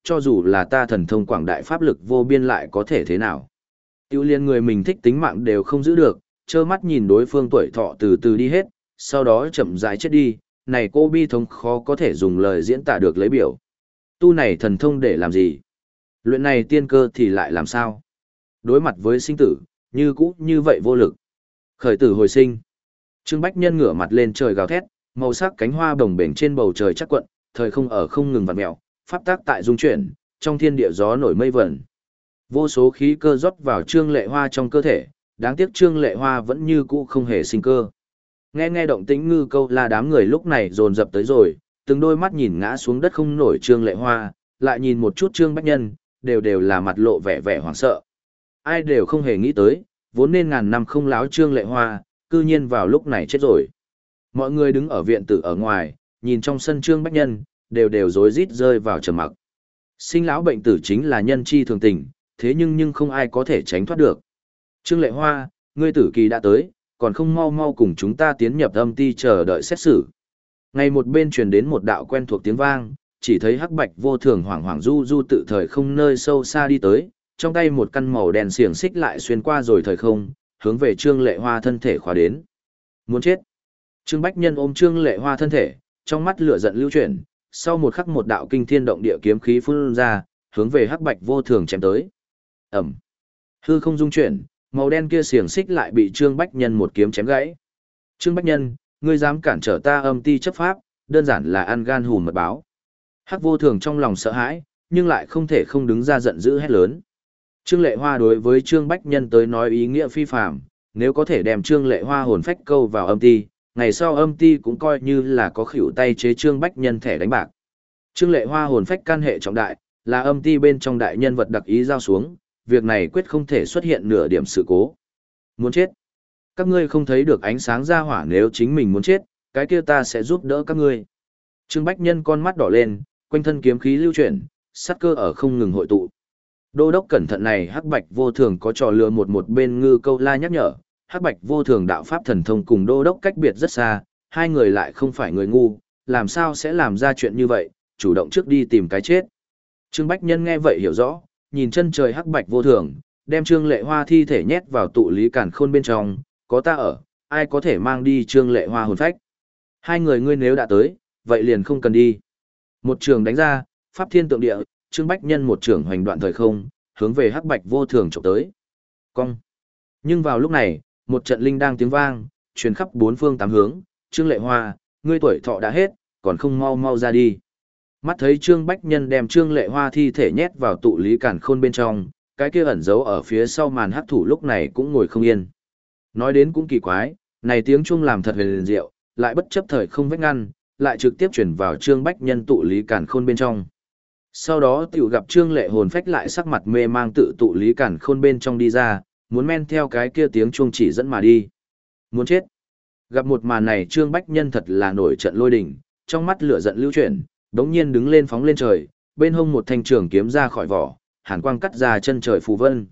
cho dù là ta thần thông quảng đại pháp lực vô biên lại có thể thế nào. Tiêu liên người mình thích tính mạng đều không giữ được, trơ mắt nhìn đối phương tuổi thọ từ từ đi hết, sau đó chậm rãi chết đi, này cô bi thống khó có thể dùng lời diễn tả được lấy biểu. Tu này thần thông để làm gì? Luyện này tiên cơ thì lại làm sao? Đối mặt với sinh tử, như cũ như vậy vô lực. Khởi tử hồi sinh. Trương Bách Nhân ngửa mặt lên trời gào thét, màu sắc cánh hoa bồng bềnh trên bầu trời chắc quận, thời không ở không ngừng vặn mèo, pháp tác tại dung chuyển, trong thiên địa gió nổi mây vẩn. Vô số khí cơ rót vào Trương Lệ Hoa trong cơ thể, đáng tiếc Trương Lệ Hoa vẫn như cũ không hề sinh cơ. Nghe nghe động tĩnh ngư câu là đám người lúc này dồn dập tới rồi, từng đôi mắt nhìn ngã xuống đất không nổi Trương Lệ Hoa, lại nhìn một chút Trương Bách Nhân, đều đều là mặt lộ vẻ vẻ hoảng sợ. Ai đều không hề nghĩ tới, vốn nên ngàn năm không láo Trương Lệ Hoa, cư nhiên vào lúc này chết rồi. Mọi người đứng ở viện tử ở ngoài, nhìn trong sân Trương Bách Nhân, đều đều rối rít rơi vào trầm mặc. Sinh lão bệnh tử chính là nhân chi thường tình, thế nhưng nhưng không ai có thể tránh thoát được. Trương Lệ Hoa, ngươi tử kỳ đã tới, còn không mau mau cùng chúng ta tiến nhập âm ti chờ đợi xét xử. Ngay một bên truyền đến một đạo quen thuộc tiếng vang, chỉ thấy hắc bạch vô thường hoảng hoảng du du tự thời không nơi sâu xa đi tới, trong tay một căn màu đen xiềng xích lại xuyên qua rồi thời không, hướng về Trương Lệ Hoa thân thể khóa đến. Muốn chết. Trương Bách Nhân ôm Trương Lệ Hoa thân thể, trong mắt lửa giận lưu chuyển, sau một khắc một đạo kinh thiên động địa kiếm khí phun ra, hướng về hắc bạch vô thường chém tới. Ẩm. Hư không dung chuyển, màu đen kia xiềng xích lại bị Trương Bách Nhân một kiếm chém gãy. Trương Bách Nhân, ngươi dám cản trở ta âm ti chấp pháp, đơn giản là ăn gan hùm mật báo. Hắc vô thường trong lòng sợ hãi, nhưng lại không thể không đứng ra giận dữ hét lớn. Trương Lệ Hoa đối với Trương Bách Nhân tới nói ý nghĩa phi phàm, nếu có thể đem Trương Lệ Hoa hồn phách câu vào âm ti, ngày sau âm ti cũng coi như là có khỉu tay chế Trương Bách Nhân thẻ đánh bạc. Trương Lệ Hoa hồn phách can hệ trọng đại, là âm ti bên trong đại nhân vật đặc ý giao xuống, việc này quyết không thể xuất hiện nửa điểm sự cố. Muốn chết? Các ngươi không thấy được ánh sáng ra hỏa, nếu chính mình muốn chết, cái kia ta sẽ giúp đỡ các ngươi. Trương Bách Nhân con mắt đỏ lên, quanh thân kiếm khí lưu chuyển, sát cơ ở không ngừng hội tụ. Đô đốc cẩn thận này, hắc bạch vô thường có trò lừa một một bên ngư câu la nhắc nhở, hắc bạch vô thường đạo pháp thần thông cùng đô đốc cách biệt rất xa, hai người lại không phải người ngu, làm sao sẽ làm ra chuyện như vậy, chủ động trước đi tìm cái chết. Trương Bách Nhân nghe vậy hiểu rõ, nhìn chân trời hắc bạch vô thường, đem Trương Lệ Hoa thi thể nhét vào tụ lý càn khôn bên trong, có ta ở, ai có thể mang đi Trương Lệ Hoa hồn phách. Hai người ngươi nếu đã tới, vậy liền không cần đi. Một trường đánh ra, pháp thiên tượng địa, Trương Bách Nhân một trường hoành đoạn thời không, hướng về hắc bạch vô thường chụp tới. Cong. Nhưng vào lúc này, một trận linh đang tiếng vang, truyền khắp bốn phương tám hướng, Trương Lệ Hoa, ngươi tuổi thọ đã hết, còn không mau mau ra đi. Mắt thấy Trương Bách Nhân đem Trương Lệ Hoa thi thể nhét vào tụ lý càn khôn bên trong, cái kia ẩn giấu ở phía sau màn hắc thủ lúc này cũng ngồi không yên. Nói đến cũng kỳ quái, này tiếng chuông làm thật huyền diệu, lại bất chấp thời không vách ngăn, lại trực tiếp chuyển vào Trương Bách Nhân tụ lý càn khôn bên trong. Sau đó tiểu gặp Trương Lệ hồn phách lại sắc mặt mê mang tự tụ lý càn khôn bên trong đi ra, muốn men theo cái kia tiếng chuông chỉ dẫn mà đi. Muốn chết. Gặp một màn này Trương Bách Nhân thật là nổi trận lôi đình, trong mắt lửa giận lưu chuyển, đống nhiên đứng lên phóng lên trời, bên hông một thanh trường kiếm ra khỏi vỏ, hàn quang cắt ra chân trời phù vân.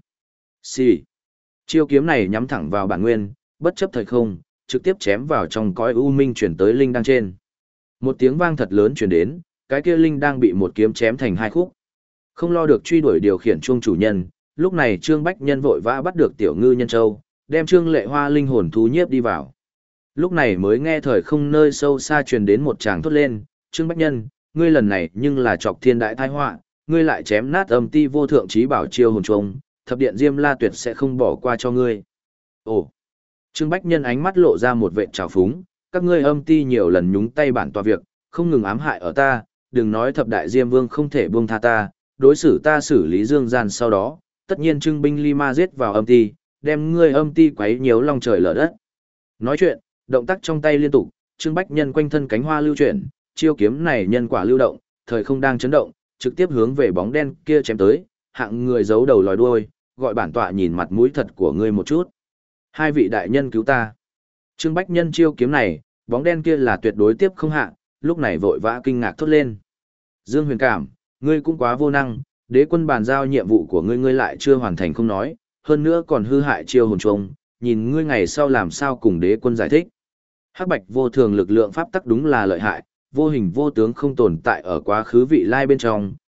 Xì. Chiêu kiếm này nhắm thẳng vào bản nguyên, bất chấp thời không, trực tiếp chém vào trong cõi u minh chuyển tới linh đang trên. Một tiếng vang thật lớn chuyển đến, cái kia linh đang bị một kiếm chém thành hai khúc. Không lo được truy đuổi điều khiển chuông chủ nhân, lúc này Trương Bách Nhân vội vã bắt được tiểu ngư nhân châu, đem Trương Lệ Hoa linh hồn thú nhiếp đi vào. Lúc này mới nghe thời không nơi sâu xa truyền đến một tràng thốt lên, Trương Bách Nhân, ngươi lần này nhưng là chọc thiên đại tai họa, ngươi lại chém nát âm ti vô thượng trí bảo chiêu hồn trùng, thập điện Diêm La tuyệt sẽ không bỏ qua cho ngươi. Ồ. Trương Bách Nhân ánh mắt lộ ra một vệt trào phúng, các ngươi âm ti nhiều lần nhúng tay bản tọa việc, không ngừng ám hại ở ta, đừng nói thập đại Diêm Vương không thể buông tha ta, đối xử ta xử lý dương gian sau đó, tất nhiên trưng binh Lima giết vào âm ti, đem ngươi âm ti quấy nhiễu long trời lở đất. Nói chuyện, động tác trong tay liên tục, Trương Bách Nhân quanh thân cánh hoa lưu chuyển, chiêu kiếm này nhân quả lưu động, thời không đang chấn động, trực tiếp hướng về bóng đen kia chém tới, hạng người giấu đầu lòi đuôi, gọi bản tọa nhìn mặt mũi thật của ngươi một chút. Hai vị đại nhân cứu ta. Trương Bách Nhân chiêu kiếm này, bóng đen kia là tuyệt đối tiếp không hạ, lúc này vội vã kinh ngạc thốt lên. Dương Huyền Cảm, ngươi cũng quá vô năng, đế quân bàn giao nhiệm vụ của ngươi ngươi lại chưa hoàn thành không nói, hơn nữa còn hư hại chiêu hồn trùng, nhìn ngươi ngày sau làm sao cùng đế quân giải thích. Hắc bạch vô thường lực lượng pháp tắc đúng là lợi hại, vô hình vô tướng không tồn tại ở quá khứ vị lai bên trong,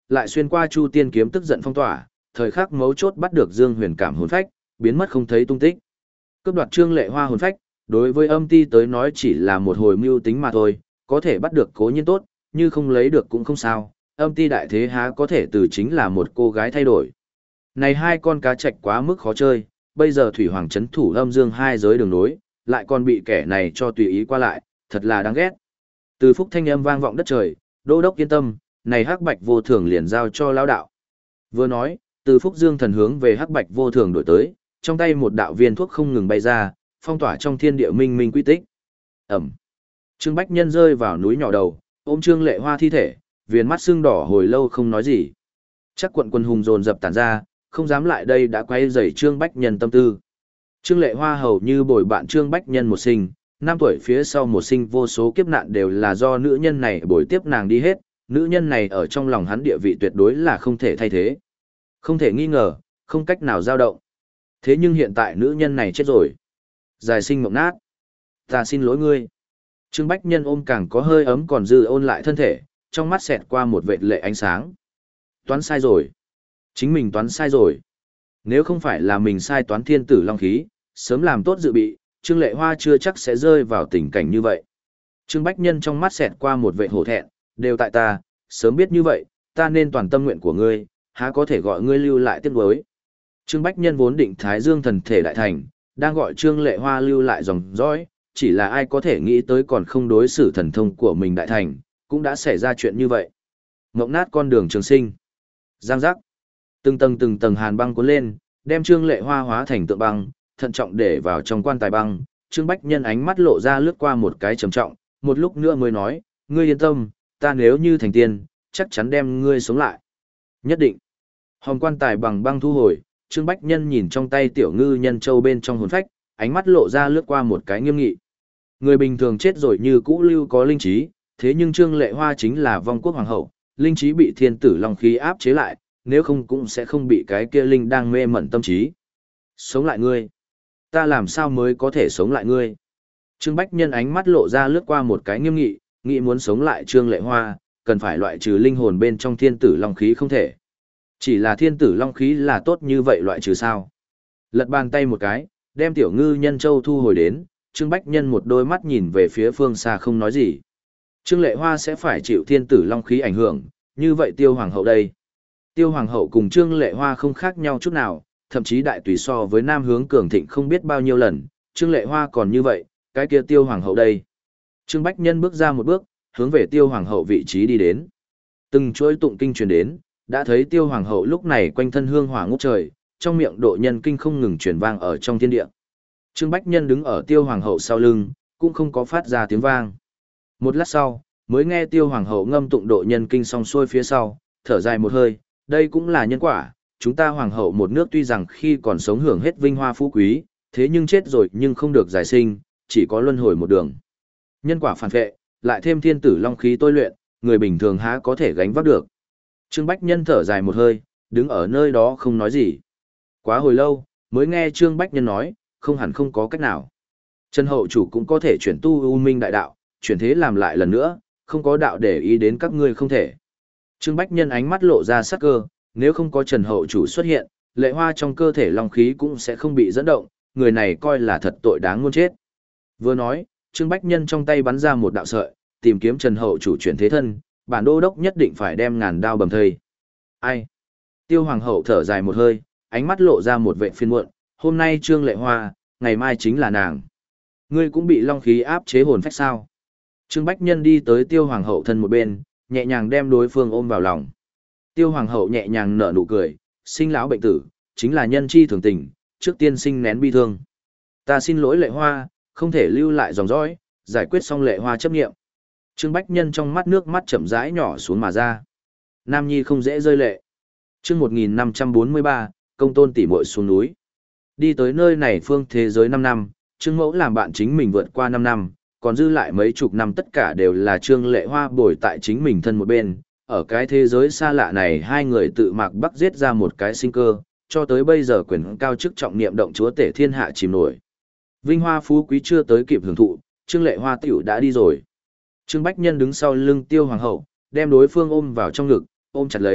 lại xuyên qua Chu Tiên kiếm tức giận phong tỏa, thời khắc mấu chốt bắt được Dương Huyền cảm hồn phách, biến mất không thấy tung tích. Cướp đoạt Trương Lệ Hoa hồn phách, đối với Âm Ti tới nói chỉ là một hồi mưu tính mà thôi, có thể bắt được cố nhiên tốt, như không lấy được cũng không sao, Âm Ti đại thế há có thể từ chính là một cô gái thay đổi. Này hai con cá trạch quá mức khó chơi, bây giờ Thủy Hoàng trấn thủ Âm Dương hai giới đường nối, lại còn bị kẻ này cho tùy ý qua lại, thật là đáng ghét. Từ phúc thanh âm vang vọng đất trời, Đô đốc yên tâm, này Hắc Bạch vô thường liền giao cho lão đạo. Vừa nói, từ phúc dương thần hướng về Hắc Bạch vô thường đổi tới, trong tay một đạo viên thuốc không ngừng bay ra, phong tỏa trong thiên địa minh minh quy tích. Ẩm. Trương Bách Nhân rơi vào núi nhỏ đầu, ôm Trương Lệ Hoa thi thể, viền mắt sưng đỏ hồi lâu không nói gì. Chắc quận quân hùng dồn dập tản ra, không dám lại đây đã quay rầy Trương Bách Nhân tâm tư. Trương Lệ Hoa hầu như bồi bạn Trương Bách Nhân một sinh, năm tuổi phía sau một sinh vô số kiếp nạn đều là do nữ nhân này bồi tiếp nàng đi hết, nữ nhân này ở trong lòng hắn địa vị tuyệt đối là không thể thay thế. Không thể nghi ngờ, không cách nào dao động. Thế nhưng hiện tại nữ nhân này chết rồi. Dài sinh mộng nát. Ta xin lỗi ngươi. Trương Bách Nhân ôm càng có hơi ấm còn dư ôn lại thân thể, trong mắt xẹt qua một vệt lệ ánh sáng. Toán sai rồi. Chính mình toán sai rồi. Nếu không phải là mình sai toán thiên tử long khí, sớm làm tốt dự bị, Trương Lệ Hoa chưa chắc sẽ rơi vào tình cảnh như vậy. Trương Bách Nhân trong mắt xẹt qua một vệt hổ thẹn, đều tại ta, sớm biết như vậy, ta nên toàn tâm nguyện của ngươi, há có thể gọi ngươi lưu lại tiếc nuối. Trương Bách Nhân vốn định Thái Dương thần thể đại thành, đang gọi Trương Lệ Hoa lưu lại dòng dõi, chỉ là ai có thể nghĩ tới còn không đối xử thần thông của mình đại thành, cũng đã xảy ra chuyện như vậy. Ngộng nát con đường trường sinh. Giang giác. Từng tầng từng tầng hàn băng cuốn lên, đem Trương Lệ Hoa hóa thành tượng băng, thận trọng để vào trong quan tài băng. Trương Bách Nhân ánh mắt lộ ra lướt qua một cái trầm trọng, một lúc nữa mới nói, ngươi yên tâm, ta nếu như thành tiên, chắc chắn đem ngươi sống lại. Nhất định. Hòm quan tài bằng băng thu hồi, Trương Bách Nhân nhìn trong tay tiểu ngư nhân châu bên trong hồn phách, ánh mắt lộ ra lướt qua một cái nghiêm nghị. Người bình thường chết rồi như cũ lưu có linh trí, thế nhưng Trương Lệ Hoa chính là vong quốc hoàng hậu, linh trí bị thiên tử long khí áp chế lại, nếu không cũng sẽ không bị cái kia linh đang mê mẩn tâm trí. Sống lại ngươi. Ta làm sao mới có thể sống lại ngươi? Trương Bách Nhân ánh mắt lộ ra lướt qua một cái nghiêm nghị, nghĩ muốn sống lại Trương Lệ Hoa, cần phải loại trừ linh hồn bên trong thiên tử long khí không thể. Chỉ là thiên tử long khí là tốt như vậy loại trừ sao? Lật bàn tay một cái, đem tiểu ngư nhân châu thu hồi đến, Trương Bách Nhân một đôi mắt nhìn về phía phương xa không nói gì. Trương Lệ Hoa sẽ phải chịu thiên tử long khí ảnh hưởng, như vậy Tiêu Hoàng hậu đây. Tiêu Hoàng hậu cùng Trương Lệ Hoa không khác nhau chút nào, thậm chí đại tùy so với Nam Hướng cường thịnh không biết bao nhiêu lần, Trương Lệ Hoa còn như vậy, cái kia Tiêu Hoàng hậu đây. Trương Bách Nhân bước ra một bước, hướng về Tiêu Hoàng hậu vị trí đi đến. Từng chuỗi tụng kinh truyền đến, đã thấy Tiêu Hoàng hậu lúc này quanh thân hương hỏa ngút trời, trong miệng độ nhân kinh không ngừng truyền vang ở trong thiên địa. Trương Bách Nhân đứng ở Tiêu Hoàng hậu sau lưng, cũng không có phát ra tiếng vang. Một lát sau, mới nghe Tiêu Hoàng hậu ngâm tụng độ nhân kinh xong xuôi phía sau, thở dài một hơi, đây cũng là nhân quả, chúng ta hoàng hậu một nước tuy rằng khi còn sống hưởng hết vinh hoa phú quý, thế nhưng chết rồi nhưng không được giải sinh, chỉ có luân hồi một đường. Nhân quả phản vệ, lại thêm thiên tử long khí tôi luyện, người bình thường há có thể gánh vác được. Trương Bách Nhân thở dài một hơi, đứng ở nơi đó không nói gì. Quá hồi lâu, mới nghe Trương Bách Nhân nói, không hẳn không có cách nào. Trần hậu chủ cũng có thể chuyển tu U Minh đại đạo, chuyển thế làm lại lần nữa, không có đạo để ý đến các ngươi không thể. Trương Bách Nhân ánh mắt lộ ra sắc cơ, nếu không có Trần hậu chủ xuất hiện, Lệ Hoa trong cơ thể long khí cũng sẽ không bị dẫn động, người này coi là thật tội đáng muôn chết. Vừa nói, Trương Bách Nhân trong tay bắn ra một đạo sợi, tìm kiếm Trần hậu chủ chuyển thế thân, bản đô đốc nhất định phải đem ngàn đao bầm thây. Ai? Tiêu Hoàng hậu thở dài một hơi, ánh mắt lộ ra một vẻ phiền muộn, hôm nay Trương Lệ Hoa, ngày mai chính là nàng. Ngươi cũng bị long khí áp chế hồn phách sao? Trương Bách Nhân đi tới Tiêu Hoàng hậu thân một bên, nhẹ nhàng đem đối phương ôm vào lòng. Tiêu Hoàng hậu nhẹ nhàng nở nụ cười, sinh lão bệnh tử, chính là nhân chi thường tình, trước tiên sinh nén bi thương. Ta xin lỗi Lệ Hoa, không thể lưu lại dòng dõi, giải quyết xong Lệ Hoa chấp nghiệm. Trương Bách Nhân trong mắt nước mắt chậm rãi nhỏ xuống mà ra. Nam nhi không dễ rơi lệ. Chương một nghìn năm trăm bốn mươi ba, công tôn tỷ muội xuống núi. Đi tới nơi này phương thế giới năm năm, Trương Mẫu làm bạn chính mình vượt qua năm năm, còn dư lại mấy chục năm tất cả đều là Trương Lệ Hoa bồi tại chính mình thân một bên. Ở cái thế giới xa lạ này hai người tự mạc bắc giết ra một cái sinh cơ, cho tới bây giờ quyền cao chức trọng niệm động chúa tể thiên hạ chìm nổi. Vinh hoa phú quý chưa tới kịp hưởng thụ, Trương Lệ Hoa tiểu đã đi rồi. Trương Bách Nhân đứng sau lưng Tiêu Hoàng hậu, đem đối phương ôm vào trong ngực, ôm chặt lấy,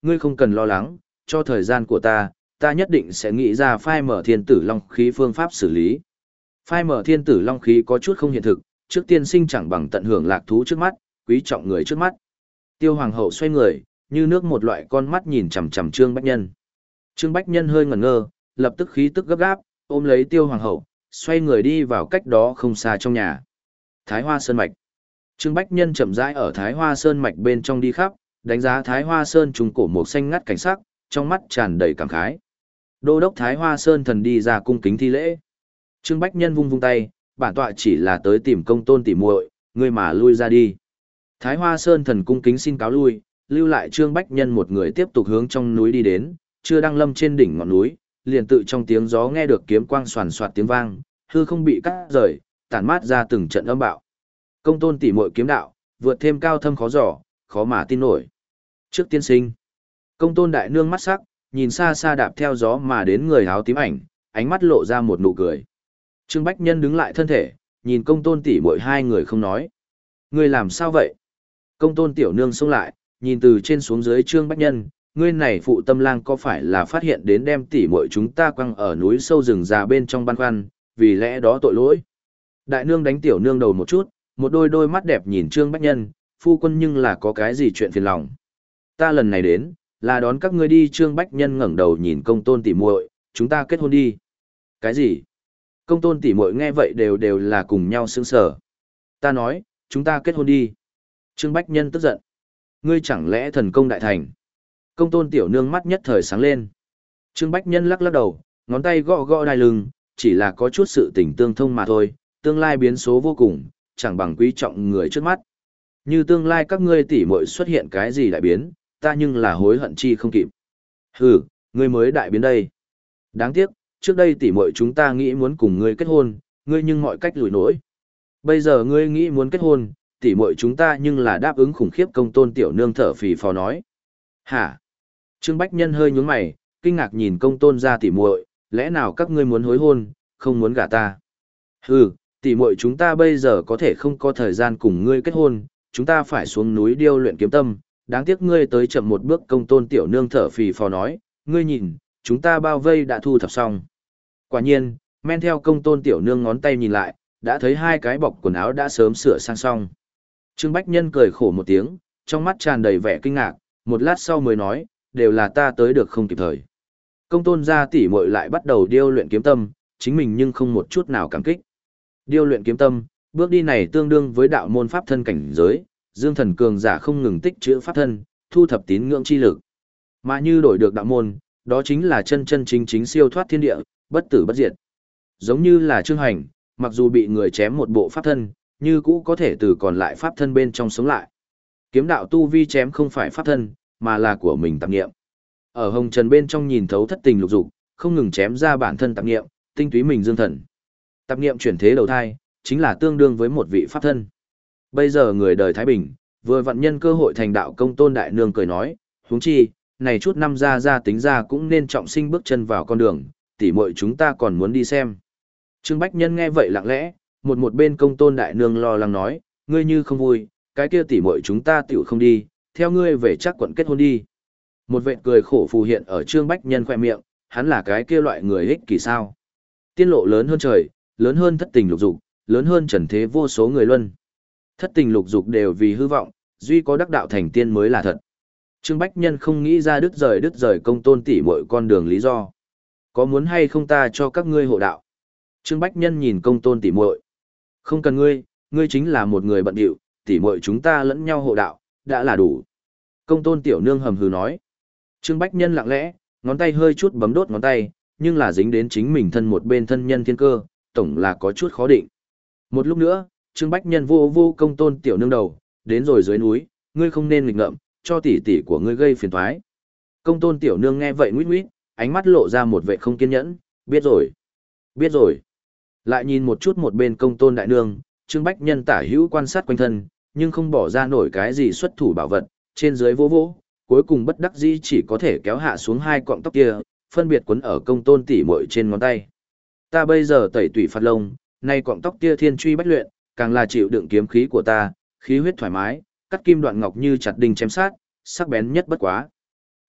ngươi không cần lo lắng, cho thời gian của ta, ta nhất định sẽ nghĩ ra phai mở thiên tử long khí phương pháp xử lý. Phai mở thiên tử long khí có chút không hiện thực, trước tiên sinh chẳng bằng tận hưởng lạc thú trước mắt, quý trọng người trước mắt. Tiêu hoàng hậu xoay người, như nước một loại con mắt nhìn chằm chằm Trương Bách Nhân. Trương Bách Nhân hơi ngẩn ngơ, lập tức khí tức gấp gáp, ôm lấy Tiêu hoàng hậu, xoay người đi vào cách đó không xa trong nhà. Thái Hoa Sơn mạch. Trương Bách Nhân chậm rãi ở Thái Hoa Sơn mạch bên trong đi khắp, đánh giá Thái Hoa Sơn trùng cổ một xanh ngắt cảnh sắc, trong mắt tràn đầy cảm khái. Đô đốc Thái Hoa Sơn thần đi ra cung kính thi lễ. Trương Bách Nhân vung vung tay, bản tọa chỉ là tới tìm công tôn tỉ muội, ngươi mà lui ra đi. Thái Hoa Sơn thần cung kính xin cáo lui, lưu lại Trương Bách Nhân một người tiếp tục hướng trong núi đi đến, chưa đăng lâm trên đỉnh ngọn núi, liền tự trong tiếng gió nghe được kiếm quang xoàn xoạt tiếng vang, hư không bị cắt rời, tản mát ra từng trận âm bạo. Công tôn tỉ muội kiếm đạo, vượt thêm cao thâm khó dò, khó mà tin nổi. Trước tiên sinh, công tôn đại nương mắt sắc, nhìn xa xa đạp theo gió mà đến người áo tím ảnh, ánh mắt lộ ra một nụ cười. Trương Bách Nhân đứng lại thân thể, nhìn công tôn tỉ muội hai người không nói. Ngươi làm sao vậy? Công tôn tiểu nương xông lại, nhìn từ trên xuống dưới Trương Bách Nhân, ngươi này phụ tâm lang có phải là phát hiện đến đem tỉ muội chúng ta quăng ở núi sâu rừng già bên trong băn khoăn, vì lẽ đó tội lỗi. Đại nương đánh tiểu nương đầu một chút, một đôi đôi mắt đẹp nhìn Trương Bách Nhân, phu quân nhưng là có cái gì chuyện phiền lòng. Ta lần này đến, là đón các ngươi đi. Trương Bách Nhân ngẩng đầu nhìn công tôn tỉ muội, chúng ta kết hôn đi. Cái gì? Công tôn tỉ muội nghe vậy đều đều là cùng nhau sững sờ. Ta nói, chúng ta kết hôn đi. Trương Bách Nhân tức giận. Ngươi chẳng lẽ thần công đại thành? Công tôn tiểu nương mắt nhất thời sáng lên. Trương Bách Nhân lắc lắc đầu, ngón tay gõ gõ đai lưng, chỉ là có chút sự tình tương thông mà thôi, tương lai biến số vô cùng, chẳng bằng quý trọng người trước mắt. Như tương lai các ngươi tỉ muội xuất hiện cái gì đại biến, ta nhưng là hối hận chi không kịp. Hừ, ngươi mới đại biến đây. Đáng tiếc, trước đây tỉ muội chúng ta nghĩ muốn cùng ngươi kết hôn, ngươi nhưng mọi cách lùi nổi. Bây giờ ngươi nghĩ muốn kết hôn, tỉ muội chúng ta nhưng là đáp ứng khủng khiếp. Công tôn tiểu nương thở phì phò nói. Hả? Trương Bách Nhân hơi nhướng mày, kinh ngạc nhìn công tôn ra tỉ muội, lẽ nào các ngươi muốn hối hôn, không muốn gả ta? Hừ, tỉ muội chúng ta bây giờ có thể không có thời gian cùng ngươi kết hôn, chúng ta phải xuống núi điêu luyện kiếm tâm, đáng tiếc ngươi tới chậm một bước. Công tôn tiểu nương thở phì phò nói, ngươi nhìn, chúng ta bao vây đã thu thập xong. Quả nhiên, men theo công tôn tiểu nương ngón tay nhìn lại, đã thấy hai cái bọc quần áo đã sớm sửa sang xong. Trương Bách Nhân cười khổ một tiếng, trong mắt tràn đầy vẻ kinh ngạc, một lát sau mới nói, đều là ta tới được không kịp thời. Công tôn gia tỷ muội lại bắt đầu điêu luyện kiếm tâm, chính mình nhưng không một chút nào cảm kích. Điêu luyện kiếm tâm, bước đi này tương đương với đạo môn pháp thân cảnh giới, dương thần cường giả không ngừng tích trữ pháp thân, thu thập tín ngưỡng chi lực. Mà như đổi được đạo môn, đó chính là chân chân chính chính siêu thoát thiên địa, bất tử bất diệt. Giống như là Trương Hành, mặc dù bị người chém một bộ pháp thân, như cũ có thể từ còn lại pháp thân bên trong sống lại. Kiếm đạo tu vi chém không phải pháp thân, mà là của mình tạp nghiệm. Ở hồng trần bên trong nhìn thấu thất tình lục dục, không ngừng chém ra bản thân tạp nghiệm, tinh túy mình dương thần. Tạp nghiệm chuyển thế đầu thai, chính là tương đương với một vị pháp thân. Bây giờ người đời Thái Bình, vừa vận nhân cơ hội thành đạo. Công tôn đại nương cười nói, huống chi, này chút năm ra ra tính ra cũng nên trọng sinh bước chân vào con đường, tỉ muội chúng ta còn muốn đi xem. Trương Bách Nhân nghe vậy lặng lẽ, một một bên công tôn đại nương lo lắng nói, ngươi như không vui, cái kia tỉ muội chúng ta tiểu không đi, theo ngươi về chắc quận kết hôn đi. Một vệt cười khổ phù hiện ở Trương Bách Nhân khoe miệng, hắn là cái kia loại người ích kỷ sao? Tiên lộ lớn hơn trời, lớn hơn thất tình lục dục, lớn hơn trần thế vô số người luân. Thất tình lục dục đều vì hư vọng, duy có đắc đạo thành tiên mới là thật. Trương Bách Nhân không nghĩ ra đứt rời đứt rời công tôn tỉ muội con đường lý do. Có muốn hay không ta cho các ngươi hộ đạo? Trương Bách Nhân nhìn công tôn tỉ muội, không cần ngươi, ngươi chính là một người bận rộn, tỉ muội chúng ta lẫn nhau hộ đạo, đã là đủ. Công tôn tiểu nương hầm hừ nói. Trương Bách Nhân lặng lẽ, ngón tay hơi chút bấm đốt ngón tay, nhưng là dính đến chính mình thân một bên thân nhân thiên cơ, tổng là có chút khó định. Một lúc nữa, Trương Bách Nhân vô vô công tôn tiểu nương đầu, đến rồi dưới núi, ngươi không nên nghịch ngợm, cho tỷ tỷ của ngươi gây phiền toái. Công tôn tiểu nương nghe vậy nguýt nguýt, ánh mắt lộ ra một vẻ không kiên nhẫn, biết rồi, biết rồi. Lại nhìn một chút một bên công tôn đại nương, Trương Bách Nhân tả hữu quan sát quanh thân, nhưng không bỏ ra nổi cái gì xuất thủ bảo vật, trên dưới vô vô, cuối cùng bất đắc dĩ chỉ có thể kéo hạ xuống hai cọng tóc kia, phân biệt quấn ở công tôn tỉ muội trên ngón tay. Ta bây giờ tẩy tủy phạt lông, nay cọng tóc kia thiên truy bách luyện, càng là chịu đựng kiếm khí của ta, khí huyết thoải mái, cắt kim đoạn ngọc như chặt đinh chém sát, sắc bén nhất bất quá.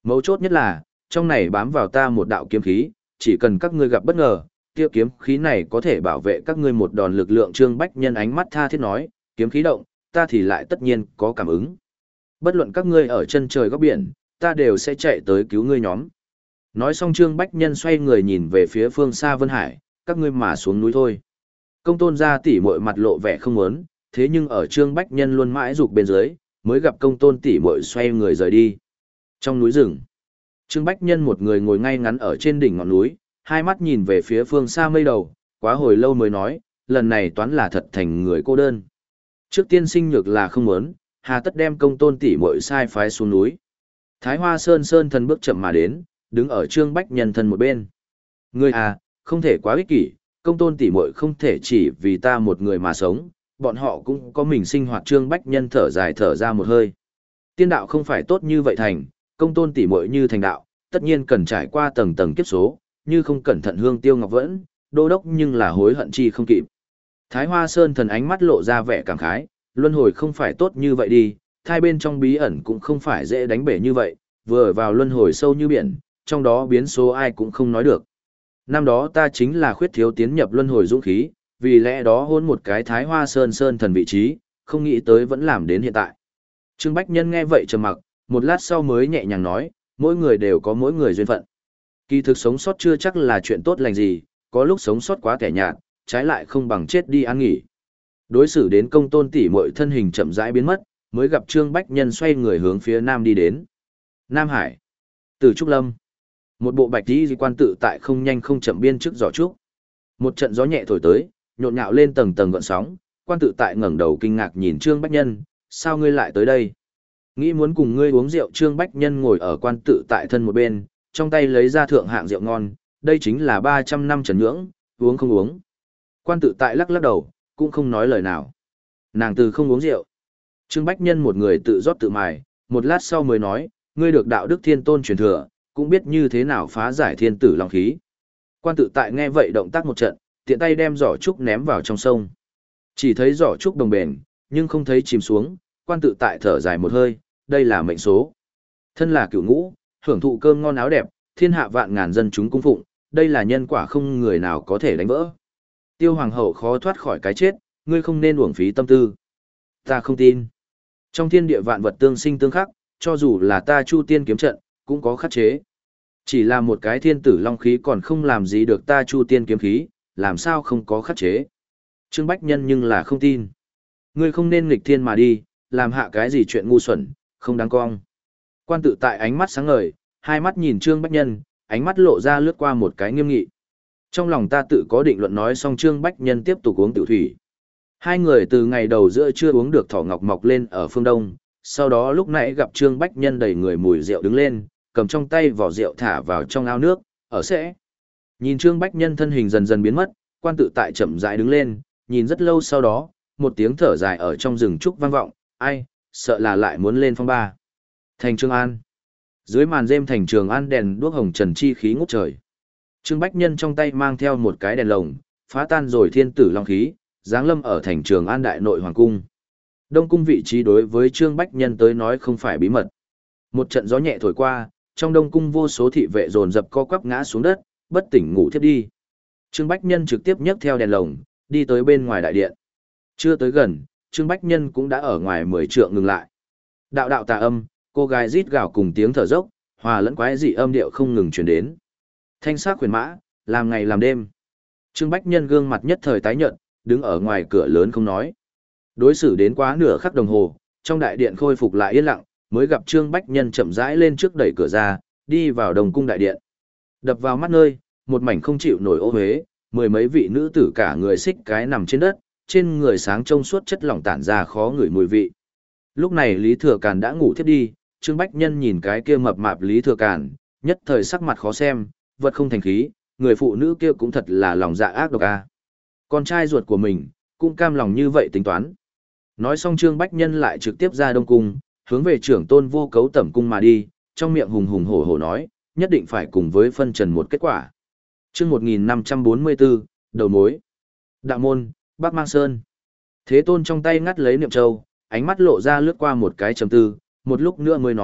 Mấu chốt nhất là, trong này bám vào ta một đạo kiếm khí, chỉ cần các ngươi gặp bất ngờ, tiêu kiếm khí này có thể bảo vệ các ngươi một đòn lực lượng. Trương Bách Nhân ánh mắt tha thiết nói, kiếm khí động, ta thì lại tất nhiên có cảm ứng. Bất luận các ngươi ở chân trời góc biển, ta đều sẽ chạy tới cứu ngươi nhóm. Nói xong Trương Bách Nhân xoay người nhìn về phía phương xa Vân Hải, các ngươi mà xuống núi thôi. Công tôn gia tỷ muội mặt lộ vẻ không muốn, thế nhưng ở Trương Bách Nhân luôn mãi dục bên dưới, mới gặp công tôn tỷ muội xoay người rời đi. Trong núi rừng, Trương Bách Nhân một người ngồi ngay ngắn ở trên đỉnh ngọn núi, hai mắt nhìn về phía phương xa mây đầu, quá hồi lâu mới nói, lần này toán là thật thành người cô đơn. Trước tiên sinh nhược là không muốn, hà tất đem công tôn tỷ muội sai phái xuống núi. Thái Hoa Sơn Sơn thần bước chậm mà đến, đứng ở Trương Bách Nhân thân một bên. Ngươi à, không thể quá ích kỷ, công tôn tỷ muội không thể chỉ vì ta một người mà sống, bọn họ cũng có mình sinh hoạt. Trương Bách Nhân thở dài thở ra một hơi. Tiên đạo không phải tốt như vậy thành, công tôn tỷ muội như thành đạo, tất nhiên cần trải qua tầng tầng kiếp số, như không cẩn thận hương tiêu ngọc vẫn, đô đốc nhưng là hối hận chi không kịp. Thái Hoa Sơn thần ánh mắt lộ ra vẻ cảm khái, luân hồi không phải tốt như vậy đi, thai bên trong bí ẩn cũng không phải dễ đánh bể như vậy, vừa vào luân hồi sâu như biển, trong đó biến số ai cũng không nói được. Năm đó ta chính là khuyết thiếu tiến nhập luân hồi dũng khí, vì lẽ đó hôn một cái Thái Hoa Sơn Sơn thần vị trí, không nghĩ tới vẫn làm đến hiện tại. Trương Bách Nhân nghe vậy trầm mặc, một lát sau mới nhẹ nhàng nói, mỗi người đều có mỗi người duyên phận. Kỳ thực sống sót chưa chắc là chuyện tốt lành gì, có lúc sống sót quá kẻ nhạt, trái lại không bằng chết đi an nghỉ. Đối xử đến công tôn tỷ muội thân hình chậm rãi biến mất, mới gặp Trương Bách Nhân xoay người hướng phía nam đi đến. Nam Hải, Từ Trúc Lâm, một bộ bạch y quan tự tại không nhanh không chậm biên trước giỏ trúc. Một trận gió nhẹ thổi tới, nhộn nhạo lên tầng tầng gợn sóng, quan tự tại ngẩng đầu kinh ngạc nhìn Trương Bách Nhân, sao ngươi lại tới đây? Nghĩ muốn cùng ngươi uống rượu. Trương Bách Nhân ngồi ở quan tự tại thân một bên, trong tay lấy ra thượng hạng rượu ngon, đây chính là ba trăm năm trần nhưỡng, uống không uống. Quan tự tại lắc lắc đầu, cũng không nói lời nào. Nàng từ không uống rượu. Trương Bách Nhân một người tự rót tự mài, một lát sau mới nói, ngươi được đạo đức thiên tôn truyền thừa, cũng biết như thế nào phá giải thiên tử long khí. Quan tự tại nghe vậy động tác một trận, tiện tay đem giỏ trúc ném vào trong sông. Chỉ thấy giỏ trúc đồng bền, nhưng không thấy chìm xuống, quan tự tại thở dài một hơi, đây là mệnh số. Thân là cửu ngũ, hưởng thụ cơm ngon áo đẹp, thiên hạ vạn ngàn dân chúng cung phụng, đây là nhân quả không người nào có thể đánh vỡ. Tiêu hoàng hậu khó thoát khỏi cái chết, ngươi không nên uổng phí tâm tư. Ta không tin. Trong thiên địa vạn vật tương sinh tương khắc, cho dù là ta Chu Tiên kiếm trận, cũng có khắc chế. Chỉ là một cái thiên tử long khí còn không làm gì được ta Chu Tiên kiếm khí, làm sao không có khắc chế. Trương Bách Nhân nhưng là không tin. Ngươi không nên nghịch thiên mà đi, làm hạ cái gì chuyện ngu xuẩn, không đáng cong. Quan tự tại ánh mắt sáng ngời, hai mắt nhìn Trương Bách Nhân, ánh mắt lộ ra lướt qua một cái nghiêm nghị. Trong lòng ta tự có định luận. Nói xong Trương Bách Nhân tiếp tục uống tiểu thủy. Hai người từ ngày đầu giữa chưa uống được thỏ ngọc mọc lên ở phương đông, sau đó lúc nãy gặp Trương Bách Nhân đầy người mùi rượu đứng lên, cầm trong tay vỏ rượu thả vào trong ao nước, ở sẽ. Nhìn Trương Bách Nhân thân hình dần dần biến mất, quan tự tại chậm rãi đứng lên, nhìn rất lâu sau đó, một tiếng thở dài ở trong rừng trúc vang vọng, ai, sợ là lại muốn lên phong ba. Thành Trường An. Dưới màn rêm thành Trường An đèn đuốc hồng trần chi khí ngút trời. Trương Bách Nhân trong tay mang theo một cái đèn lồng, phá tan rồi thiên tử long khí, giáng lâm ở thành Trường An đại nội hoàng cung. Đông cung vị trí đối với Trương Bách Nhân tới nói không phải bí mật. Một trận gió nhẹ thổi qua, trong đông cung vô số thị vệ dồn dập co quắp ngã xuống đất, bất tỉnh ngủ thiếp đi. Trương Bách Nhân trực tiếp nhấc theo đèn lồng, đi tới bên ngoài đại điện. Chưa tới gần, Trương Bách Nhân cũng đã ở ngoài mười trượng ngừng lại. Đạo đạo tà âm, cô gái rít gào cùng tiếng thở dốc, hòa lẫn quái dị âm điệu không ngừng truyền đến. Thanh sắc huyền mã, làm ngày làm đêm. Trương Bách Nhân gương mặt nhất thời tái nhợt, đứng ở ngoài cửa lớn không nói. Đối xử đến quá nửa khắc đồng hồ, trong đại điện khôi phục lại yên lặng, mới gặp Trương Bách Nhân chậm rãi lên trước đẩy cửa ra, đi vào đồng cung đại điện. Đập vào mắt nơi, một mảnh không chịu nổi ô huế, mười mấy vị nữ tử cả người xích cái nằm trên đất, trên người sáng trông suốt chất lỏng tản ra khó ngửi mùi vị. Lúc này Lý Thừa Càn đã ngủ thiếp đi, Trương Bách Nhân nhìn cái kia mập mạp Lý Thừa Càn, nhất thời sắc mặt khó xem, vật không thành khí, người phụ nữ kia cũng thật là lòng dạ ác độc a. Con trai ruột của mình, cũng cam lòng như vậy tính toán. Nói xong Trương Bách Nhân lại trực tiếp ra Đông Cung, hướng về trưởng tôn vô cấu tẩm cung mà đi, trong miệng hùng hùng hổ hổ nói, nhất định phải cùng với phân trần một kết quả. Chương một nghìn năm trăm bốn mươi bốn, đầu mối. Đạo môn, Bắc Mang Sơn. Thế Tôn trong tay ngắt lấy niệm châu, ánh mắt lộ ra lướt qua một cái trầm tư, một lúc nữa mới nói,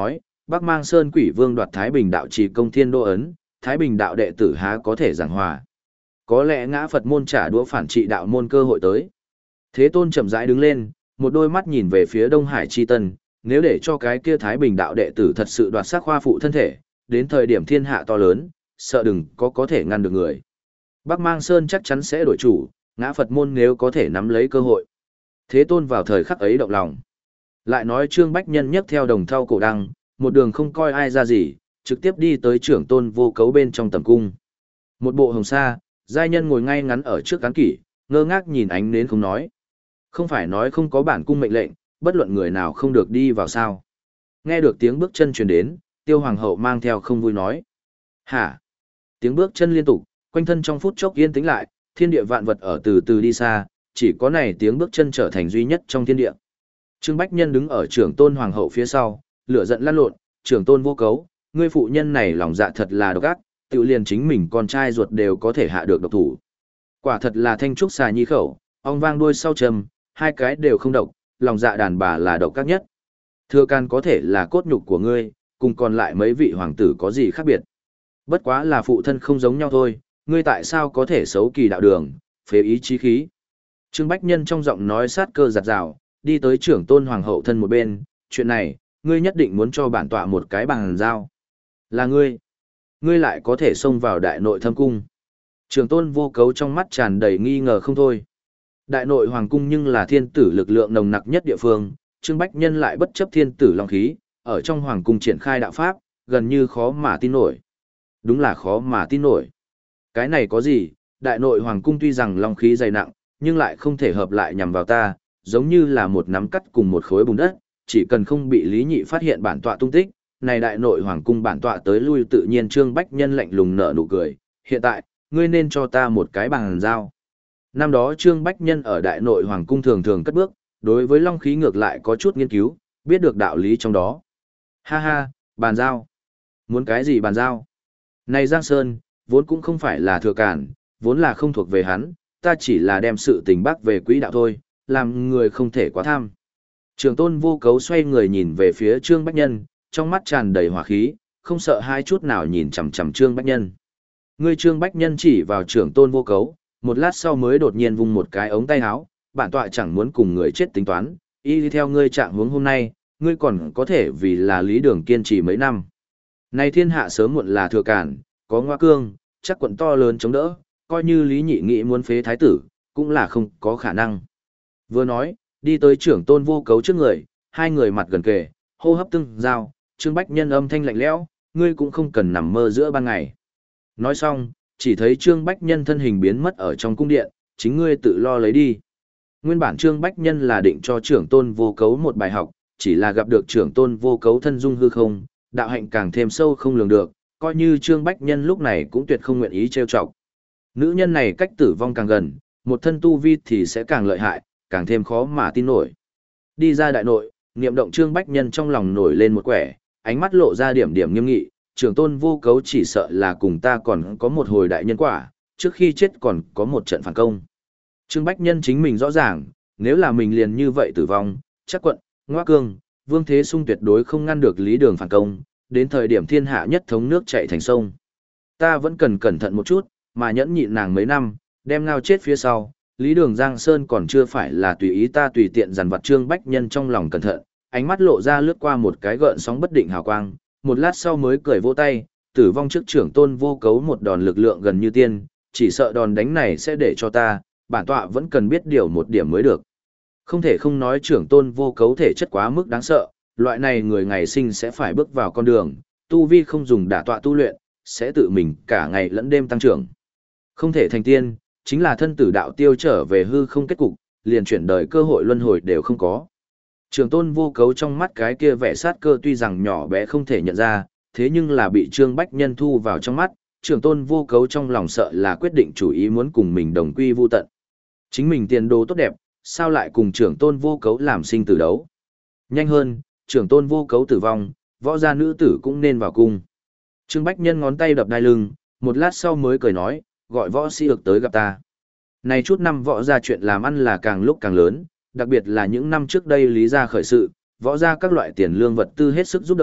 Bắc Mang Sơn Quỷ Vương đoạt Thái Bình đạo trì công thiên đô ấn, Thái Bình đạo đệ tử há có thể giảng hòa. Có lẽ ngã Phật môn trả đũa phản trị đạo môn cơ hội tới. Thế Tôn chậm rãi đứng lên, một đôi mắt nhìn về phía Đông Hải Chi Tân, nếu để cho cái kia Thái Bình đạo đệ tử thật sự đoạt xác khoa phụ thân thể, đến thời điểm thiên hạ to lớn, sợ đừng có có thể ngăn được người. Bắc Mang Sơn chắc chắn sẽ đổi chủ, ngã Phật môn nếu có thể nắm lấy cơ hội. Thế Tôn vào thời khắc ấy động lòng. Lại nói Trương Bách Nhân nhấc theo đồng thau cổ đăng, một đường không coi ai ra gì, trực tiếp đi tới trưởng tôn vô cấu bên trong tầm cung. Một bộ hồng sa, giai nhân ngồi ngay ngắn ở trước cán kỷ, ngơ ngác nhìn ánh nến không nói. Không phải nói không có bản cung mệnh lệnh, bất luận người nào không được đi vào sao. Nghe được tiếng bước chân truyền đến, Tiêu Hoàng hậu mang theo không vui nói. Hả? Tiếng bước chân liên tục, quanh thân trong phút chốc yên tĩnh lại, thiên địa vạn vật ở từ từ đi xa, chỉ có này tiếng bước chân trở thành duy nhất trong thiên địa. Trương Bách Nhân đứng ở trưởng tôn hoàng hậu phía sau, lửa giận lăn lộn, trưởng tôn vô cấu, ngươi phụ nhân này lòng dạ thật là độc ác, tự liền chính mình con trai ruột đều có thể hạ được độc thủ. Quả thật là thanh trúc xà nhi khẩu, ong vang đuôi sau trầm, hai cái đều không độc, lòng dạ đàn bà là độc ác nhất. Thừa can có thể là cốt nhục của ngươi, cùng còn lại mấy vị hoàng tử có gì khác biệt. Bất quá là phụ thân không giống nhau thôi, ngươi tại sao có thể xấu kỳ đạo đường, phế ý chí khí. Trương Bách Nhân trong giọng nói sát cơ giặt rào, đi tới trưởng tôn hoàng hậu thân một bên, chuyện này, ngươi nhất định muốn cho bản tọa một cái bằng giao. Là ngươi. Ngươi lại có thể xông vào đại nội thâm cung. Trưởng tôn vô cấu trong mắt tràn đầy nghi ngờ không thôi. Đại nội hoàng cung nhưng là thiên tử lực lượng nồng nặc nhất địa phương, Trương Bách Nhân lại bất chấp thiên tử long khí, ở trong hoàng cung triển khai đạo pháp, gần như khó mà tin nổi. Đúng là khó mà tin nổi. Cái này có gì, đại nội hoàng cung tuy rằng long khí dày nặng, nhưng lại không thể hợp lại nhằm vào ta, giống như là một nắm cắt cùng một khối bùn đất, chỉ cần không bị Lý Nhị phát hiện bản tọa tung tích, này đại nội hoàng cung bản tọa tới lui tự nhiên. Trương Bách Nhân lạnh lùng nở nụ cười, hiện tại, ngươi nên cho ta một cái bàn giao. Năm đó Trương Bách Nhân ở đại nội hoàng cung thường thường cất bước, đối với long khí ngược lại có chút nghiên cứu, biết được đạo lý trong đó. Ha ha, bàn giao. Muốn cái gì bàn giao? Này Giang Sơn, vốn cũng không phải là thừa cản, vốn là không thuộc về hắn, ta chỉ là đem sự tình bác về quỹ đạo thôi, làm người không thể quá tham. Trường tôn vô cấu xoay người nhìn về phía Trương Bách Nhân, trong mắt tràn đầy hỏa khí, không sợ hai chút nào nhìn chằm chằm Trương Bách Nhân. Ngươi Trương Bách Nhân chỉ vào trưởng tôn vô cấu, một lát sau mới đột nhiên vung một cái ống tay áo, bản tọa chẳng muốn cùng người chết tính toán, y theo ngươi trạng hướng hôm nay, ngươi còn có thể vì là lý đường kiên trì mấy năm. Nay thiên hạ sớm muộn là thừa cản, có ngoa cương, chắc quận to lớn chống đỡ, coi như Lý Nhị nghĩ muốn phế thái tử, cũng là không có khả năng. Vừa nói, đi tới trưởng tôn vô cấu trước người, hai người mặt gần kề, hô hấp tương giao, Trương Bách Nhân âm thanh lạnh lẽo, ngươi cũng không cần nằm mơ giữa ban ngày. Nói xong, chỉ thấy Trương Bách Nhân thân hình biến mất ở trong cung điện, chính ngươi tự lo lấy đi. Nguyên bản Trương Bách Nhân là định cho trưởng tôn vô cấu một bài học, chỉ là gặp được trưởng tôn vô cấu thân dung hư không, đạo hạnh càng thêm sâu không lường được, coi như Trương Bách Nhân lúc này cũng tuyệt không nguyện ý trêu chọc. Nữ nhân này cách tử vong càng gần, một thân tu vi thì sẽ càng lợi hại, càng thêm khó mà tin nổi. Đi ra đại nội, niệm động Trương Bách Nhân trong lòng nổi lên một quẻ, ánh mắt lộ ra điểm điểm nghiêm nghị, trưởng tôn vô cấu chỉ sợ là cùng ta còn có một hồi đại nhân quả, trước khi chết còn có một trận phản công. Trương Bách Nhân chính mình rõ ràng, nếu là mình liền như vậy tử vong, chắc quận, ngoa cương, Vương Thế Sung tuyệt đối không ngăn được lý đường phản công, đến thời điểm thiên hạ nhất thống nước chảy thành sông. Ta vẫn cần cẩn thận một chút, mà nhẫn nhịn nàng mấy năm, đem ngao chết phía sau, lý đường Giang Sơn còn chưa phải là tùy ý ta tùy tiện dằn vặt. Trương Bách Nhân trong lòng cẩn thận, ánh mắt lộ ra lướt qua một cái gợn sóng bất định hào quang, một lát sau mới cười vỗ tay, tử vong trước trưởng tôn vô cấu một đòn lực lượng gần như tiên, chỉ sợ đòn đánh này sẽ để cho ta, bản tọa vẫn cần biết điều một điểm mới được. Không thể không nói trưởng tôn vô cấu thể chất quá mức đáng sợ, loại này người ngày sinh sẽ phải bước vào con đường, tu vi không dùng đả tọa tu luyện, sẽ tự mình cả ngày lẫn đêm tăng trưởng. Không thể thành tiên, chính là thân tử đạo tiêu trở về hư không kết cục, liền chuyển đời cơ hội luân hồi đều không có. Trường tôn vô cấu trong mắt cái kia vẻ sát cơ tuy rằng nhỏ bé không thể nhận ra, thế nhưng là bị Trương Bách Nhân thu vào trong mắt, trường tôn vô cấu trong lòng sợ là quyết định chủ ý muốn cùng mình đồng quy vu tận. Chính mình tiền đồ tốt đẹp, sao lại cùng trưởng tôn vô cấu làm sinh tử đấu. Nhanh hơn, trưởng tôn vô cấu tử vong, võ gia nữ tử cũng nên vào cung. Trương Bách Nhân ngón tay đập đai lưng, một lát sau mới cười nói, gọi võ sĩ ược tới gặp ta. Này chút năm võ gia chuyện làm ăn là càng lúc càng lớn, đặc biệt là những năm trước đây lý gia khởi sự, võ gia các loại tiền lương vật tư hết sức giúp đỡ,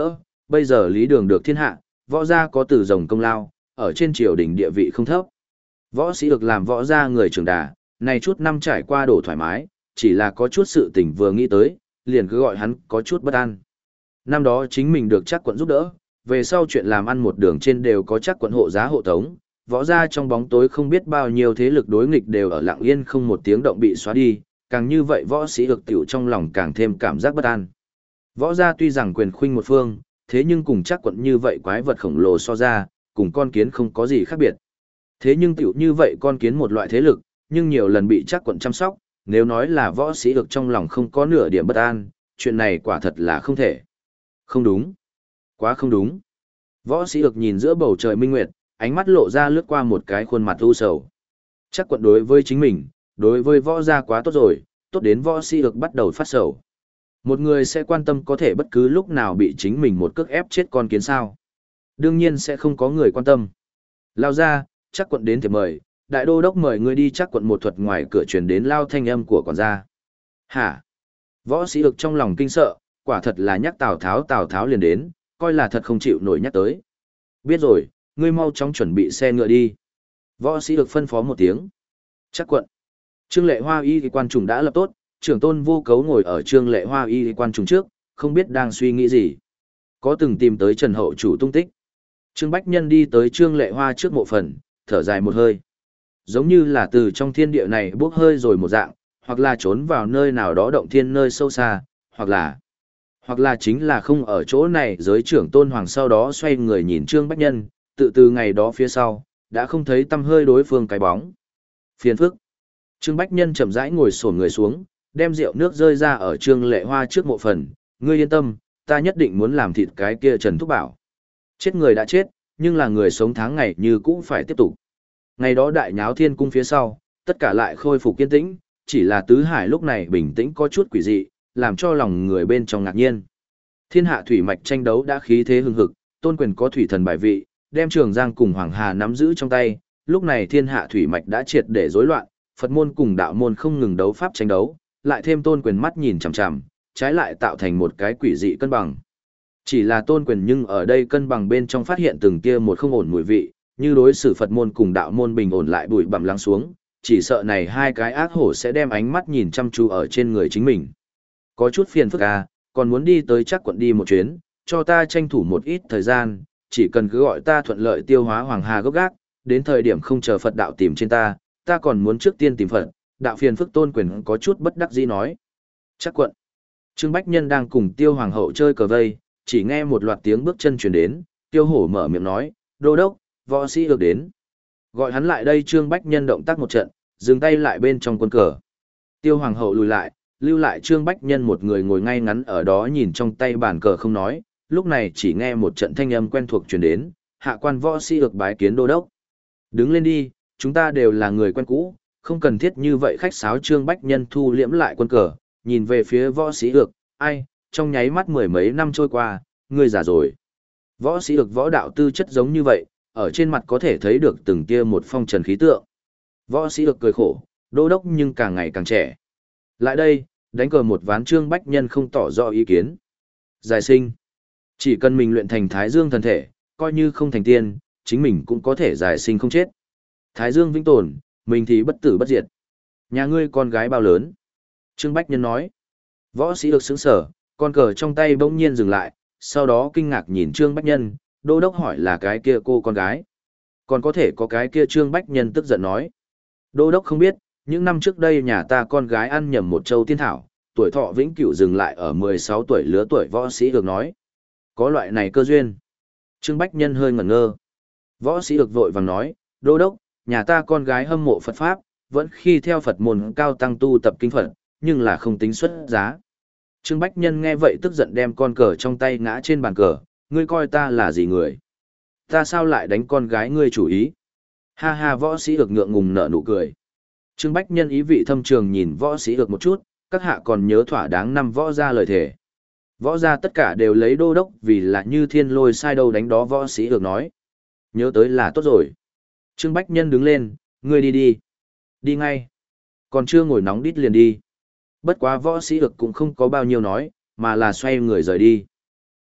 bây giờ Lý Đường được thiên hạ, võ gia có từ rồng công lao, ở trên triều đình địa vị không thấp. Võ sĩ được làm võ gia người trưởng đà, này chút năm trải qua đổ thoải mái, chỉ là có chút sự tình vừa nghĩ tới, liền cứ gọi hắn có chút bất an. Năm đó chính mình được chắc quận giúp đỡ, về sau chuyện làm ăn một đường trên đều có chắc quận hộ giá hộ tống, võ gia trong bóng tối không biết bao nhiêu thế lực đối nghịch đều ở lặng yên không một tiếng động bị xóa đi, càng như vậy võ sĩ được tiểu trong lòng càng thêm cảm giác bất an. Võ gia tuy rằng quyền khuynh một phương, thế nhưng cùng chắc quận như vậy quái vật khổng lồ so ra, cùng con kiến không có gì khác biệt. Thế nhưng tiểu như vậy con kiến một loại thế lực, nhưng nhiều lần bị chắc quận chăm sóc, nếu nói là võ sĩ được trong lòng không có nửa điểm bất an, chuyện này quả thật là không thể. Không đúng. Quá không đúng. Võ sĩ được nhìn giữa bầu trời minh nguyệt, ánh mắt lộ ra lướt qua một cái khuôn mặt u sầu. Chắc quận đối với chính mình, đối với võ gia quá tốt rồi, tốt đến võ sĩ được bắt đầu phát sầu. Một người sẽ quan tâm có thể bất cứ lúc nào bị chính mình một cước ép chết con kiến sao. Đương nhiên sẽ không có người quan tâm. Lao ra, chắc quận đến thiệp mời, đại đô đốc mời ngươi đi chắc quận một thuật ngoài cửa truyền đến lao thanh âm của quản gia. Hả? Võ sĩ được trong lòng kinh sợ, quả thật là nhắc Tào Tháo Tào Tháo liền đến, coi là thật không chịu nổi nhắc tới. Biết rồi, ngươi mau chóng chuẩn bị xe ngựa đi. Võ sĩ được phân phó một tiếng. Chắc quận. Trương Lệ Hoa y thì quan trùng đã lập tốt, trưởng tôn vô cấu ngồi ở Trương Lệ Hoa y thì quan trùng trước, không biết đang suy nghĩ gì. Có từng tìm tới Trần Hậu chủ tung tích. Trương Bách Nhân đi tới Trương Lệ Hoa trước mộ phần, thở dài một hơi. Giống như là từ trong thiên địa này bước hơi rồi một dạng, hoặc là trốn vào nơi nào đó động thiên nơi sâu xa, hoặc là hoặc là chính là không ở chỗ này. Giới trưởng tôn hoàng sau đó xoay người nhìn Trương Bách Nhân, tự từ ngày đó phía sau, đã không thấy tâm hơi đối phương cái bóng. Phiền phức. Trương Bách Nhân chậm rãi ngồi xổm người xuống, đem rượu nước rơi ra ở Trương Lệ Hoa trước mộ phần, ngươi yên tâm, ta nhất định muốn làm thịt cái kia Trần Thúc Bảo. Chết người đã chết, nhưng là người sống tháng ngày như cũng phải tiếp tục. Ngày đó đại nháo thiên cung phía sau, tất cả lại khôi phục kiên tĩnh, chỉ là tứ hải lúc này bình tĩnh có chút quỷ dị, làm cho lòng người bên trong ngạc nhiên. Thiên hạ thủy mạch tranh đấu đã khí thế hưng hực, Tôn Quyền có thủy thần bài vị, đem Trường Giang cùng Hoàng Hà nắm giữ trong tay, lúc này thiên hạ thủy mạch đã triệt để rối loạn, Phật môn cùng đạo môn không ngừng đấu pháp tranh đấu, lại thêm Tôn Quyền mắt nhìn chằm chằm, trái lại tạo thành một cái quỷ dị cân bằng. Chỉ là Tôn Quyền nhưng ở đây cân bằng bên trong phát hiện từng kia một không ổn mùi vị, như đối xử Phật môn cùng đạo môn bình ổn lại bụi bặm lắng xuống, chỉ sợ này hai cái ác hổ sẽ đem ánh mắt nhìn chăm chú ở trên người chính mình. Có chút phiền phức à, còn muốn đi tới chắc quận đi một chuyến, cho ta tranh thủ một ít thời gian, chỉ cần cứ gọi ta thuận lợi tiêu hóa Hoàng Hà gốc gác, đến thời điểm không chờ Phật đạo tìm trên ta, ta còn muốn trước tiên tìm Phật, đạo phiền phức. Tôn Quyền có chút bất đắc dĩ nói. Chắc quận. Trương Bách Nhân đang cùng Tiêu Hoàng hậu chơi cờ vây, chỉ nghe một loạt tiếng bước chân truyền đến, Tiêu Hổ mở miệng nói, đô đốc, võ sĩ được đến. Gọi hắn lại đây. Trương Bách Nhân động tác một trận, dừng tay lại bên trong quân cờ. Tiêu Hoàng hậu lùi lại, lưu lại Trương Bách Nhân một người ngồi ngay ngắn ở đó nhìn trong tay bàn cờ không nói, lúc này chỉ nghe một trận thanh âm quen thuộc truyền đến, hạ quan võ sĩ được bái kiến đô đốc. Đứng lên đi, chúng ta đều là người quen cũ, không cần thiết như vậy khách sáo. Trương Bách Nhân thu liễm lại quân cờ, nhìn về phía võ sĩ được, ai, trong nháy mắt mười mấy năm trôi qua, ngươi già rồi. Võ sĩ được võ đạo tư chất giống như vậy, ở trên mặt có thể thấy được từng kia một phong trần khí tượng. Võ sĩ được cười khổ, đô đốc nhưng càng ngày càng trẻ. Lại đây, đánh cờ một ván. Trương Bách Nhân không tỏ rõ ý kiến. Giải sinh. Chỉ cần mình luyện thành Thái Dương thần thể, coi như không thành tiên, chính mình cũng có thể giải sinh không chết. Thái Dương vĩnh tồn, mình thì bất tử bất diệt. Nhà ngươi con gái bao lớn? Trương Bách Nhân nói. Võ sĩ được sững sở, con cờ trong tay bỗng nhiên dừng lại, sau đó kinh ngạc nhìn Trương Bách Nhân, đô đốc hỏi là cái kia cô con gái. Còn có thể có cái kia. Trương Bách Nhân tức giận nói. Đô đốc không biết, những năm trước đây nhà ta con gái ăn nhầm một châu tiên thảo, tuổi thọ vĩnh cửu dừng lại ở mười sáu tuổi. Lứa tuổi võ sĩ được nói. Có loại này cơ duyên. Trương Bách Nhân hơi ngẩn ngơ. Võ sĩ được vội vàng nói, đô đốc, nhà ta con gái hâm mộ Phật Pháp, vẫn khi theo Phật môn cao tăng tu tập kinh Phật, nhưng là không tính xuất giá. Trương Bách Nhân nghe vậy tức giận đem con cờ trong tay ngã trên bàn cờ, ngươi coi ta là gì người? Ta sao lại đánh con gái ngươi chủ ý? Ha ha. Võ sĩ được ngượng ngùng nở nụ cười. Trương Bách Nhân ý vị thâm trường nhìn võ sĩ được một chút, các hạ còn nhớ thỏa đáng năm võ ra lời thề. Võ ra tất cả đều lấy đô đốc vì là như thiên lôi sai đâu đánh đó. Võ sĩ được nói. Nhớ tới là tốt rồi. Trương Bách Nhân đứng lên, ngươi đi đi. Đi ngay. Còn chưa ngồi nóng đít liền đi. Bất quá võ sĩ được cũng không có bao nhiêu nói, mà là xoay người rời đi.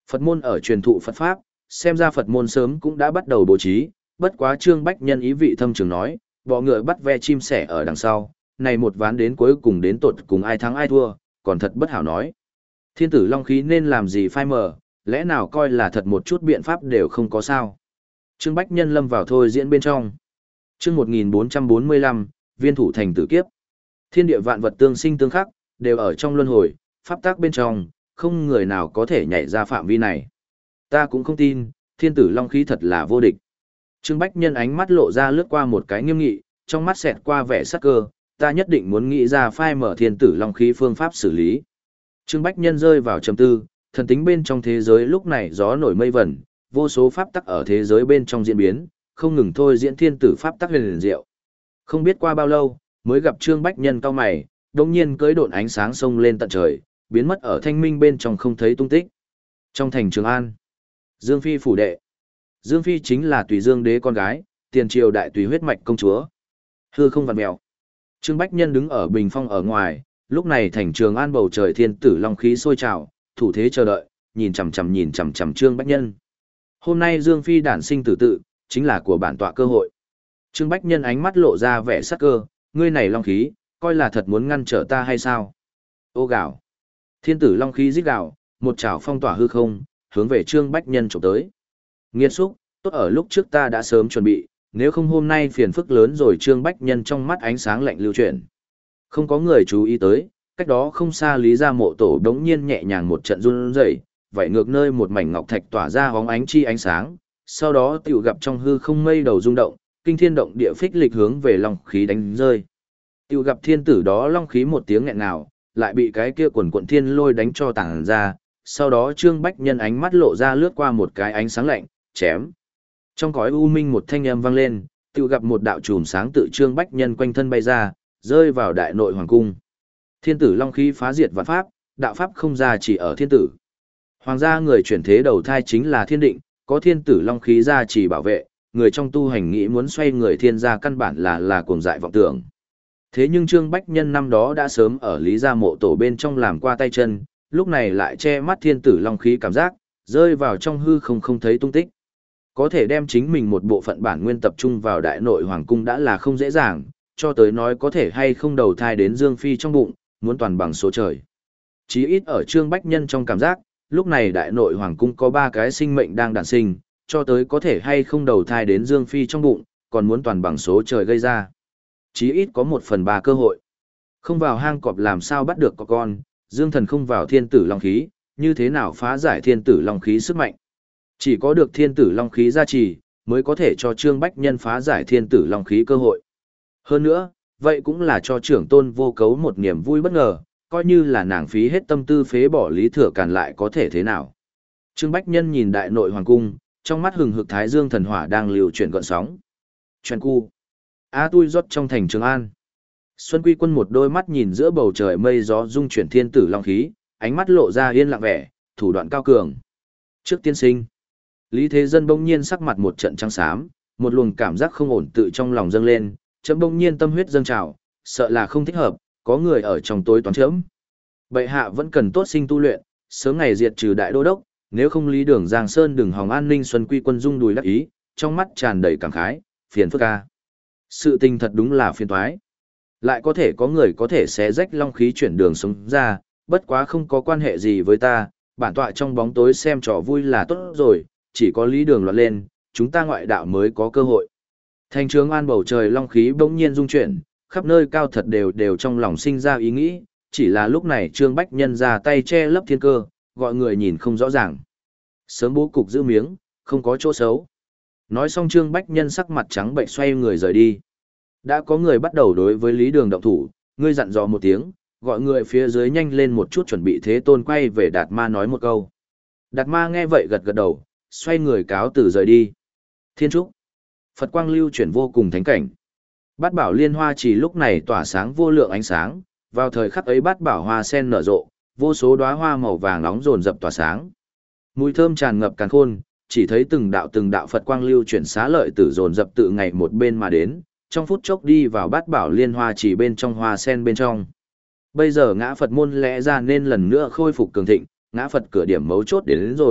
Phật môn ở truyền thụ Phật Pháp, xem ra Phật môn sớm cũng đã bắt đầu bố trí, bất quá Trương Bách Nhân ý vị thâm trường nói, bọ ngựa bắt ve chim sẻ ở đằng sau, này một ván đến cuối cùng đến tột cùng ai thắng ai thua, còn thật bất hảo nói. Thiên tử long khí nên làm gì phai mờ, lẽ nào coi là thật một chút biện pháp đều không có sao. Trương Bách Nhân lâm vào thôi diễn bên trong. Chương một nghìn bốn trăm bốn mươi lăm, viên thủ thành tử kiếp. Thiên địa vạn vật tương sinh tương khắc, đều ở trong luân hồi, pháp tác bên trong, không người nào có thể nhảy ra phạm vi này. Ta cũng không tin, thiên tử long khí thật là vô địch. Trương Bách Nhân ánh mắt lộ ra lướt qua một cái nghiêm nghị, trong mắt xẹt qua vẻ sắc cơ, ta nhất định muốn nghĩ ra phai mở thiên tử long khí phương pháp xử lý. Trương Bách Nhân rơi vào trầm tư, thần tính bên trong thế giới lúc này gió nổi mây vẩn, vô số pháp tắc ở thế giới bên trong diễn biến, không ngừng thôi diễn thiên tử pháp tắc huyền diệu. Không biết qua bao lâu, mới gặp Trương Bách Nhân cao mày, đột nhiên cưỡi độn ánh sáng sông lên tận trời, biến mất ở thanh minh bên trong không thấy tung tích. Trong thành Trường An, Dương Phi phủ đệ. Dương Phi chính là Tùy Dương đế con gái, tiền triều đại tùy huyết mạch công chúa. Hư không vặn mèo. Trương Bách Nhân đứng ở bình phong ở ngoài, lúc này thành Trường An bầu trời thiên tử long khí sôi trào, thủ thế chờ đợi, nhìn chằm chằm nhìn chằm chằm Trương Bách Nhân. Hôm nay Dương Phi đản sinh tử tự, chính là của bản tọa cơ hội. Trương Bách Nhân ánh mắt lộ ra vẻ sắc cơ, ngươi này long khí, coi là thật muốn ngăn trở ta hay sao? Ô gạo. Thiên tử long khí rít gạo, một chảo phong tỏa hư không, hướng về Trương Bách Nhân chụp tới. Nghiệt xúc, tốt ở lúc trước ta đã sớm chuẩn bị, nếu không hôm nay phiền phức lớn rồi. Trương Bách Nhân trong mắt ánh sáng lạnh lưu chuyển. Không có người chú ý tới, cách đó không xa Lý Gia Mộ Tổ đống nhiên nhẹ nhàng một trận run rẩy, vậy ngược nơi một mảnh ngọc thạch tỏa ra hóng ánh chi ánh sáng, sau đó tiểu gặp trong hư không mây đầu rung động, kinh thiên động địa phích lịch hướng về long khí đánh rơi. Tiểu gặp thiên tử đó long khí một tiếng nghẹn ngào, lại bị cái kia quần quận thiên lôi đánh cho tàng ra, sau đó Trương Bách Nhân ánh mắt lộ ra lướt qua một cái ánh sáng lạnh, chém. Trong cõi u minh một thanh âm vang lên, tiểu gặp một đạo chùm sáng tự Trương Bách Nhân quanh thân bay ra, rơi vào đại nội hoàng cung. Thiên tử long khí phá diệt vạn pháp, đạo pháp không ra chỉ ở thiên tử. Hoàng gia người chuyển thế đầu thai chính là thiên định, có thiên tử long khí ra chỉ bảo vệ, người trong tu hành nghĩ muốn xoay người thiên gia căn bản là là cuồng dại vọng tưởng. Thế nhưng Trương Bách Nhân năm đó đã sớm ở Lý Gia Mộ Tổ bên trong làm qua tay chân, lúc này lại che mắt thiên tử long khí cảm giác, rơi vào trong hư không không thấy tung tích. Có thể đem chính mình một bộ phận bản nguyên tập trung vào đại nội hoàng cung đã là không dễ dàng, cho tới nói có thể hay không đầu thai đến Dương Phi trong bụng, muốn toàn bằng số trời. Chí ít ở Trương Bách Nhân trong cảm giác, lúc này đại nội hoàng cung có ba cái sinh mệnh đang đản sinh, cho tới có thể hay không đầu thai đến Dương Phi trong bụng, còn muốn toàn bằng số trời gây ra. Chí ít có một phần ba cơ hội. Không vào hang cọp làm sao bắt được có con, Dương Thần không vào thiên tử long khí, như thế nào phá giải thiên tử long khí sức mạnh. Chỉ có được thiên tử long khí gia trì, mới có thể cho Trương Bách Nhân phá giải thiên tử long khí cơ hội. Hơn nữa, vậy cũng là cho trưởng tôn vô cấu một niềm vui bất ngờ, coi như là nàng phí hết tâm tư phế bỏ Lý Thừa Càn lại có thể thế nào. Trương Bách Nhân nhìn đại nội hoàng cung, trong mắt hừng hực thái dương thần hỏa đang liều chuyển gợn sóng. Chuyện cu. A tui rót trong thành Trường An. Xuân Quy Quân một đôi mắt nhìn giữa bầu trời mây gió dung chuyển thiên tử long khí, ánh mắt lộ ra yên lặng vẻ, thủ đoạn cao cường. Trước tiên sinh, Lý Thế Dân bỗng nhiên sắc mặt một trận trắng xám, một luồng cảm giác không ổn tự trong lòng dâng lên, chấm bỗng nhiên tâm huyết dâng trào, sợ là không thích hợp, có người ở trong tối toán chấm. Bệ hạ vẫn cần tốt sinh tu luyện, sớm ngày diệt trừ đại đô đốc, nếu không Lý Đường Giang Sơn đừng hòng an ninh. Xuân Quy Quân rung đùi đắc ý, trong mắt tràn đầy cảm khái, phiền phức ca. Sự tình thật đúng là phiền toái. Lại có thể có người có thể xé rách long khí chuyển đường sống ra, bất quá không có quan hệ gì với ta, bản tọa trong bóng tối xem trò vui là tốt rồi, chỉ có Lý Đường loạn lên, chúng ta ngoại đạo mới có cơ hội. Thành Trường An bầu trời long khí bỗng nhiên rung chuyển, khắp nơi cao thật đều đều trong lòng sinh ra ý nghĩ, chỉ là lúc này Trương Bách Nhân ra tay che lấp thiên cơ, gọi người nhìn không rõ ràng. Sớm bố cục giữ miếng, không có chỗ xấu. Nói xong Trương Bách Nhân sắc mặt trắng bệnh xoay người rời đi. Đã có người bắt đầu đối với Lý Đường động thủ, ngươi dặn dò một tiếng, gọi người phía dưới nhanh lên một chút chuẩn bị thế tôn quay về Đạt Ma nói một câu. Đạt Ma nghe vậy gật gật đầu, xoay người cáo từ rời đi. Thiên Trúc. Phật quang lưu chuyển vô cùng thánh cảnh. Bát bảo liên hoa chỉ lúc này tỏa sáng vô lượng ánh sáng, vào thời khắc ấy bát bảo hoa sen nở rộ, vô số đóa hoa màu vàng nóng rồn rập tỏa sáng. Mùi thơm tràn ngập càn khôn, chỉ thấy từng đạo từng đạo Phật quang lưu chuyển xá lợi tử rồn rập tự ngày một bên mà đến, trong phút chốc đi vào bát bảo liên hoa chỉ bên trong hoa sen bên trong. Bây giờ ngã Phật môn lẽ ra nên lần nữa khôi phục cường thịnh, ngã Phật cửa điểm mấu chốt đến, đến rồi,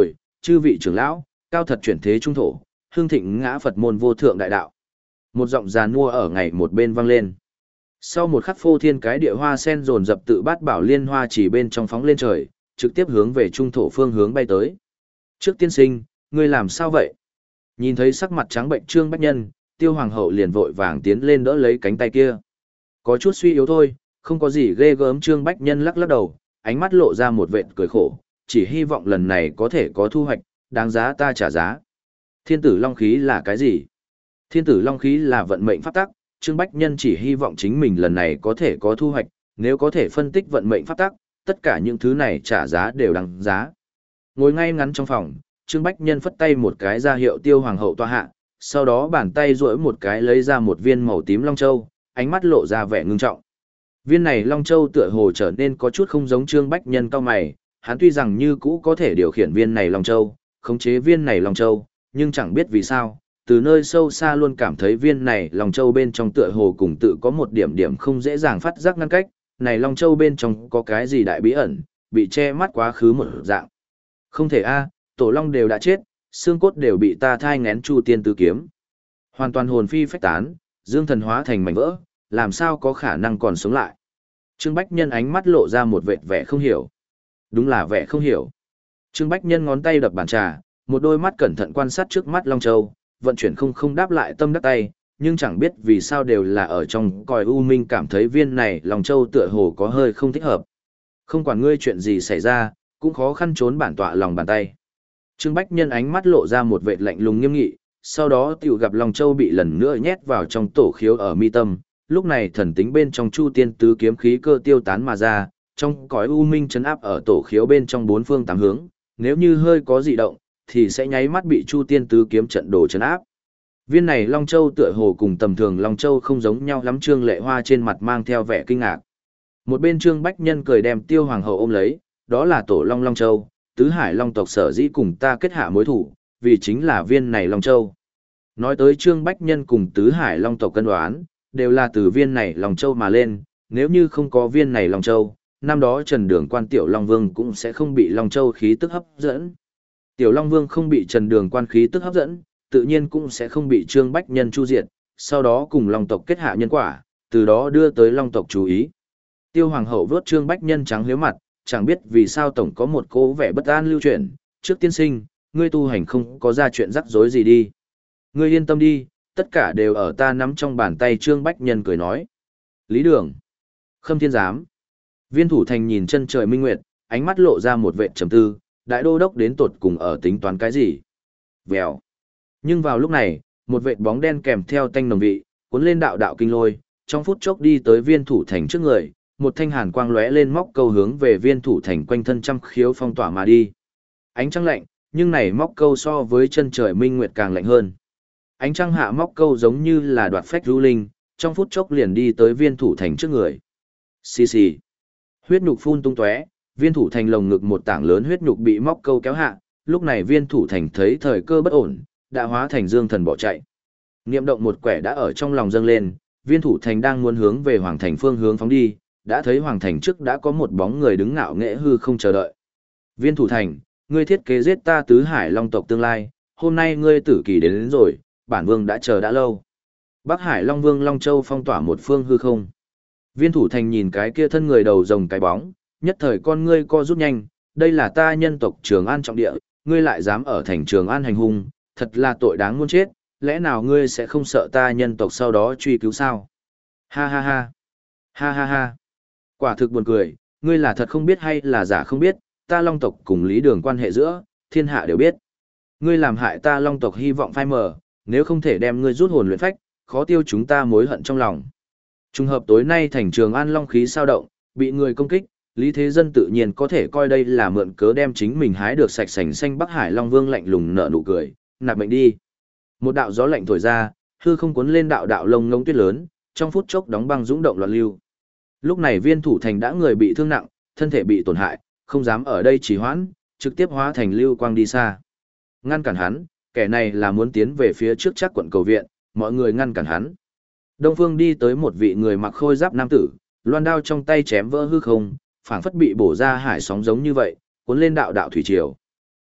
chư vị trưởng lão, cao thật chuyển thế trung thổ, hương thịnh ngã Phật môn vô thượng đại đạo. Một giọng giàn mua ở ngày một bên vang lên. Sau một khắc phô thiên cái địa hoa sen dồn dập tự bát bảo liên hoa chỉ bên trong phóng lên trời, trực tiếp hướng về trung thổ phương hướng bay tới. Trước tiên sinh, ngươi làm sao vậy? Nhìn thấy sắc mặt trắng bệnh Trương Bách Nhân, Tiêu Hoàng hậu liền vội vàng tiến lên đỡ lấy cánh tay kia. Có chút suy yếu thôi, không có gì ghê gớm. Trương Bách Nhân lắc lắc đầu, ánh mắt lộ ra một vệt cười khổ, chỉ hy vọng lần này có thể có thu hoạch, đáng giá ta trả giá. Thiên tử long khí là cái gì? Thiên tử long khí là vận mệnh pháp tắc, Trương Bách Nhân chỉ hy vọng chính mình lần này có thể có thu hoạch, nếu có thể phân tích vận mệnh pháp tắc, tất cả những thứ này trả giá đều đáng giá. Ngồi ngay ngắn trong phòng, Trương Bách Nhân phất tay một cái ra hiệu Tiêu Hoàng hậu tọa hạ, sau đó bàn tay duỗi một cái lấy ra một viên màu tím long châu, ánh mắt lộ ra vẻ ngưng trọng. Viên này long châu tựa hồ trở nên có chút không giống Trương Bách Nhân cao mày, hắn tuy rằng như cũ có thể điều khiển viên này long châu, khống chế viên này long châu, nhưng chẳng biết vì sao, từ nơi sâu xa luôn cảm thấy viên này long châu bên trong tựa hồ cùng tự có một điểm điểm không dễ dàng phát giác ngăn cách, này long châu bên trong có cái gì đại bí ẩn, bị che mắt quá khứ một dạng. Không thể a, tổ long đều đã chết, xương cốt đều bị ta thai ngén chu tiên tứ kiếm. Hoàn toàn hồn phi phách tán, dương thần hóa thành mảnh vỡ, làm sao có khả năng còn sống lại. Trương Bách Nhân ánh mắt lộ ra một vệt vẻ không hiểu. Đúng là vẻ không hiểu. Trương Bách Nhân ngón tay đập bàn trà, một đôi mắt cẩn thận quan sát trước mắt Long Châu, vận chuyển không không đáp lại tâm đắc tay, nhưng chẳng biết vì sao đều là ở trong còi u minh cảm thấy viên này Long Châu tựa hồ có hơi không thích hợp. Không quản ngươi chuyện gì xảy ra, cũng khó khăn trốn bản tọa lòng bàn tay. Trương Bách Nhân ánh mắt lộ ra một vệt lạnh lùng nghiêm nghị, sau đó tiểu gặp Long Châu bị lần nữa nhét vào trong tổ khiếu ở mi tâm, lúc này thần tính bên trong chu tiên tứ kiếm khí cơ tiêu tán mà ra, trong cõi u minh chấn áp ở tổ khiếu bên trong bốn phương tám hướng, nếu như hơi có dị động, thì sẽ nháy mắt bị chu tiên tứ kiếm trận đồ chấn áp. Viên này Long Châu tựa hồ cùng tầm thường Long Châu không giống nhau lắm. Trương Lệ Hoa trên mặt mang theo vẻ kinh ngạc. Một bên Trương Bách Nhân cười đem Tiêu Hoàng hậu ôm lấy, đó là tổ Long Long Châu, tứ hải Long tộc sở dĩ cùng ta kết hạ mối thủ, vì chính là viên này Long Châu. Nói tới Trương Bách Nhân cùng tứ hải Long tộc cân đoán, đều là từ viên này Long Châu mà lên, nếu như không có viên này Long Châu, năm đó Trần Đường Quan Tiểu Long Vương cũng sẽ không bị Long Châu khí tức hấp dẫn. Tiểu Long Vương không bị Trần Đường Quan khí tức hấp dẫn, tự nhiên cũng sẽ không bị Trương Bách Nhân chu diệt, sau đó cùng Long tộc kết hạ nhân quả, từ đó đưa tới Long tộc chú ý. Tiêu Hoàng hậu vớt Trương Bách Nhân trắng liếu mặt, chẳng biết vì sao tổng có một cố vẻ bất an lưu chuyển, trước tiên sinh, ngươi tu hành không có ra chuyện rắc rối gì đi. Ngươi yên tâm đi, tất cả đều ở ta nắm trong bàn tay. Trương Bách Nhân cười nói. Lý Đường, Khâm Thiên Giám, Viên Thủ Thành nhìn chân trời minh nguyệt, ánh mắt lộ ra một vẻ trầm tư, đại đô đốc đến tột cùng ở tính toán cái gì? Vèo. Nhưng vào lúc này, một vệt bóng đen kèm theo tanh nồng vị, cuốn lên đạo đạo kinh lôi, trong phút chốc đi tới Viên Thủ Thành trước người, một thanh hàn quang lóe lên móc câu hướng về Viên Thủ Thành quanh thân trăm khiếu phong tỏa mà đi. Ánh trăng lạnh, nhưng này móc câu so với chân trời minh nguyệt càng lạnh hơn. Ánh trăng hạ móc câu giống như là đoạt phách ru linh, trong phút chốc liền đi tới Viên Thủ Thành trước người. Xì xì. Huyết nhục phun tung tóe, Viên Thủ Thành lồng ngực một tảng lớn huyết nhục bị móc câu kéo hạ, lúc này Viên Thủ Thành thấy thời cơ bất ổn, đã hóa thành dương thần bỏ chạy. Niệm động một quẻ đã ở trong lòng dâng lên, Viên Thủ Thành đang muốn hướng về Hoàng Thành phương hướng phóng đi, đã thấy Hoàng Thành trước đã có một bóng người đứng ngạo nghễ hư không chờ đợi. Viên Thủ Thành, ngươi thiết kế giết ta tứ hải long tộc tương lai, hôm nay ngươi tử kỳ đến, đến rồi, bản vương đã chờ đã lâu. Bắc Hải Long Vương Long Châu phong tỏa một phương hư không. Viên Thủ Thành nhìn cái kia thân người đầu rồng cái bóng, nhất thời con ngươi co rút nhanh, đây là ta nhân tộc Trường An trọng địa, ngươi lại dám ở thành Trường An hành hung, thật là tội đáng muôn chết, lẽ nào ngươi sẽ không sợ ta nhân tộc sau đó truy cứu sao? Ha ha ha. Ha ha ha. Quả thực buồn cười, ngươi là thật không biết hay là giả không biết, ta Long tộc cùng Lý Đường quan hệ giữa, thiên hạ đều biết. Ngươi làm hại ta Long tộc hy vọng phai mờ, nếu không thể đem ngươi rút hồn luyện phách, khó tiêu chúng ta mối hận trong lòng. Trùng hợp tối nay thành Trường An long khí sao động, bị người công kích, Lý Thế Dân tự nhiên có thể coi đây là mượn cớ đem chính mình hái được sạch sành xanh. Bắc Hải Long Vương lạnh lùng nở nụ cười, nạp mệnh đi. Một đạo gió lạnh thổi ra, hư không cuốn lên đạo đạo lông ngông tuyết lớn, trong phút chốc đóng băng dũng động loạn lưu. Lúc này Viên Thủ Thành đã người bị thương nặng, thân thể bị tổn hại, không dám ở đây trì hoãn, trực tiếp hóa thành lưu quang đi xa. Ngăn cản hắn, kẻ này là muốn tiến về phía trước chắc quận cầu viện, mọi người ngăn cản hắn. Đông phương đi tới một vị người mặc khôi giáp nam tử, loan đao trong tay chém vỡ hư không, phảng phất bị bổ ra hải sóng giống như vậy, cuốn lên đạo đạo thủy triều.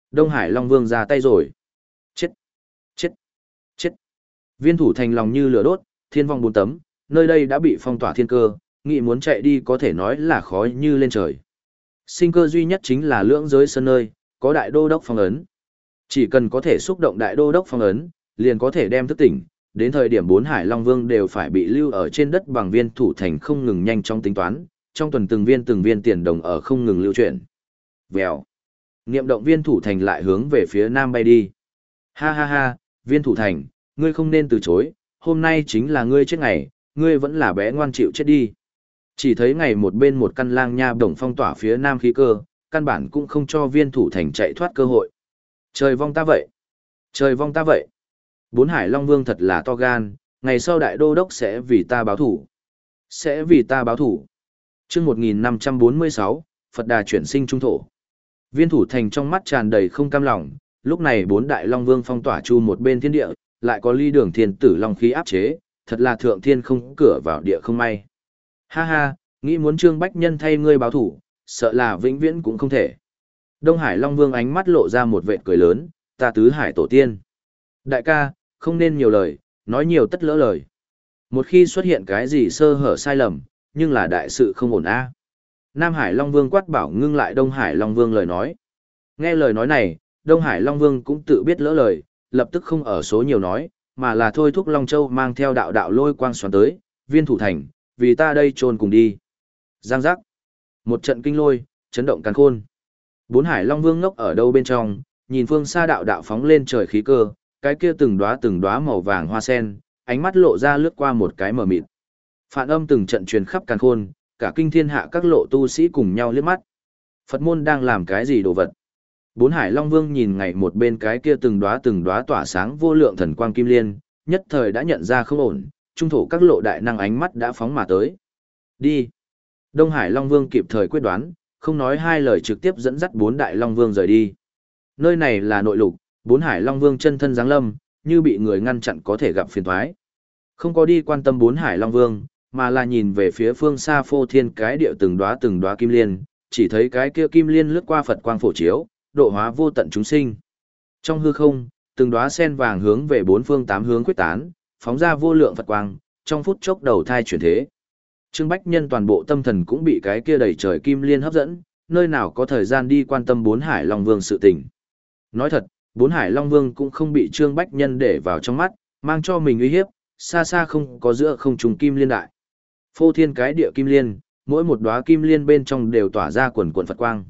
Đông Hải Long Vương ra tay rồi. Chết! Chết! Chết! Viên thủ thành lòng như lửa đốt, thiên vong bốn tấm, nơi đây đã bị phong tỏa thiên cơ, nghĩ muốn chạy đi có thể nói là khó như lên trời. Sinh cơ duy nhất chính là lưỡng giới sơn nơi, có đại đô đốc phong ấn. Chỉ cần có thể xúc động đại đô đốc phong ấn, liền có thể đem thức tỉnh, đến thời điểm bốn Hải Long Vương đều phải bị lưu ở trên đất bằng viên thủ thành không ngừng nhanh trong tính toán, trong tuần từng viên từng viên tiền đồng ở không ngừng lưu chuyển. Vèo. Niệm động viên thủ thành lại hướng về phía nam bay đi. Ha ha ha, viên thủ thành, ngươi không nên từ chối, hôm nay chính là ngươi chết ngày, ngươi vẫn là bé ngoan chịu chết đi. Chỉ thấy ngày một bên một căn lang nha đồng phong tỏa phía nam khí cơ, căn bản cũng không cho viên thủ thành chạy thoát cơ hội. Trời vong ta vậy! Trời vong ta vậy! Bốn Hải Long Vương thật là to gan, ngày sau đại đô đốc sẽ vì ta báo thủ. Sẽ vì ta báo thủ. Chương một nghìn năm trăm bốn mươi sáu, Phật Đà chuyển sinh trung thổ. Viên thủ thành trong mắt tràn đầy không cam lòng, lúc này bốn đại Long Vương phong tỏa chu một bên thiên địa, lại có ly đường thiên tử long khí áp chế, thật là thượng thiên không cửa vào địa không may. Ha ha, nghĩ muốn Trương Bách Nhân thay ngươi báo thủ, sợ là vĩnh viễn cũng không thể. Đông Hải Long Vương ánh mắt lộ ra một vệt cười lớn, ta tứ hải tổ tiên. Đại ca, không nên nhiều lời, nói nhiều tất lỡ lời. Một khi xuất hiện cái gì sơ hở sai lầm, nhưng là đại sự không ổn a. Nam Hải Long Vương quát bảo ngưng lại Đông Hải Long Vương lời nói. Nghe lời nói này, Đông Hải Long Vương cũng tự biết lỡ lời, lập tức không ở số nhiều nói, mà là thôi thúc Long Châu mang theo đạo đạo lôi quang xoắn tới, viên thủ thành, vì ta đây trôn cùng đi. Giang giác. Một trận kinh lôi, chấn động càn khôn. Bốn Hải Long Vương ngốc ở đâu bên trong, nhìn phương xa đạo đạo phóng lên trời khí cơ, cái kia từng đóa từng đóa màu vàng hoa sen, ánh mắt lộ ra lướt qua một cái mờ mịt. Phản âm từng trận truyền khắp càn khôn, cả kinh thiên hạ các lộ tu sĩ cùng nhau liếc mắt. Phật môn đang làm cái gì đồ vật? Bốn Hải Long Vương nhìn ngày một bên cái kia từng đóa từng đóa tỏa sáng vô lượng thần quang kim liên, nhất thời đã nhận ra không ổn, trung thổ các lộ đại năng ánh mắt đã phóng mà tới. Đi. Đông Hải Long Vương kịp thời quyết đoán, không nói hai lời trực tiếp dẫn dắt bốn đại Long Vương rời đi. Nơi này là nội lục, bốn Hải Long Vương chân thân giáng lâm, như bị người ngăn chặn có thể gặp phiền toái. Không có đi quan tâm bốn Hải Long Vương, mà là nhìn về phía phương xa phô thiên cái địa từng đóa từng đóa kim liên, chỉ thấy cái kia kim liên lướt qua Phật quang phổ chiếu, độ hóa vô tận chúng sinh. Trong hư không, từng đóa sen vàng hướng về bốn phương tám hướng quyết tán, phóng ra vô lượng Phật quang, trong phút chốc đầu thai chuyển thế. Trương Bách Nhân toàn bộ tâm thần cũng bị cái kia đầy trời kim liên hấp dẫn, nơi nào có thời gian đi quan tâm bốn Hải Long Vương sự tình. Nói thật, bốn Hải Long Vương cũng không bị Trương Bách Nhân để vào trong mắt, mang cho mình uy hiếp, xa xa không có giữa không trùng kim liên đại. Phô thiên cái địa kim liên, mỗi một đóa kim liên bên trong đều tỏa ra quần quần Phật quang.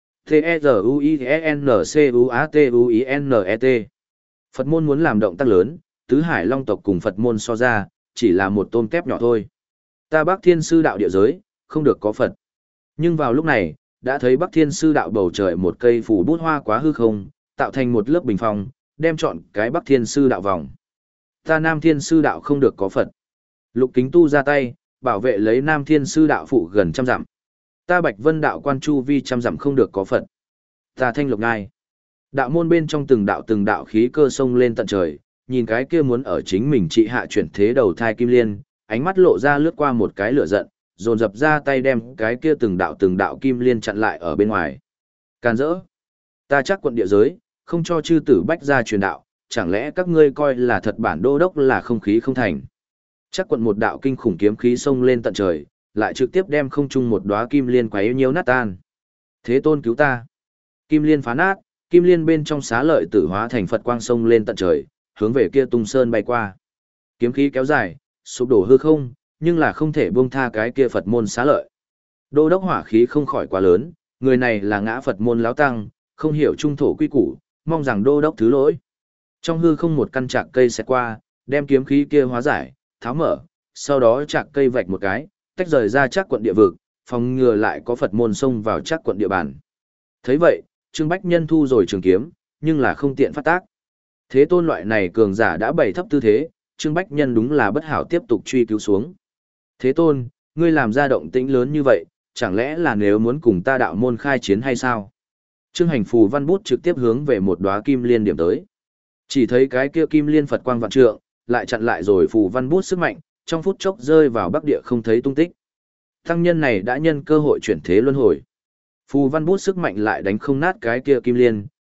T-E-Z-U-I-E-N-C-U-A-T-U-I-N-E-T. Phật môn muốn làm động tác lớn, tứ hải long tộc cùng Phật môn so ra, chỉ là một tôm tép nhỏ thôi. Ta Bắc Thiên Sư đạo địa giới, không được có Phật. Nhưng vào lúc này, đã thấy Bắc Thiên Sư đạo bầu trời một cây phủ bút hoa quá hư không, tạo thành một lớp bình phong, đem trọn cái Bắc Thiên Sư đạo vòng. Ta Nam Thiên Sư đạo không được có Phật. Lục Kính Tu ra tay, bảo vệ lấy Nam Thiên Sư đạo phụ gần trăm dặm. Ta Bạch Vân đạo quan chu vi trăm dặm không được có Phật. Ta Thanh Lộc Ngai. Đạo môn bên trong từng đạo từng đạo khí cơ sông lên tận trời, nhìn cái kia muốn ở chính mình trị hạ chuyển thế đầu thai kim liên, ánh mắt lộ ra lướt qua một cái lửa giận, dồn dập ra tay đem cái kia từng đạo từng đạo kim liên chặn lại ở bên ngoài. Can dỡ. Ta chắc quận địa giới, không cho chư tử bách ra truyền đạo, chẳng lẽ các ngươi coi là thật bản đô đốc là không khí không thành. Chắc quận một đạo kinh khủng kiếm khí sông lên tận trời, lại trực tiếp đem không trung một đóa kim liên quấy nhiễu nát tan. Thế Tôn cứu ta. Kim liên phá nát, kim liên bên trong xá lợi tử hóa thành Phật quang sông lên tận trời, hướng về kia tung sơn bay qua. Kiếm khí kéo dài, sụp đổ hư không, nhưng là không thể buông tha cái kia Phật môn xá lợi. Đô đốc hỏa khí không khỏi quá lớn, người này là ngã Phật môn lão tăng, không hiểu trung thổ quy củ, mong rằng đô đốc thứ lỗi. Trong hư không một căn trạc cây xẹt qua, đem kiếm khí kia hóa giải, tháo mở, sau đó trạc cây vạch một cái, tách rời ra chắc quận địa vực, phòng ngừa lại có Phật môn xông vào chắc quận địa bàn. Thấy vậy, Trương Bách Nhân thu rồi trường kiếm, nhưng là không tiện phát tác. Thế Tôn loại này cường giả đã bày thấp tư thế, Trương Bách Nhân đúng là bất hảo tiếp tục truy cứu xuống. Thế Tôn, ngươi làm ra động tĩnh lớn như vậy, chẳng lẽ là nếu muốn cùng ta đạo môn khai chiến hay sao? Trương Hành Phù văn bút trực tiếp hướng về một đóa kim liên điểm tới. Chỉ thấy cái kia kim liên Phật quang vạn trượng, lại chặn lại rồi phù văn bút sức mạnh, trong phút chốc rơi vào bắc địa không thấy tung tích. Tăng nhân này đã nhân cơ hội chuyển thế luân hồi. Phù văn bút sức mạnh lại đánh không nát cái kia kim liên,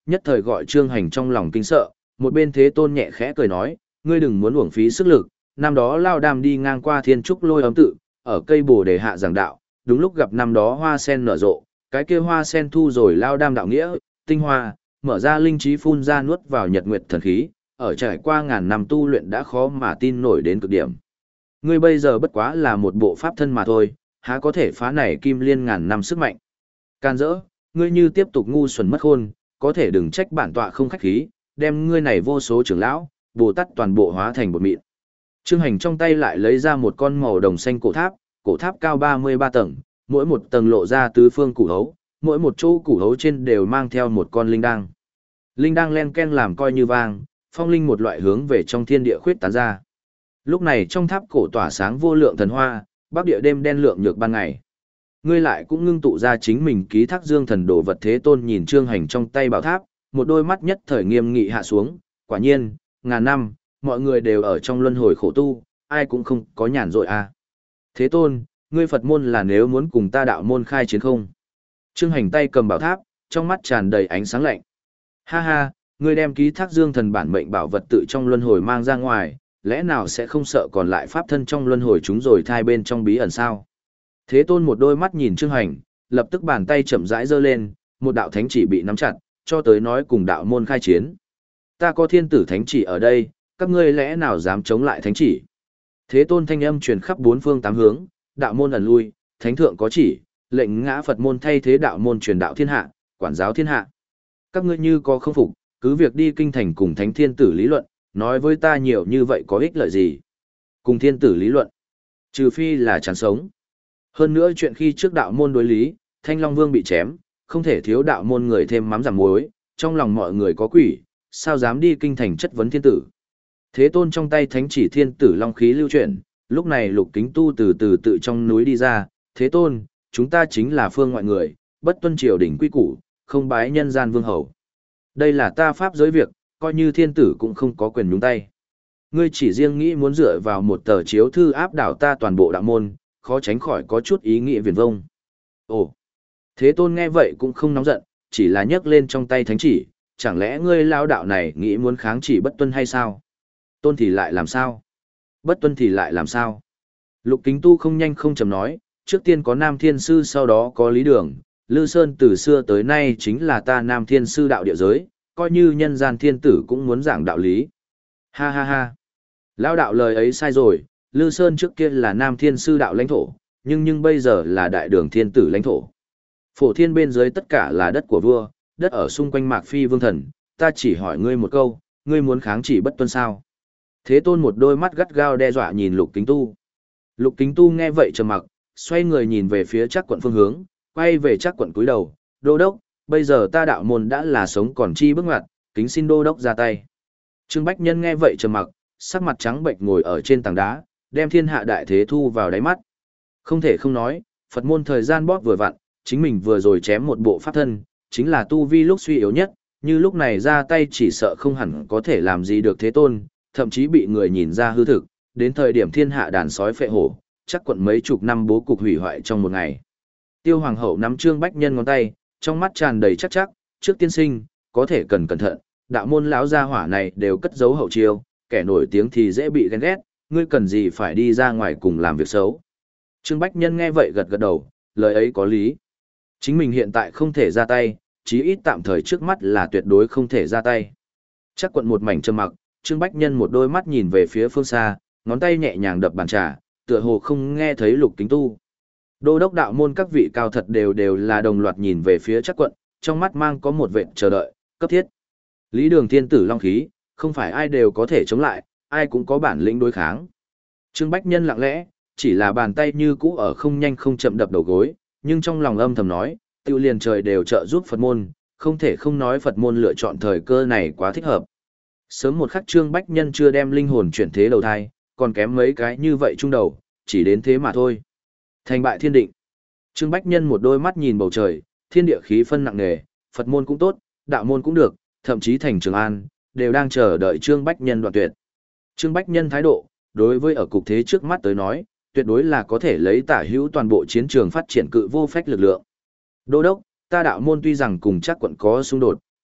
nhất thời gọi Trương Hành trong lòng kinh sợ, một bên Thế Tôn nhẹ khẽ cười nói, ngươi đừng muốn uổng phí sức lực, năm đó Lao Đàm đi ngang qua Thiên Trúc Lôi Ấm tự, ở cây Bồ Đề hạ giảng đạo, đúng lúc gặp năm đó hoa sen nở rộ, cái kia hoa sen thu rồi Lao Đàm đạo nghĩa, tinh hoa, mở ra linh trí phun ra nuốt vào nhật nguyệt thần khí, ở trải qua ngàn năm tu luyện đã khó mà tin nổi đến cực điểm. Ngươi bây giờ bất quá là một bộ pháp thân mà thôi, há có thể phá này kim liên ngàn năm sức mạnh. Can dỡ, ngươi như tiếp tục ngu xuẩn mất khôn, có thể đừng trách bản tọa không khách khí, đem ngươi này vô số trưởng lão, Bồ Tát toàn bộ hóa thành bột mịn. Trương Hành trong tay lại lấy ra một con màu đồng xanh cổ tháp, cổ tháp cao ba mươi ba tầng, mỗi một tầng lộ ra tứ phương củ hấu, mỗi một chỗ củ hấu trên đều mang theo một con linh đăng. Linh đăng len ken làm coi như vang, phong linh một loại hướng về trong thiên địa khuyết tán ra. Lúc này trong tháp cổ tỏa sáng vô lượng thần hoa, bắc địa đêm đen lượng nhược ban ngày. Ngươi lại cũng ngưng tụ ra chính mình ký thác dương thần đồ vật. Thế Tôn nhìn Trương Hành trong tay bảo tháp, một đôi mắt nhất thời nghiêm nghị hạ xuống, quả nhiên, ngàn năm, mọi người đều ở trong luân hồi khổ tu, ai cũng không có nhàn rỗi à. Thế Tôn, ngươi Phật môn là nếu muốn cùng ta đạo môn khai chiến không? Trương Hành tay cầm bảo tháp, trong mắt tràn đầy ánh sáng lạnh. Ha ha, ngươi đem ký thác dương thần bản mệnh bảo vật tự trong luân hồi mang ra ngoài, lẽ nào sẽ không sợ còn lại pháp thân trong luân hồi chúng rồi thai bên trong bí ẩn sao? Thế Tôn một đôi mắt nhìn Trương Hành, lập tức bàn tay chậm rãi giơ lên, một đạo thánh chỉ bị nắm chặt, cho tới nói cùng đạo môn khai chiến. Ta có thiên tử thánh chỉ ở đây, các ngươi lẽ nào dám chống lại thánh chỉ? Thế Tôn thanh âm truyền khắp bốn phương tám hướng, đạo môn ẩn lui, thánh thượng có chỉ, lệnh ngã Phật môn thay thế đạo môn truyền đạo thiên hạ, quản giáo thiên hạ. Các ngươi như có không phục, cứ việc đi kinh thành cùng thánh thiên tử lý luận, nói với ta nhiều như vậy có ích lợi gì? Cùng thiên tử lý luận, trừ phi là chán sống. Hơn nữa chuyện khi trước đạo môn đối lý, Thanh Long Vương bị chém, không thể thiếu đạo môn người thêm mắm giảm muối, trong lòng mọi người có quỷ, sao dám đi kinh thành chất vấn thiên tử. Thế Tôn trong tay thánh chỉ thiên tử long khí lưu chuyển, lúc này Lục Kính Tu từ từ tự trong núi đi ra, Thế Tôn, chúng ta chính là phương ngoại người, bất tuân triều đình quy củ, không bái nhân gian vương hầu. Đây là ta pháp giới việc, coi như thiên tử cũng không có quyền nhúng tay. Ngươi chỉ riêng nghĩ muốn dựa vào một tờ chiếu thư áp đảo ta toàn bộ đạo môn, khó tránh khỏi có chút ý nghĩa viển vông. Ồ, Thế Tôn nghe vậy cũng không nóng giận, chỉ là nhấc lên trong tay thánh chỉ, chẳng lẽ ngươi lao đạo này nghĩ muốn kháng chỉ bất tuân hay sao? Tôn thì lại làm sao? Bất tuân thì lại làm sao? Lục Kính Tu không nhanh không chậm nói, trước tiên có Nam Thiên Sư sau đó có Lý Đường, Lư Sơn từ xưa tới nay chính là ta Nam Thiên Sư đạo địa giới, coi như nhân gian thiên tử cũng muốn giảng đạo lý. Ha ha ha. Lao đạo lời ấy sai rồi, Lư Sơn trước kia là Nam Thiên Sư đạo lãnh thổ, nhưng nhưng bây giờ là đại đường thiên tử lãnh thổ. Phổ thiên bên dưới tất cả là đất của vua, đất ở xung quanh Mạc Phi vương thần, ta chỉ hỏi ngươi một câu, ngươi muốn kháng chỉ bất tuân sao? Thế Tôn một đôi mắt gắt gao đe dọa nhìn Lục Kính Tu. Lục Kính Tu nghe vậy trầm mặc, xoay người nhìn về phía Trác Quận phương hướng, quay về Trác Quận cúi đầu, đô đốc, bây giờ ta đạo môn đã là sống còn chi bước ngoặt, kính xin đô đốc ra tay. Trương Bách Nhân nghe vậy trầm mặc, sắc mặt trắng bệch ngồi ở trên tảng đá, đem thiên hạ đại thế thu vào đáy mắt. Không thể không nói, Phật môn thời gian bóp vừa vặn, chính mình vừa rồi chém một bộ pháp thân, chính là tu vi lúc suy yếu nhất, như lúc này ra tay chỉ sợ không hẳn có thể làm gì được Thế Tôn, thậm chí bị người nhìn ra hư thực, đến thời điểm thiên hạ đàn sói phệ hổ, chắc quận mấy chục năm bố cục hủy hoại trong một ngày. Tiêu Hoàng hậu nắm Trương Bách Nhân ngón tay, trong mắt tràn đầy chắc chắc, trước tiên sinh, có thể cần cẩn thận, đạo môn lão gia hỏa này đều cất giấu hậu chiêu, kẻ nổi tiếng thì dễ bị ghen ghét, ngươi cần gì phải đi ra ngoài cùng làm việc xấu. Trương Bách Nhân nghe vậy gật gật đầu, lời ấy có lý. Chính mình hiện tại không thể ra tay, chí ít tạm thời trước mắt là tuyệt đối không thể ra tay. Chắc quận một mảnh trầm mặc, Trương Bách Nhân một đôi mắt nhìn về phía phương xa, ngón tay nhẹ nhàng đập bàn trà, tựa hồ không nghe thấy Lục Kính Tu. Đô đốc đạo môn các vị cao thật đều đều là đồng loạt nhìn về phía Chắc quận, trong mắt mang có một vệt chờ đợi, cấp thiết. Lý Đường thiên tử long khí, không phải ai đều có thể chống lại, ai cũng có bản lĩnh đối kháng. Trương Bách Nhân lặng lẽ, chỉ là bàn tay như cũ ở không nhanh không chậm đập đầu gối, nhưng trong lòng âm thầm nói, tiêu liền trời đều trợ giúp Phật môn, không thể không nói Phật môn lựa chọn thời cơ này quá thích hợp. Sớm một khắc Trương Bách Nhân chưa đem linh hồn chuyển thế đầu thai, còn kém mấy cái như vậy trung đầu, chỉ đến thế mà thôi. Thành bại thiên định. Trương Bách Nhân một đôi mắt nhìn bầu trời, thiên địa khí phân nặng nề, Phật môn cũng tốt, đạo môn cũng được, thậm chí thành Trường An, đều đang chờ đợi Trương Bách Nhân đoạn tuyệt. Trương Bách Nhân thái độ, đối với ở cục thế trước mắt tới nói, tuyệt đối là có thể lấy tả hữu toàn bộ chiến trường phát triển cự vô phách lực lượng. Đô đốc, ta đạo môn tuy rằng cùng Chắc quận có xung đột,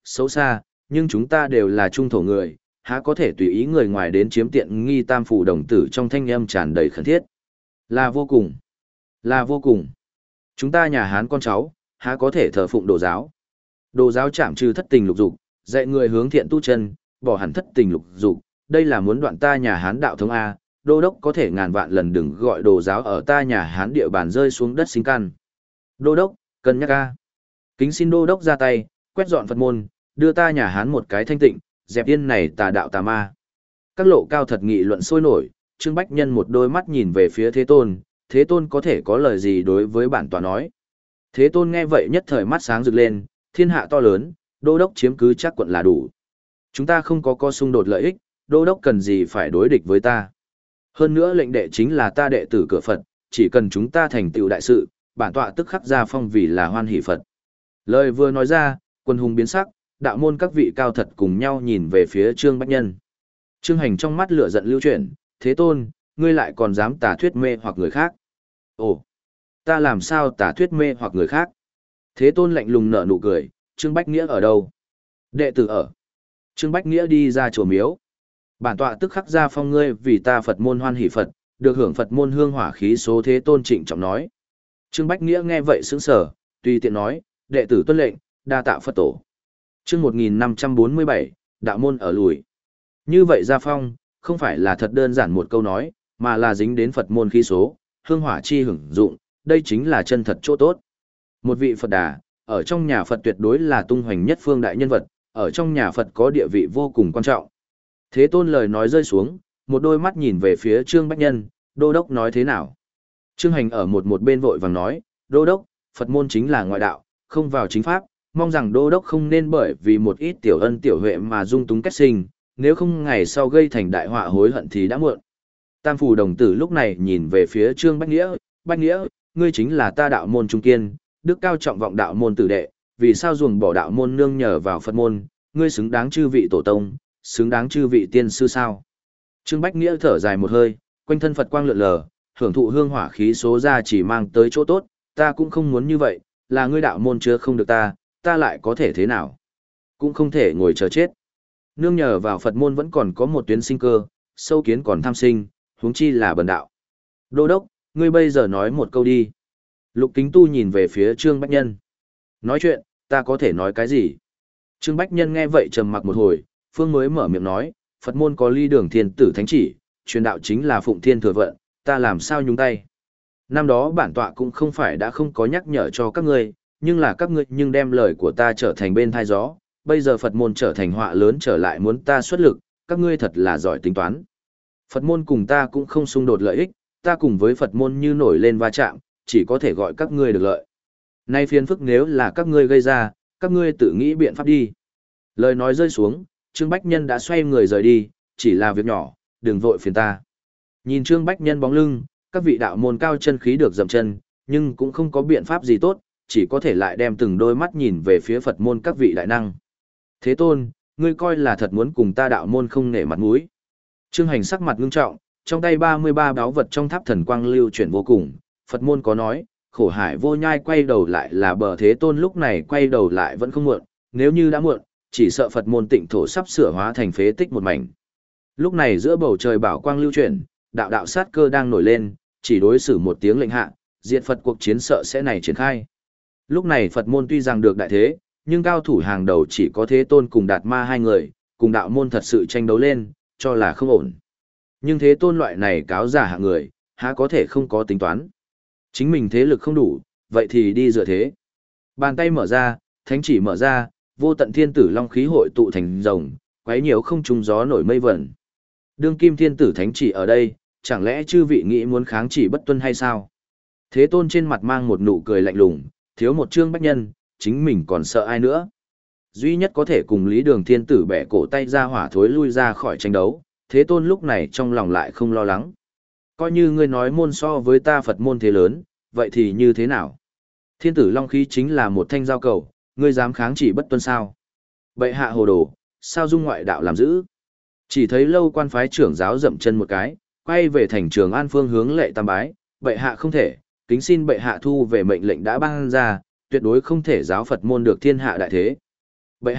xấu xa, nhưng chúng ta đều là trung thổ người, há có thể tùy ý người ngoài đến chiếm tiện nghi tam phủ đồng tử trong thanh âm tràn đầy khẩn thiết. Là vô cùng, là vô cùng. Chúng ta nhà Hán con cháu, há có thể thờ phụng đồ giáo. Đồ giáo chạm trừ thất tình lục dục, dạy người hướng thiện tu chân, bỏ hẳn thất tình lục dục, đây là muốn đoạn ta nhà Hán đạo thống A, đô đốc có thể ngàn vạn lần đừng gọi đồ giáo ở ta nhà Hán địa bàn rơi xuống đất sinh căn. Đô đốc, cân nhắc A. Kính xin đô đốc ra tay, quét dọn Phật môn, đưa ta nhà Hán một cái thanh tịnh, dẹp yên này tà đạo tà ma. Các lộ cao thật nghị luận sôi nổi, Trương Bách Nhân một đôi mắt nhìn về phía Thế Tôn, Thế Tôn có thể có lời gì đối với bản tọa nói. Thế Tôn nghe vậy nhất thời mắt sáng rực lên, thiên hạ to lớn, đô đốc chiếm cứ chắc quận là đủ. Chúng ta không có co xung đột lợi ích, đô đốc cần gì phải đối địch với ta. Hơn nữa lệnh đệ chính là ta đệ tử cửa Phật, chỉ cần chúng ta thành tựu đại sự, bản tọa tức khắc ra phong vì là hoan hỷ Phật. Lời vừa nói ra, quân hùng biến sắc, đạo môn các vị cao thật cùng nhau nhìn về phía Trương Bách Nhân. Trương Hành trong mắt lửa giận lưu chuyển, Thế Tôn, ngươi lại còn dám tà thuyết mê hoặc người khác. Ồ, ta làm sao tà thuyết mê hoặc người khác? Thế Tôn lạnh lùng nở nụ cười, Trương Bách Nghĩa ở đâu? Đệ tử ở. Trương Bách Nghĩa đi ra chùa miếu. Bản tọa tức khắc ra phong ngươi vì ta Phật môn hoan hỷ Phật, được hưởng Phật môn hương hỏa khí số. Thế Tôn trịnh trọng nói. Trương Bách Nghĩa nghe vậy sững sờ, tùy tiện nói, đệ tử tuân lệnh, đa tạ Phật tổ. Chương một nghìn năm trăm bốn mươi bảy, đạo môn ở lùi. Như vậy gia phong, không phải là thật đơn giản một câu nói, mà là dính đến Phật môn khí số, hương hỏa chi hưởng dụng, đây chính là chân thật chỗ tốt. Một vị Phật đà, ở trong nhà Phật tuyệt đối là tung hoành nhất phương đại nhân vật, ở trong nhà Phật có địa vị vô cùng quan trọng. Thế Tôn lời nói rơi xuống, một đôi mắt nhìn về phía Trương Bách Nhân, đô đốc nói thế nào? Trương Hành ở một một bên vội vàng nói, đô đốc, Phật môn chính là ngoại đạo, không vào chính pháp, mong rằng đô đốc không nên bởi vì một ít tiểu ân tiểu huệ mà dung túng kết sinh, nếu không ngày sau gây thành đại họa hối hận thì đã muộn. Tam phủ đồng tử lúc này nhìn về phía Trương Bách Nghĩa, Bách Nghĩa, ngươi chính là ta đạo môn trung kiên, đức cao trọng vọng đạo môn tử đệ, vì sao ruồng bỏ đạo môn nương nhờ vào Phật môn, ngươi xứng đáng chư vị tổ tông, xứng đáng chư vị tiên sư sao? Trương Bách Nghĩa thở dài một hơi, quanh thân Phật quang lượn lờ, hưởng thụ hương hỏa khí số ra chỉ mang tới chỗ tốt, ta cũng không muốn như vậy, là ngươi đạo môn chứa không được ta, ta lại có thể thế nào? Cũng không thể ngồi chờ chết. Nương nhờ vào Phật môn vẫn còn có một tuyến sinh cơ, sâu kiến còn tham sinh, huống chi là bần đạo. Đô đốc, ngươi bây giờ nói một câu đi. Lục Kính Tu nhìn về phía Trương Bách Nhân. Nói chuyện, ta có thể nói cái gì? Trương Bách Nhân nghe vậy trầm mặc một hồi, phương mới mở miệng nói, Phật môn có ly đường thiên tử thánh chỉ, truyền đạo chính là phụng thiên thừa vận, ta làm sao nhúng tay? Năm đó bản tọa cũng không phải đã không có nhắc nhở cho các ngươi, nhưng là các ngươi nhưng đem lời của ta trở thành bên thai gió, bây giờ Phật môn trở thành họa lớn trở lại muốn ta xuất lực, các ngươi thật là giỏi tính toán. Phật môn cùng ta cũng không xung đột lợi ích, ta cùng với Phật môn như nổi lên va chạm, chỉ có thể gọi các ngươi được lợi. Nay phiền phức nếu là các ngươi gây ra, các ngươi tự nghĩ biện pháp đi. Lời nói rơi xuống, Trương Bách Nhân đã xoay người rời đi, chỉ là việc nhỏ, đừng vội phiền ta. Nhìn Trương Bách Nhân bóng lưng, các vị đạo môn cao chân khí được dậm chân, nhưng cũng không có biện pháp gì tốt, chỉ có thể lại đem từng đôi mắt nhìn về phía Phật môn các vị đại năng. Thế Tôn, ngươi coi là thật muốn cùng ta đạo môn không nể mặt mũi. Trương Hành sắc mặt ngưng trọng, trong tay ba mươi ba báu vật trong tháp thần quang lưu chuyển vô cùng, Phật môn có nói, khổ hải vô nhai quay đầu lại là bờ. Thế Tôn lúc này quay đầu lại vẫn không muộn, nếu như đã muộn, chỉ sợ Phật môn tịnh thổ sắp sửa hóa thành phế tích một mảnh. Lúc này giữa bầu trời bảo quang lưu chuyển, đạo đạo sát cơ đang nổi lên, chỉ đối xử một tiếng lệnh hạ, diệt Phật cuộc chiến sợ sẽ này triển khai. Lúc này Phật môn tuy rằng được đại thế, nhưng cao thủ hàng đầu chỉ có Thế Tôn cùng Đạt Ma hai người, cùng đạo môn thật sự tranh đấu lên, cho là không ổn. Nhưng Thế Tôn loại này cáo giả hạng người, há có thể không có tính toán. Chính mình thế lực không đủ, vậy thì đi dựa thế. Bàn tay mở ra, thánh chỉ mở ra, vô tận thiên tử long khí hội tụ thành rồng, quấy nhiều không trung gió nổi mây vẩn. Đương kim thiên tử thánh chỉ ở đây, chẳng lẽ chư vị nghĩ muốn kháng chỉ bất tuân hay sao? Thế Tôn trên mặt mang một nụ cười lạnh lùng, thiếu một Trương Bách Nhân, chính mình còn sợ ai nữa? Duy nhất có thể cùng Lý Đường Thiên Tử bẻ cổ tay ra hỏa thối lui ra khỏi tranh đấu, Thế Tôn lúc này trong lòng lại không lo lắng. Coi như ngươi nói môn so với ta Phật môn thế lớn, vậy thì như thế nào? Thiên tử long khí chính là một thanh giao cầu, ngươi dám kháng chỉ bất tuân sao? Bệ hạ hồ đồ, sao dung ngoại đạo làm giữ? Chỉ thấy lâu quan phái trưởng giáo dậm chân một cái, quay về thành Trường An phương hướng lệ tam bái, bệ hạ không thể, kính xin bệ hạ thu về mệnh lệnh đã ban ra, tuyệt đối không thể giáo Phật môn được thiên hạ đại thế. Bệ hạ,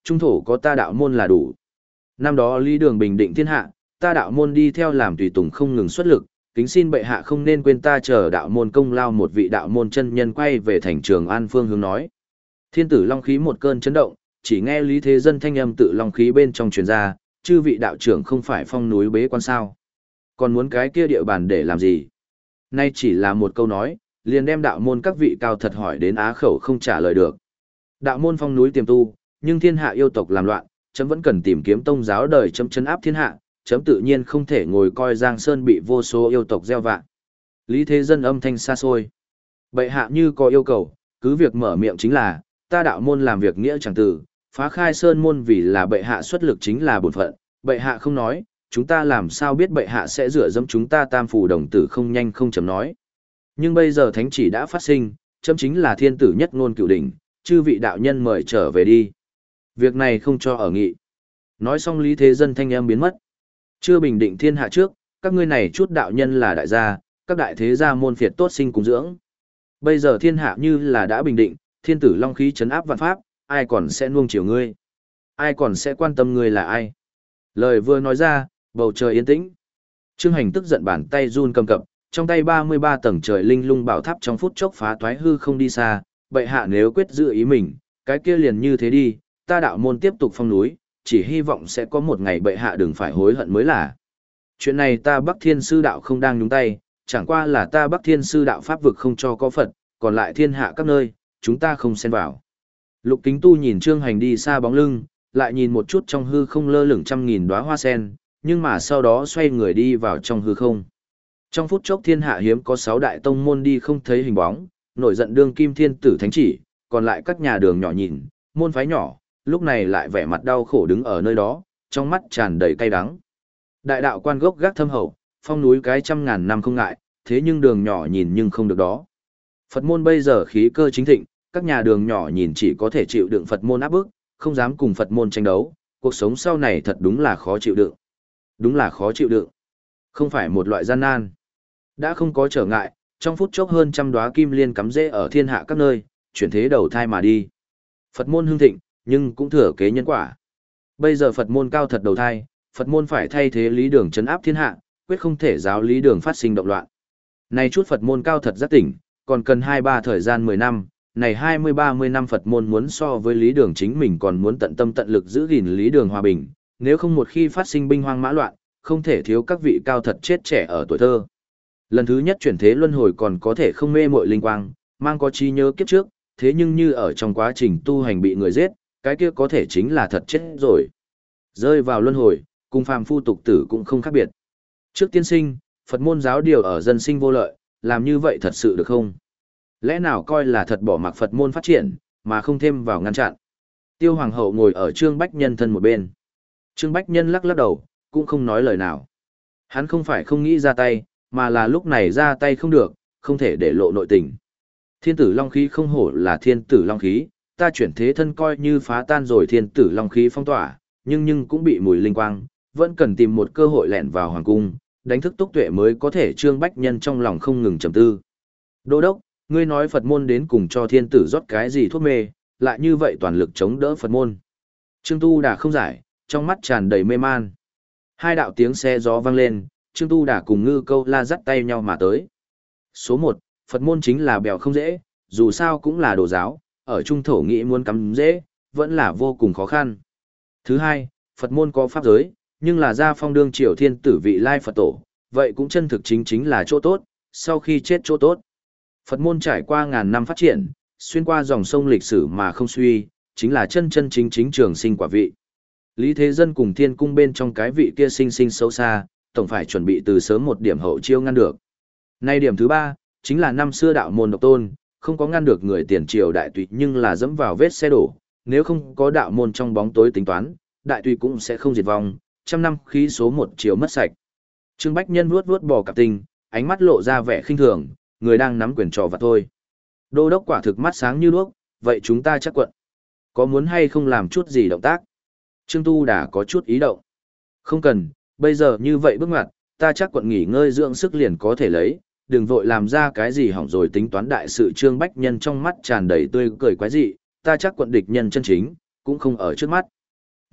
trung thổ có ta đạo môn là đủ. Năm đó Lý Đường bình định thiên hạ, ta đạo môn đi theo làm tùy tùng không ngừng xuất lực, kính xin bệ hạ không nên quên ta chờ đạo môn công lao. Một vị đạo môn chân nhân quay về thành Trường An phương hướng nói. Thiên tử long khí một cơn chấn động, chỉ nghe Lý Thế Dân thanh âm tự long khí bên trong truyền ra, chư vị đạo trưởng không phải phong núi bế quan sao? Còn muốn cái kia địa bàn để làm gì? Nay chỉ là một câu nói, liền đem đạo môn các vị cao thật hỏi đến á khẩu không trả lời được. Đạo môn phong núi tiềm tu, nhưng thiên hạ yêu tộc làm loạn, chấm vẫn cần tìm kiếm tông giáo đời chấm chấn áp thiên hạ, chấm tự nhiên không thể ngồi coi Giang Sơn bị vô số yêu tộc gieo vạ. Lý Thế Dân âm thanh xa xôi. Bệ hạ như có yêu cầu, cứ việc mở miệng chính là, ta đạo môn làm việc nghĩa chẳng tử, phá khai sơn môn vì là bệ hạ xuất lực chính là bổn phận, bệ hạ không nói, chúng ta làm sao biết bệ hạ sẽ dựa dẫm chúng ta tam phủ đồng tử không nhanh không chấm nói. Nhưng bây giờ thánh chỉ đã phát sinh, chấm chính là thiên tử nhất ngôn cửu đỉnh, chư vị đạo nhân mời trở về đi. Việc này không cho ở nghị. Nói xong Lý Thế Dân thanh âm biến mất. Chưa bình định thiên hạ trước, các ngươi này chút đạo nhân là đại gia, các đại thế gia môn phiệt tốt sinh cùng dưỡng. Bây giờ thiên hạ như là đã bình định, thiên tử long khí trấn áp vạn pháp, ai còn sẽ nuông chiều ngươi? Ai còn sẽ quan tâm ngươi là ai? Lời vừa nói ra, bầu trời yên tĩnh. Trương Hành tức giận bàn tay run cầm cập, trong tay ba mươi ba tầng trời linh lung bảo tháp trong phút chốc phá toái hư không đi xa, bệ hạ nếu quyết giữ ý mình, cái kia liền như thế đi, ta đạo môn tiếp tục phong núi, chỉ hy vọng sẽ có một ngày bệ hạ đừng phải hối hận mới là. Chuyện này ta Bắc Thiên Sư đạo không đang nhúng tay, chẳng qua là ta Bắc Thiên Sư đạo pháp vực không cho có Phật, còn lại thiên hạ các nơi, chúng ta không xen vào. Lục Kính Tu nhìn Trương Hành đi xa bóng lưng, lại nhìn một chút trong hư không lơ lửng trăm nghìn đóa hoa sen, nhưng mà sau đó xoay người đi vào trong hư không. Trong phút chốc thiên hạ hiếm có sáu đại tông môn đi không thấy hình bóng, nổi giận đương kim thiên tử thánh chỉ, còn lại các nhà đường nhỏ nhìn, môn phái nhỏ, lúc này lại vẻ mặt đau khổ đứng ở nơi đó, trong mắt tràn đầy cay đắng. Đại đạo quan gốc gác thâm hậu, phong núi cái trăm ngàn năm không ngại, thế nhưng đường nhỏ nhìn nhưng không được đó. Phật môn bây giờ khí cơ chính thịnh, các nhà đường nhỏ nhìn chỉ có thể chịu đựng Phật môn áp bức, không dám cùng Phật môn tranh đấu, cuộc sống sau này thật đúng là khó chịu đựng. Đúng là khó chịu đựng. Không phải một loại gian nan. Đã không có trở ngại, trong phút chốc hơn trăm đóa kim liên cắm rễ ở thiên hạ các nơi, chuyển thế đầu thai mà đi. Phật môn hưng thịnh, nhưng cũng thừa kế nhân quả. Bây giờ Phật môn cao thật đầu thai, Phật môn phải thay thế lý đường trấn áp thiên hạ, quyết không thể giáo lý đường phát sinh động loạn. Này chút Phật môn cao thật giác tỉnh, còn cần hai ba thời gian mười năm, này hai mươi ba mươi năm Phật môn muốn so với lý đường chính mình còn muốn tận tâm tận lực giữ gìn lý đường hòa bình, nếu không một khi phát sinh binh hoang mã loạn, không thể thiếu các vị cao thật chết trẻ ở tuổi thơ. Lần thứ nhất chuyển thế luân hồi còn có thể không mê muội linh quang, mang có trí nhớ kiếp trước, thế nhưng như ở trong quá trình tu hành bị người giết, cái kia có thể chính là thật chết rồi. Rơi vào luân hồi, cùng phàm phu tục tử cũng không khác biệt. Trước tiên sinh, Phật môn giáo điều ở dân sinh vô lợi, làm như vậy thật sự được không? Lẽ nào coi là thật bỏ mặc Phật môn phát triển, mà không thêm vào ngăn chặn? Tiêu Hoàng hậu ngồi ở Trương Bách Nhân thân một bên. Trương Bách Nhân lắc lắc đầu, cũng không nói lời nào. Hắn không phải không nghĩ ra tay, mà là lúc này ra tay không được, không thể để lộ nội tình. Thiên tử long khí không hổ là thiên tử long khí, ta chuyển thế thân coi như phá tan rồi thiên tử long khí phong tỏa, nhưng nhưng cũng bị mùi linh quang, vẫn cần tìm một cơ hội lẻn vào hoàng cung, đánh thức túc tuệ mới có thể. Trương Bách Nhân trong lòng không ngừng trầm tư. Đô đốc, ngươi nói Phật môn đến cùng cho thiên tử rót cái gì thuốc mê, lại như vậy toàn lực chống đỡ Phật môn. Trương Tu Đà không giải, trong mắt tràn đầy mê man. Hai đạo tiếng xe gió vang lên, Trương Tu Đà cùng Ngư Câu La dắt tay nhau mà tới. Số một, Phật môn chính là bèo không dễ, dù sao cũng là đồ giáo, ở trung thổ nghĩ muốn cắm dễ, vẫn là vô cùng khó khăn. Thứ hai, Phật môn có pháp giới, nhưng là gia phong đương triều thiên tử vị lai Phật tổ, vậy cũng chân thực chính chính là chỗ tốt, sau khi chết chỗ tốt. Phật môn trải qua ngàn năm phát triển, xuyên qua dòng sông lịch sử mà không suy, chính là chân chân chính chính trường sinh quả vị. Lý Thế Dân cùng thiên cung bên trong cái vị kia sinh sinh xấu xa, tổng phải chuẩn bị từ sớm một điểm hậu chiêu ngăn được. Nay điểm thứ ba, chính là năm xưa đạo môn độc tôn, không có ngăn được người tiền triều đại tùy nhưng là dẫm vào vết xe đổ, nếu không có đạo môn trong bóng tối tính toán, đại tùy cũng sẽ không diệt vong, trăm năm khí số một chiều mất sạch. Trương Bách Nhân vuốt vuốt bò cạp tinh, ánh mắt lộ ra vẻ khinh thường, người đang nắm quyền trò vặt thôi. Đô đốc quả thực mắt sáng như đuốc, vậy chúng ta chắc quận. Có muốn hay không làm chút gì động tác? Trương Tu đã có chút ý động. Không cần, bây giờ như vậy bước ngoặt, ta chắc quận nghỉ ngơi dưỡng sức liền có thể lấy, đừng vội làm ra cái gì hỏng rồi tính toán đại sự. Trương Bách Nhân trong mắt tràn đầy tươi cười quái dị, ta chắc quận địch nhân chân chính, cũng không ở trước mắt.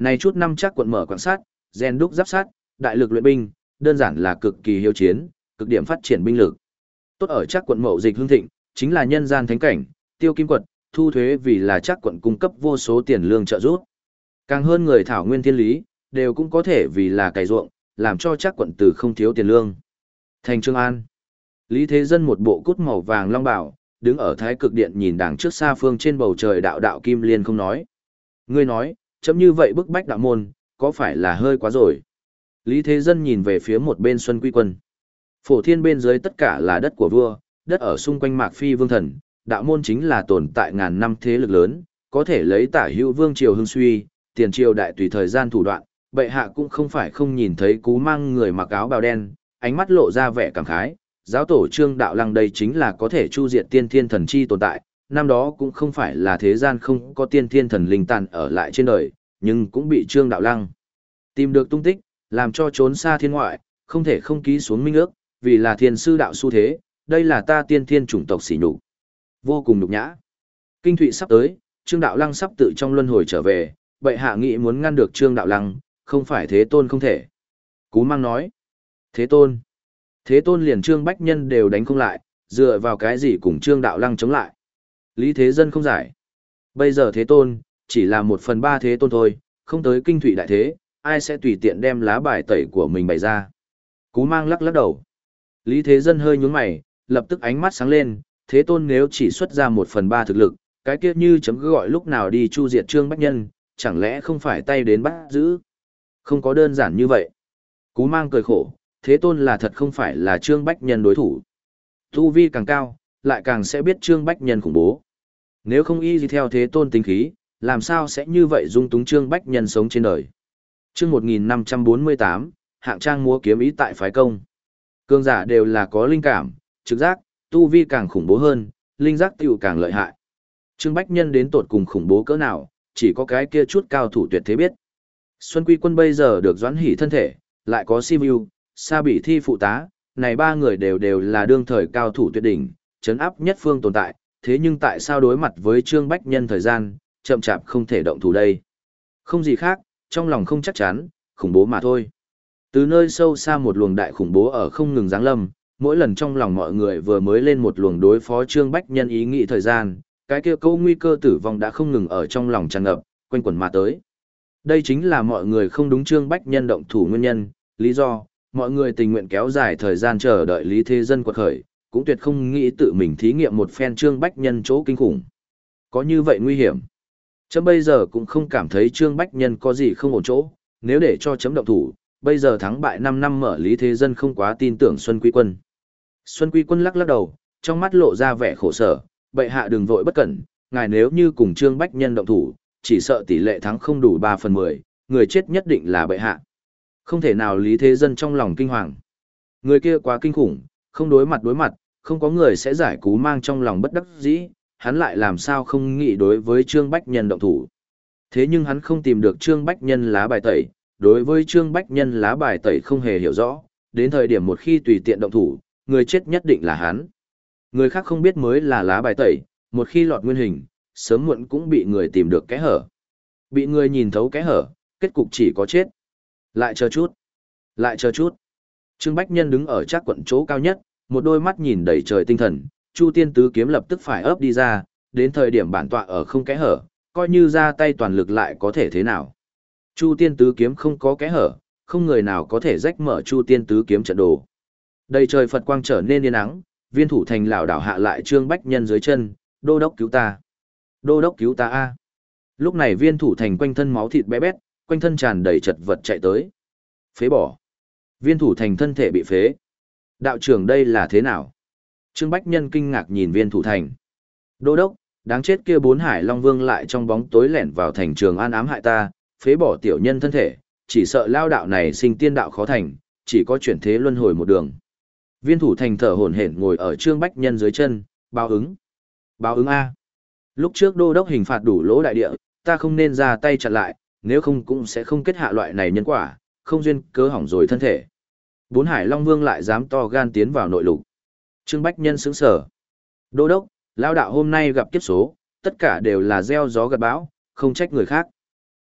Này chút năm chắc quận mở quan sát, gen đúc giáp sát, đại lực luyện binh, đơn giản là cực kỳ hiếu chiến, cực điểm phát triển binh lực. Tốt ở chắc quận mậu dịch hương thịnh, chính là nhân gian thánh cảnh, tiêu kim quật, thu thuế vì là chắc quận cung cấp vô số tiền lương trợ giúp. Càng hơn người thảo nguyên thiên lý, đều cũng có thể vì là cày ruộng, làm cho chắc quận từ không thiếu tiền lương. Thành Trương An. Lý Thế Dân một bộ cút màu vàng long bào, đứng ở thái cực điện nhìn đằng trước xa phương trên bầu trời đạo đạo kim liên không nói. Ngươi nói, chấm như vậy bức bách đạo môn, có phải là hơi quá rồi? Lý Thế Dân nhìn về phía một bên Xuân Quy Quân. Phổ thiên bên dưới tất cả là đất của vua, đất ở xung quanh Mạc Phi vương thần, đạo môn chính là tồn tại ngàn năm thế lực lớn, có thể lấy tả hữu vương triều hưng suy, tiền triều đại tùy thời gian thủ đoạn, bệ hạ cũng không phải không nhìn thấy cú mang người mặc áo bào đen, ánh mắt lộ ra vẻ cảm khái, giáo tổ Trương Đạo Lăng đây chính là có thể chu diệt tiên thiên thần chi tồn tại, năm đó cũng không phải là thế gian không có tiên thiên thần linh tàn ở lại trên đời, nhưng cũng bị Trương Đạo Lăng tìm được tung tích, làm cho trốn xa thiên ngoại, không thể không ký xuống minh ước, vì là thiên sư đạo xu thế, đây là ta tiên thiên chủng tộc sỉ nhục, vô cùng nhục nhã. Kinh thụy sắp tới, Trương Đạo Lăng sắp tự trong luân hồi trở về, bệ hạ nghĩ muốn ngăn được Trương Đạo Lăng, không phải Thế Tôn không thể. Cú Mang nói, Thế Tôn, Thế Tôn liền Trương Bách Nhân đều đánh không lại, dựa vào cái gì cùng Trương Đạo Lăng chống lại. Lý Thế Dân không giải. Bây giờ Thế Tôn, chỉ là một phần ba Thế Tôn thôi, không tới kinh thụy đại thế, ai sẽ tùy tiện đem lá bài tẩy của mình bày ra. Cú Mang lắc lắc đầu. Lý Thế Dân hơi nhướng mày, lập tức ánh mắt sáng lên, Thế Tôn nếu chỉ xuất ra một phần ba thực lực, cái kia như chấm cứ gọi lúc nào đi chu diệt Trương Bách Nhân, chẳng lẽ không phải tay đến bắt giữ? Không có đơn giản như vậy. Cú Mang cười khổ, Thế Tôn là thật không phải là Trương Bách Nhân đối thủ. Tu vi càng cao, lại càng sẽ biết Trương Bách Nhân khủng bố. Nếu không y gì theo Thế Tôn tính khí, làm sao sẽ như vậy dung túng Trương Bách Nhân sống trên đời. Chương một nghìn năm trăm bốn mươi tám, hạng trang múa kiếm ý tại phái công. Cường giả đều là có linh cảm, trực giác, tu vi càng khủng bố hơn, linh giác tiểu càng lợi hại. Trương Bách Nhân đến tột cùng khủng bố cỡ nào, chỉ có cái kia chút cao thủ tuyệt thế biết. Xuân Quy Quân bây giờ được Doãn Hỷ thân thể, lại có Simu, Sa Bỉ Thi phụ tá, này ba người đều đều là đương thời cao thủ tuyệt đỉnh, chấn áp nhất phương tồn tại, thế nhưng tại sao đối mặt với Trương Bách Nhân thời gian, chậm chạp không thể động thủ đây? Không gì khác, trong lòng không chắc chắn, khủng bố mà thôi. Từ nơi sâu xa một luồng đại khủng bố ở không ngừng giáng lâm, mỗi lần trong lòng mọi người vừa mới lên một luồng đối phó Trương Bách Nhân ý nghĩ thời gian, cái kia câu nguy cơ tử vong đã không ngừng ở trong lòng tràn ngập, quanh quẩn mà tới. Đây chính là mọi người không đúng Trương Bách Nhân động thủ nguyên nhân, lý do, mọi người tình nguyện kéo dài thời gian chờ đợi Lý Thế Dân quật khởi, cũng tuyệt không nghĩ tự mình thí nghiệm một phen Trương Bách Nhân chỗ kinh khủng. Có như vậy nguy hiểm. Chấm bây giờ cũng không cảm thấy Trương Bách Nhân có gì không ổn chỗ, nếu để cho chấm động thủ, bây giờ thắng bại năm năm mở Lý Thế Dân không quá tin tưởng Xuân Quy Quân. Xuân Quy Quân lắc lắc đầu, trong mắt lộ ra vẻ khổ sở, bệ hạ đừng vội bất cẩn, ngài nếu như cùng Trương Bách Nhân động thủ, chỉ sợ tỷ lệ thắng không đủ ba phần mười, người chết nhất định là bệ hạ. Không thể nào. Lý Thế Dân trong lòng kinh hoàng. Người kia quá kinh khủng, không đối mặt đối mặt, không có người sẽ giải Cú Mang trong lòng bất đắc dĩ, hắn lại làm sao không nghĩ đối với Trương Bách Nhân động thủ. Thế nhưng hắn không tìm được Trương Bách Nhân lá bài tẩy, đối với Trương Bách Nhân lá bài tẩy không hề hiểu rõ, đến thời điểm một khi tùy tiện động thủ, người chết nhất định là hắn. Người khác không biết mới là lá bài tẩy, một khi lọt nguyên hình, sớm muộn cũng bị người tìm được kẽ hở. Bị người nhìn thấu kẽ hở, kết cục chỉ có chết. Lại chờ chút, lại chờ chút. Trương Bách Nhân đứng ở chắc quận chỗ cao nhất, một đôi mắt nhìn đầy trời tinh thần, Chu Tiên Tứ Kiếm lập tức phải ấp đi ra, đến thời điểm bản tọa ở không kẽ hở, coi như ra tay toàn lực lại có thể thế nào. Chu Tiên Tứ Kiếm không có kẽ hở, không người nào có thể rách mở Chu Tiên Tứ Kiếm trận đồ. Đầy trời Phật quang trở nên yên ắng, Viên Thủ Thành lảo đảo hạ lại Trương Bách Nhân dưới chân, đô đốc cứu ta. Đô đốc cứu ta a. Lúc này Viên Thủ Thành quanh thân máu thịt bé bét, quanh thân tràn đầy chật vật chạy tới. Phế bỏ. Viên Thủ Thành thân thể bị phế. Đạo trưởng đây là thế nào? Trương Bách Nhân kinh ngạc nhìn Viên Thủ Thành. Đô đốc, đáng chết kia bốn Hải Long Vương lại trong bóng tối lẻn vào thành Trường An ám hại ta, phế bỏ tiểu nhân thân thể, chỉ sợ lao đạo này sinh tiên đạo khó thành, chỉ có chuyển thế luân hồi một đường. Viên Thủ Thành thở hổn hển ngồi ở Trương Bách Nhân dưới chân, báo ứng. Báo ứng a. Lúc trước đô đốc hình phạt đủ lỗ đại địa, ta không nên ra tay chặn lại, nếu không cũng sẽ không kết hạ loại này nhân quả, không duyên cớ hỏng rồi thân thể. Bốn Hải Long Vương lại dám to gan tiến vào nội lục. Trương Bách Nhân sững sờ. Đô đốc, lao đạo hôm nay gặp kiếp số, tất cả đều là gieo gió gặt bão, không trách người khác.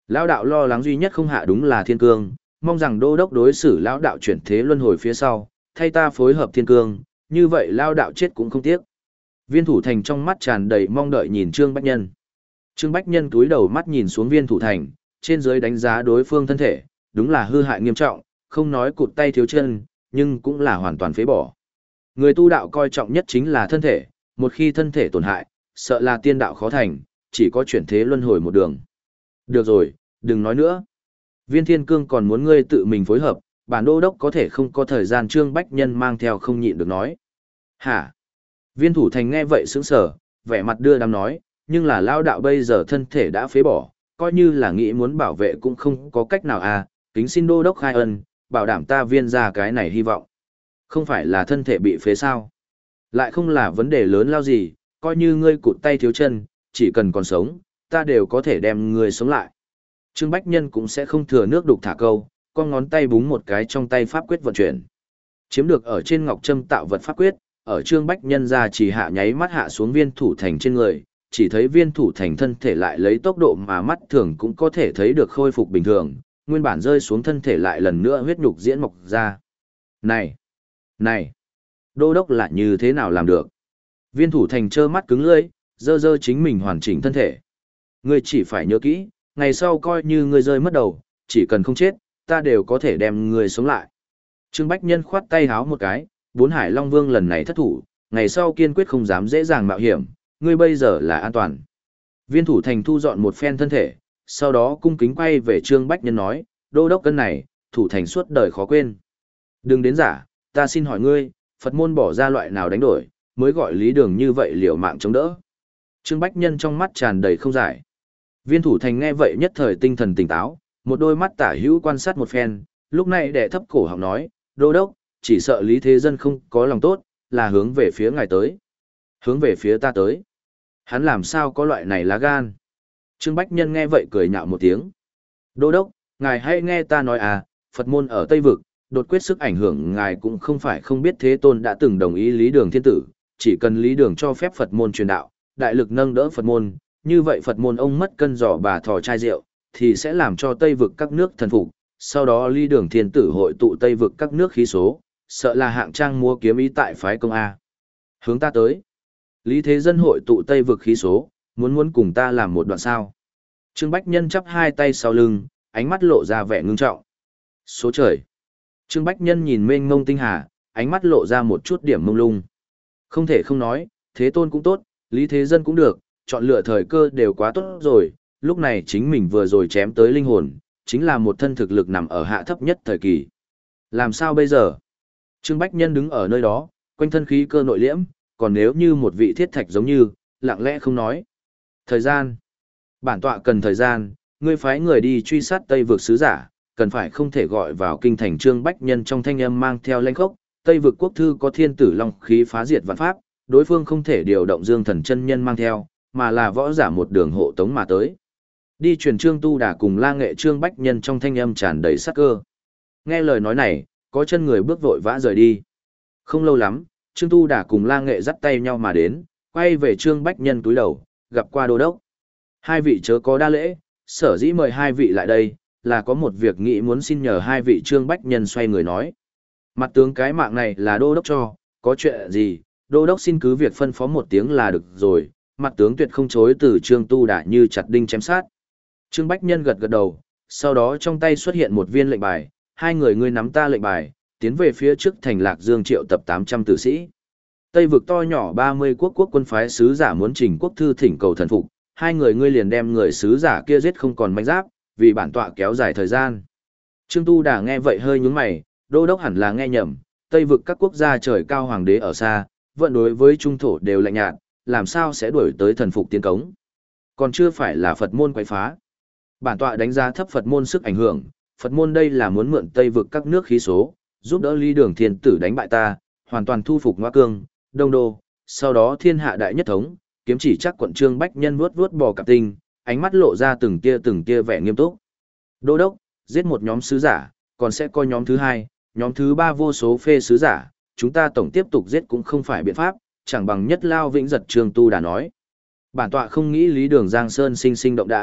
Lão đạo lo lắng duy nhất không hạ đúng là thiên cương, mong rằng đô đốc đối xử lão đạo chuyển thế luân hồi phía sau, thay ta phối hợp thiên cương, như vậy lão đạo chết cũng không tiếc. Viên thủ thành trong mắt tràn đầy mong đợi nhìn Trương Bách Nhân. Trương Bách Nhân cúi đầu mắt nhìn xuống viên thủ thành, trên dưới đánh giá đối phương thân thể, đúng là hư hại nghiêm trọng, không nói cụt tay thiếu chân, nhưng cũng là hoàn toàn phế bỏ. Người tu đạo coi trọng nhất chính là thân thể, một khi thân thể tổn hại, sợ là tiên đạo khó thành, chỉ có chuyển thế luân hồi một đường. Được rồi, đừng nói nữa. Viên Thiên Cương còn muốn ngươi tự mình phối hợp, bản đô đốc có thể không có thời gian. Trương Bách Nhân mang theo không nhịn được nói. Hả? Viên thủ thành nghe vậy sững sờ, vẻ mặt đưa đám nói, nhưng là lao đạo bây giờ thân thể đã phế bỏ, coi như là nghĩ muốn bảo vệ cũng không có cách nào à, kính xin đô đốc khai ân, bảo đảm ta viên ra cái này hy vọng. Không phải là thân thể bị phế sao? Lại không là vấn đề lớn lao gì, coi như ngươi cụt tay thiếu chân, chỉ cần còn sống, ta đều có thể đem ngươi sống lại. Trương Bách Nhân cũng sẽ không thừa nước đục thả câu, con ngón tay búng một cái trong tay pháp quyết vận chuyển. Chiếm được ở trên ngọc trâm tạo vật pháp quyết, ở Trương Bách Nhân ra chỉ hạ nháy mắt hạ xuống viên thủ thành trên người, chỉ thấy viên thủ thành thân thể lại lấy tốc độ mà mắt thường cũng có thể thấy được khôi phục bình thường, nguyên bản rơi xuống thân thể lại lần nữa huyết nhục diễn mọc ra. Này! Này! Đô đốc là như thế nào làm được? Viên thủ thành trơ mắt cứng lưỡi, dơ dơ chính mình hoàn chỉnh thân thể. Ngươi chỉ phải nhớ kỹ, ngày sau coi như ngươi rơi mất đầu, chỉ cần không chết, ta đều có thể đem ngươi sống lại. Trương Bách Nhân khoát tay háo một cái, bốn hải Long Vương lần này thất thủ, ngày sau kiên quyết không dám dễ dàng mạo hiểm, ngươi bây giờ là an toàn. Viên thủ thành thu dọn một phen thân thể, sau đó cung kính quay về Trương Bách Nhân nói, đô đốc cân này, thủ thành suốt đời khó quên. Đừng đến giả, ta xin hỏi ngươi, Phật môn bỏ ra loại nào đánh đổi, mới gọi lý đường như vậy liều mạng chống đỡ. Trương Bách Nhân trong mắt tràn đầy không giải. Viên thủ thành nghe vậy nhất thời tinh thần tỉnh táo, một đôi mắt tả hữu quan sát một phen, lúc này đệ thấp cổ họng nói, đô đốc, chỉ sợ Lý Thế Dân không có lòng tốt, là hướng về phía ngài tới. Hướng về phía ta tới. Hắn làm sao có loại này lá gan. Trương Bách Nhân nghe vậy cười nhạo một tiếng. Đô đốc, ngài hãy nghe ta nói à, Phật môn ở Tây Vực, đột quyết sức ảnh hưởng ngài cũng không phải không biết Thế Tôn đã từng đồng ý Lý Đường Thiên Tử, chỉ cần Lý Đường cho phép Phật môn truyền đạo, đại lực nâng đỡ Phật môn, như vậy Phật môn ông mất cân giỏ bà thò chai rượu, thì sẽ làm cho Tây Vực các nước thần phục, sau đó Lý Đường Thiên Tử hội tụ Tây Vực các nước khí số, sợ là hạng trang mua kiếm ý tại phái công A. Hướng ta tới. Lý Thế Dân hội tụ Tây Vực khí số, muốn muốn cùng ta làm một đoạn sao. Trương Bách Nhân chắp hai tay sau lưng, ánh mắt lộ ra vẻ ngưng trọng. Số trời. Trương Bách Nhân nhìn mênh mông tinh hà, ánh mắt lộ ra một chút điểm mông lung. Không thể không nói, Thế Tôn cũng tốt, Lý Thế Dân cũng được, chọn lựa thời cơ đều quá tốt rồi, lúc này chính mình vừa rồi chém tới linh hồn, chính là một thân thực lực nằm ở hạ thấp nhất thời kỳ. Làm sao bây giờ? Trương Bách Nhân đứng ở nơi đó, quanh thân khí cơ nội liễm, còn nếu như một vị thiết thạch giống như, lặng lẽ không nói. Thời gian. Bản tọa cần thời gian, ngươi phái người đi truy sát Tây vực sứ giả, cần phải không thể gọi vào kinh thành. Trương Bách Nhân trong thanh âm mang theo lãnh khốc, Tây vực quốc thư có thiên tử long khí phá diệt vạn pháp, đối phương không thể điều động Dương Thần chân nhân mang theo, mà là võ giả một đường hộ tống mà tới. Đi truyền Trương Tu Đà cùng La Nghệ. Trương Bách Nhân trong thanh âm tràn đầy sát cơ. Nghe lời nói này, có chân người bước vội vã rời đi. Không lâu lắm, Trương Tu Đà cùng La Nghệ dắt tay nhau mà đến, quay về Trương Bách Nhân túi đầu, gặp qua đô đốc. Hai vị chớ có đa lễ, sở dĩ mời hai vị lại đây, là có một việc nghĩ muốn xin nhờ hai vị. Trương Bách Nhân xoay người nói. Mặt tướng cái mạng này là đô đốc cho, có chuyện gì, đô đốc xin cứ việc phân phó một tiếng là được rồi. Mặt tướng tuyệt không chối từ. Trương Tu Đà như chặt đinh chém sát. Trương Bách Nhân gật gật đầu, sau đó trong tay xuất hiện một viên lệnh bài, hai người ngươi nắm ta lệnh bài, tiến về phía trước thành Lạc Dương triệu tập tám trăm tử sĩ. Tây vực to nhỏ ba mươi quốc quốc quân phái sứ giả muốn trình quốc thư thỉnh cầu thần phục, hai người ngươi liền đem người sứ giả kia giết không còn manh giáp, vì bản tọa kéo dài thời gian. Trương Tu Đà nghe vậy hơi nhướng mày, đô đốc hẳn là nghe nhầm, Tây vực các quốc gia trời cao hoàng đế ở xa, vận đối với trung thổ đều lạnh nhạt, làm sao sẽ đuổi tới thần phục tiến cống. Còn chưa phải là Phật môn quấy phá. Bản tọa đánh giá thấp Phật môn sức ảnh hưởng, Phật môn đây là muốn mượn Tây vực các nước khí số, giúp đỡ Lý Đường Thiên Tử đánh bại ta, hoàn toàn thu phục Ngoa Cương, Đông Đô, sau đó thiên hạ đại nhất thống, kiếm chỉ chắc quận. Trương Bách Nhân vuốt vuốt bò cạp tinh, ánh mắt lộ ra từng tia từng tia vẻ nghiêm túc. Đô đốc, giết một nhóm sứ giả, còn sẽ có nhóm thứ hai, nhóm thứ ba vô số phê sứ giả, chúng ta tổng tiếp tục giết cũng không phải biện pháp, chẳng bằng nhất lao vĩnh giật. Trương Tu Đà nói. Bản tọa không nghĩ Lý Đường Giang Sơn sinh sinh động đãng,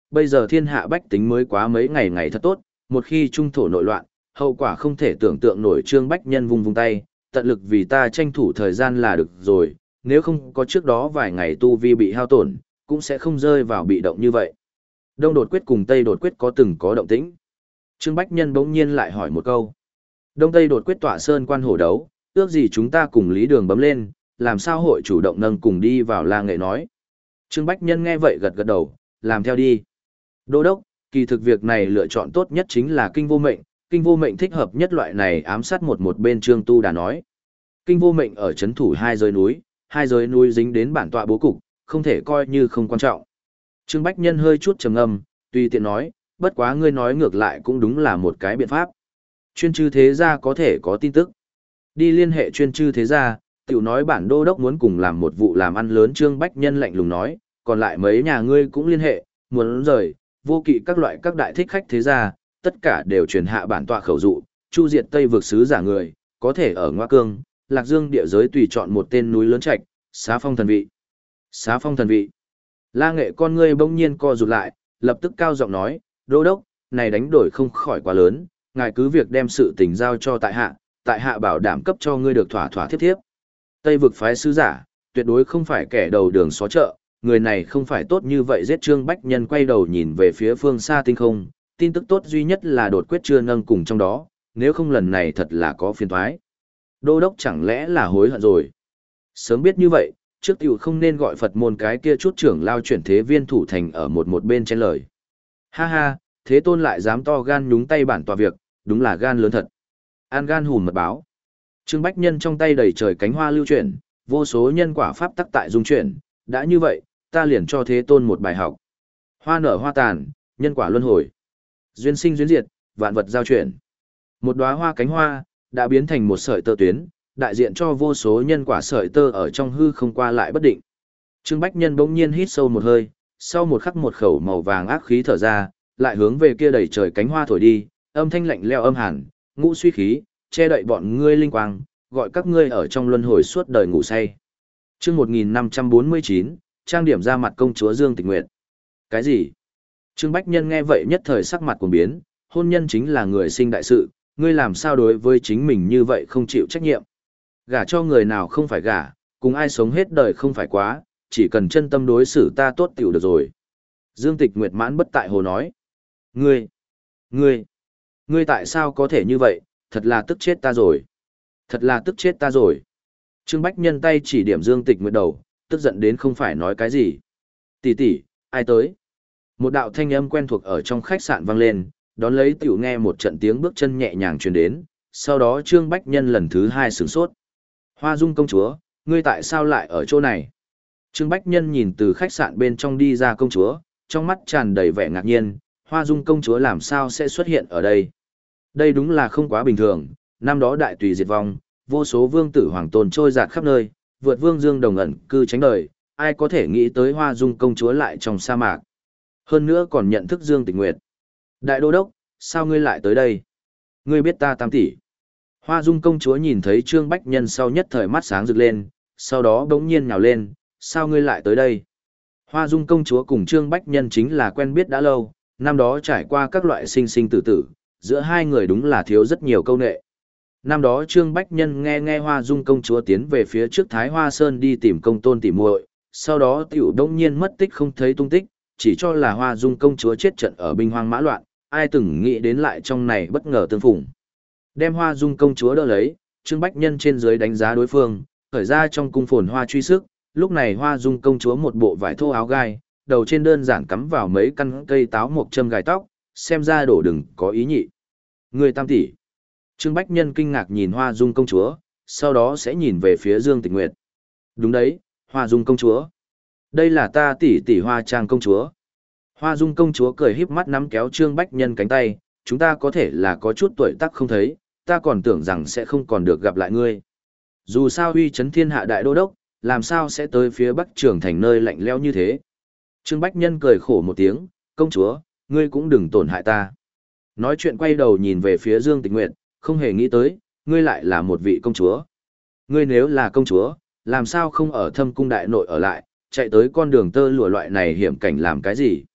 bây giờ thiên hạ bách tính mới quá mấy ngày ngày thật tốt, một khi trung thổ nội loạn, hậu quả không thể tưởng tượng nổi. Trương Bách Nhân vung vung tay, tận lực vì ta tranh thủ thời gian là được rồi, nếu không có trước đó vài ngày tu vi bị hao tổn, cũng sẽ không rơi vào bị động như vậy. Đông đột quyết cùng Tây đột quyết có từng có động tĩnh. Trương Bách Nhân bỗng nhiên lại hỏi một câu. Đông Tây đột quyết tọa sơn quan hổ đấu, ước gì chúng ta cùng Lý Đường bấm lên, làm sao hội chủ động nâng cùng đi vào La Nghệ nói. Trương Bách Nhân nghe vậy gật gật đầu, làm theo đi. Đô đốc, kỳ thực việc này lựa chọn tốt nhất chính là kinh vô mệnh, kinh vô mệnh thích hợp nhất loại này ám sát một một bên. Trương Tu Đà nói. Kinh vô mệnh ở chấn thủ hai giới núi, hai giới núi dính đến bản tọa bố cục, không thể coi như không quan trọng. Trương Bách Nhân hơi chút trầm ngâm, tùy tiện nói, bất quá ngươi nói ngược lại cũng đúng là một cái biện pháp. Chuyên chư thế gia có thể có tin tức. Đi liên hệ chuyên chư thế gia, tiểu nói bản đô đốc muốn cùng làm một vụ làm ăn lớn. Trương Bách Nhân lạnh lùng nói, còn lại mấy nhà ngươi cũng liên hệ, muốn rời, vô kỵ các loại các đại thích khách thế gia, tất cả đều truyền hạ bản tọa khẩu dụ, chu diệt Tây vực sứ giả người, có thể ở Ngoa Cương, Lạc Dương địa giới tùy chọn một tên núi lớn trạch, xá phong thần vị. Xá phong thần vị. La Nghệ con ngươi bỗng nhiên co rụt lại, lập tức cao giọng nói, đô đốc, này đánh đổi không khỏi quá lớn, ngài cứ việc đem sự tình giao cho tại hạ, tại hạ bảo đảm cấp cho ngươi được thỏa thỏa thiết thiếp. Tây vực phái sứ giả, tuyệt đối không phải kẻ đầu đường xó chợ, người này không phải tốt như vậy giết. Trương Bách Nhân quay đầu nhìn về phía phương xa tinh không, tin tức tốt duy nhất là đột quyết chưa nâng cùng trong đó, nếu không lần này thật là có phiền toái. Đô đốc chẳng lẽ là hối hận rồi? Sớm biết như vậy, trước tiểu không nên gọi Phật môn cái kia chút trưởng lao chuyển thế viên thủ thành ở một một bên trên lời. Ha ha, thế tôn lại dám to gan nhúng tay bản tòa việc, đúng là gan lớn thật. An gan hùn mật báo. Trương Bách Nhân trong tay đầy trời cánh hoa lưu chuyển, vô số nhân quả pháp tắc tại dung chuyển, đã như vậy, ta liền cho thế tôn một bài học. Hoa nở hoa tàn, nhân quả luân hồi. Duyên sinh duyên diệt, vạn vật giao chuyển. Một đóa hoa cánh hoa, đã biến thành một sợi tơ tuyến, đại diện cho vô số nhân quả sợi tơ ở trong hư không qua lại bất định. Trương Bách Nhân bỗng nhiên hít sâu một hơi, sau một khắc một khẩu màu vàng ác khí thở ra, lại hướng về kia đầy trời cánh hoa thổi đi, âm thanh lạnh lẽo âm hàn, ngũ suy khí, che đậy bọn ngươi linh quang, gọi các ngươi ở trong luân hồi suốt đời ngủ say. Chương một nghìn năm trăm bốn mươi chín, trang điểm ra mặt công chúa Dương Tịch Nguyệt. Cái gì? Trương Bách Nhân nghe vậy nhất thời sắc mặt cuồng biến, hôn nhân chính là người sinh đại sự, ngươi làm sao đối với chính mình như vậy không chịu trách nhiệm? Gả cho người nào không phải gả, cùng ai sống hết đời không phải quá, chỉ cần chân tâm đối xử ta tốt tiểu được rồi. Dương Tịch Nguyệt mãn bất tại hồ nói. Ngươi, ngươi, ngươi tại sao có thể như vậy, thật là tức chết ta rồi. Thật là tức chết ta rồi. Trương Bách Nhân tay chỉ điểm Dương Tịch Nguyệt đầu, tức giận đến không phải nói cái gì. Tỷ tỷ, ai tới? Một đạo thanh âm quen thuộc ở trong khách sạn vang lên, đón lấy tiểu nghe một trận tiếng bước chân nhẹ nhàng truyền đến, sau đó Trương Bách Nhân lần thứ hai sửng sốt. Hoa Dung công chúa, ngươi tại sao lại ở chỗ này? Trương Bách Nhân nhìn từ khách sạn bên trong đi ra công chúa, trong mắt tràn đầy vẻ ngạc nhiên, Hoa Dung công chúa làm sao sẽ xuất hiện ở đây? Đây đúng là không quá bình thường, năm đó đại tùy diệt vong, vô số vương tử hoàng tôn trôi dạt khắp nơi, vượt vương dương đồng ẩn cư tránh đời, ai có thể nghĩ tới Hoa Dung công chúa lại trong sa mạc. Hơn nữa còn nhận thức Dương Tịch Nguyệt. Đại đô đốc, sao ngươi lại tới đây? Ngươi biết ta tam tỷ. Hoa Dung công chúa nhìn thấy Trương Bách Nhân sau nhất thời mắt sáng rực lên, sau đó bỗng nhiên nhào lên, sao ngươi lại tới đây? Hoa Dung công chúa cùng Trương Bách Nhân chính là quen biết đã lâu, năm đó trải qua các loại sinh sinh tử tử, giữa hai người đúng là thiếu rất nhiều câu nệ. Năm đó Trương Bách Nhân nghe nghe Hoa Dung công chúa tiến về phía trước Thái Hoa Sơn đi tìm công tôn tỉ muội, sau đó tiểu đông nhiên mất tích không thấy tung tích, chỉ cho là Hoa Dung công chúa chết trận ở binh hoang mã loạn, ai từng nghĩ đến lại trong này bất ngờ tương phùng. Đem Hoa Dung công chúa đỡ lấy, Trương Bách Nhân trên dưới đánh giá đối phương, khởi ra trong cung phồn hoa truy sức, lúc này Hoa Dung công chúa một bộ vải thô áo gai, đầu trên đơn giản cắm vào mấy căn cây táo một châm gài tóc, xem ra đổ đừng có ý nhị. Người tam tỷ. Trương Bách Nhân kinh ngạc nhìn Hoa Dung công chúa, sau đó sẽ nhìn về phía Dương Tịch Nguyệt. Đúng đấy, Hoa Dung công chúa. Đây là ta tỷ tỷ Hoa Trang công chúa. Hoa Dung công chúa cười híp mắt nắm kéo Trương Bách Nhân cánh tay, chúng ta có thể là có chút tuổi tác không thấy, ta còn tưởng rằng sẽ không còn được gặp lại ngươi. Dù sao uy chấn thiên hạ đại đô đốc, làm sao sẽ tới phía Bắc Trường Thành nơi lạnh lẽo như thế. Trương Bách Nhân cười khổ một tiếng, công chúa, ngươi cũng đừng tổn hại ta. Nói chuyện quay đầu nhìn về phía Dương Tịch Nguyệt, không hề nghĩ tới, ngươi lại là một vị công chúa. Ngươi nếu là công chúa, làm sao không ở Thâm cung đại nội ở lại, chạy tới con đường tơ lụa loại này hiểm cảnh làm cái gì?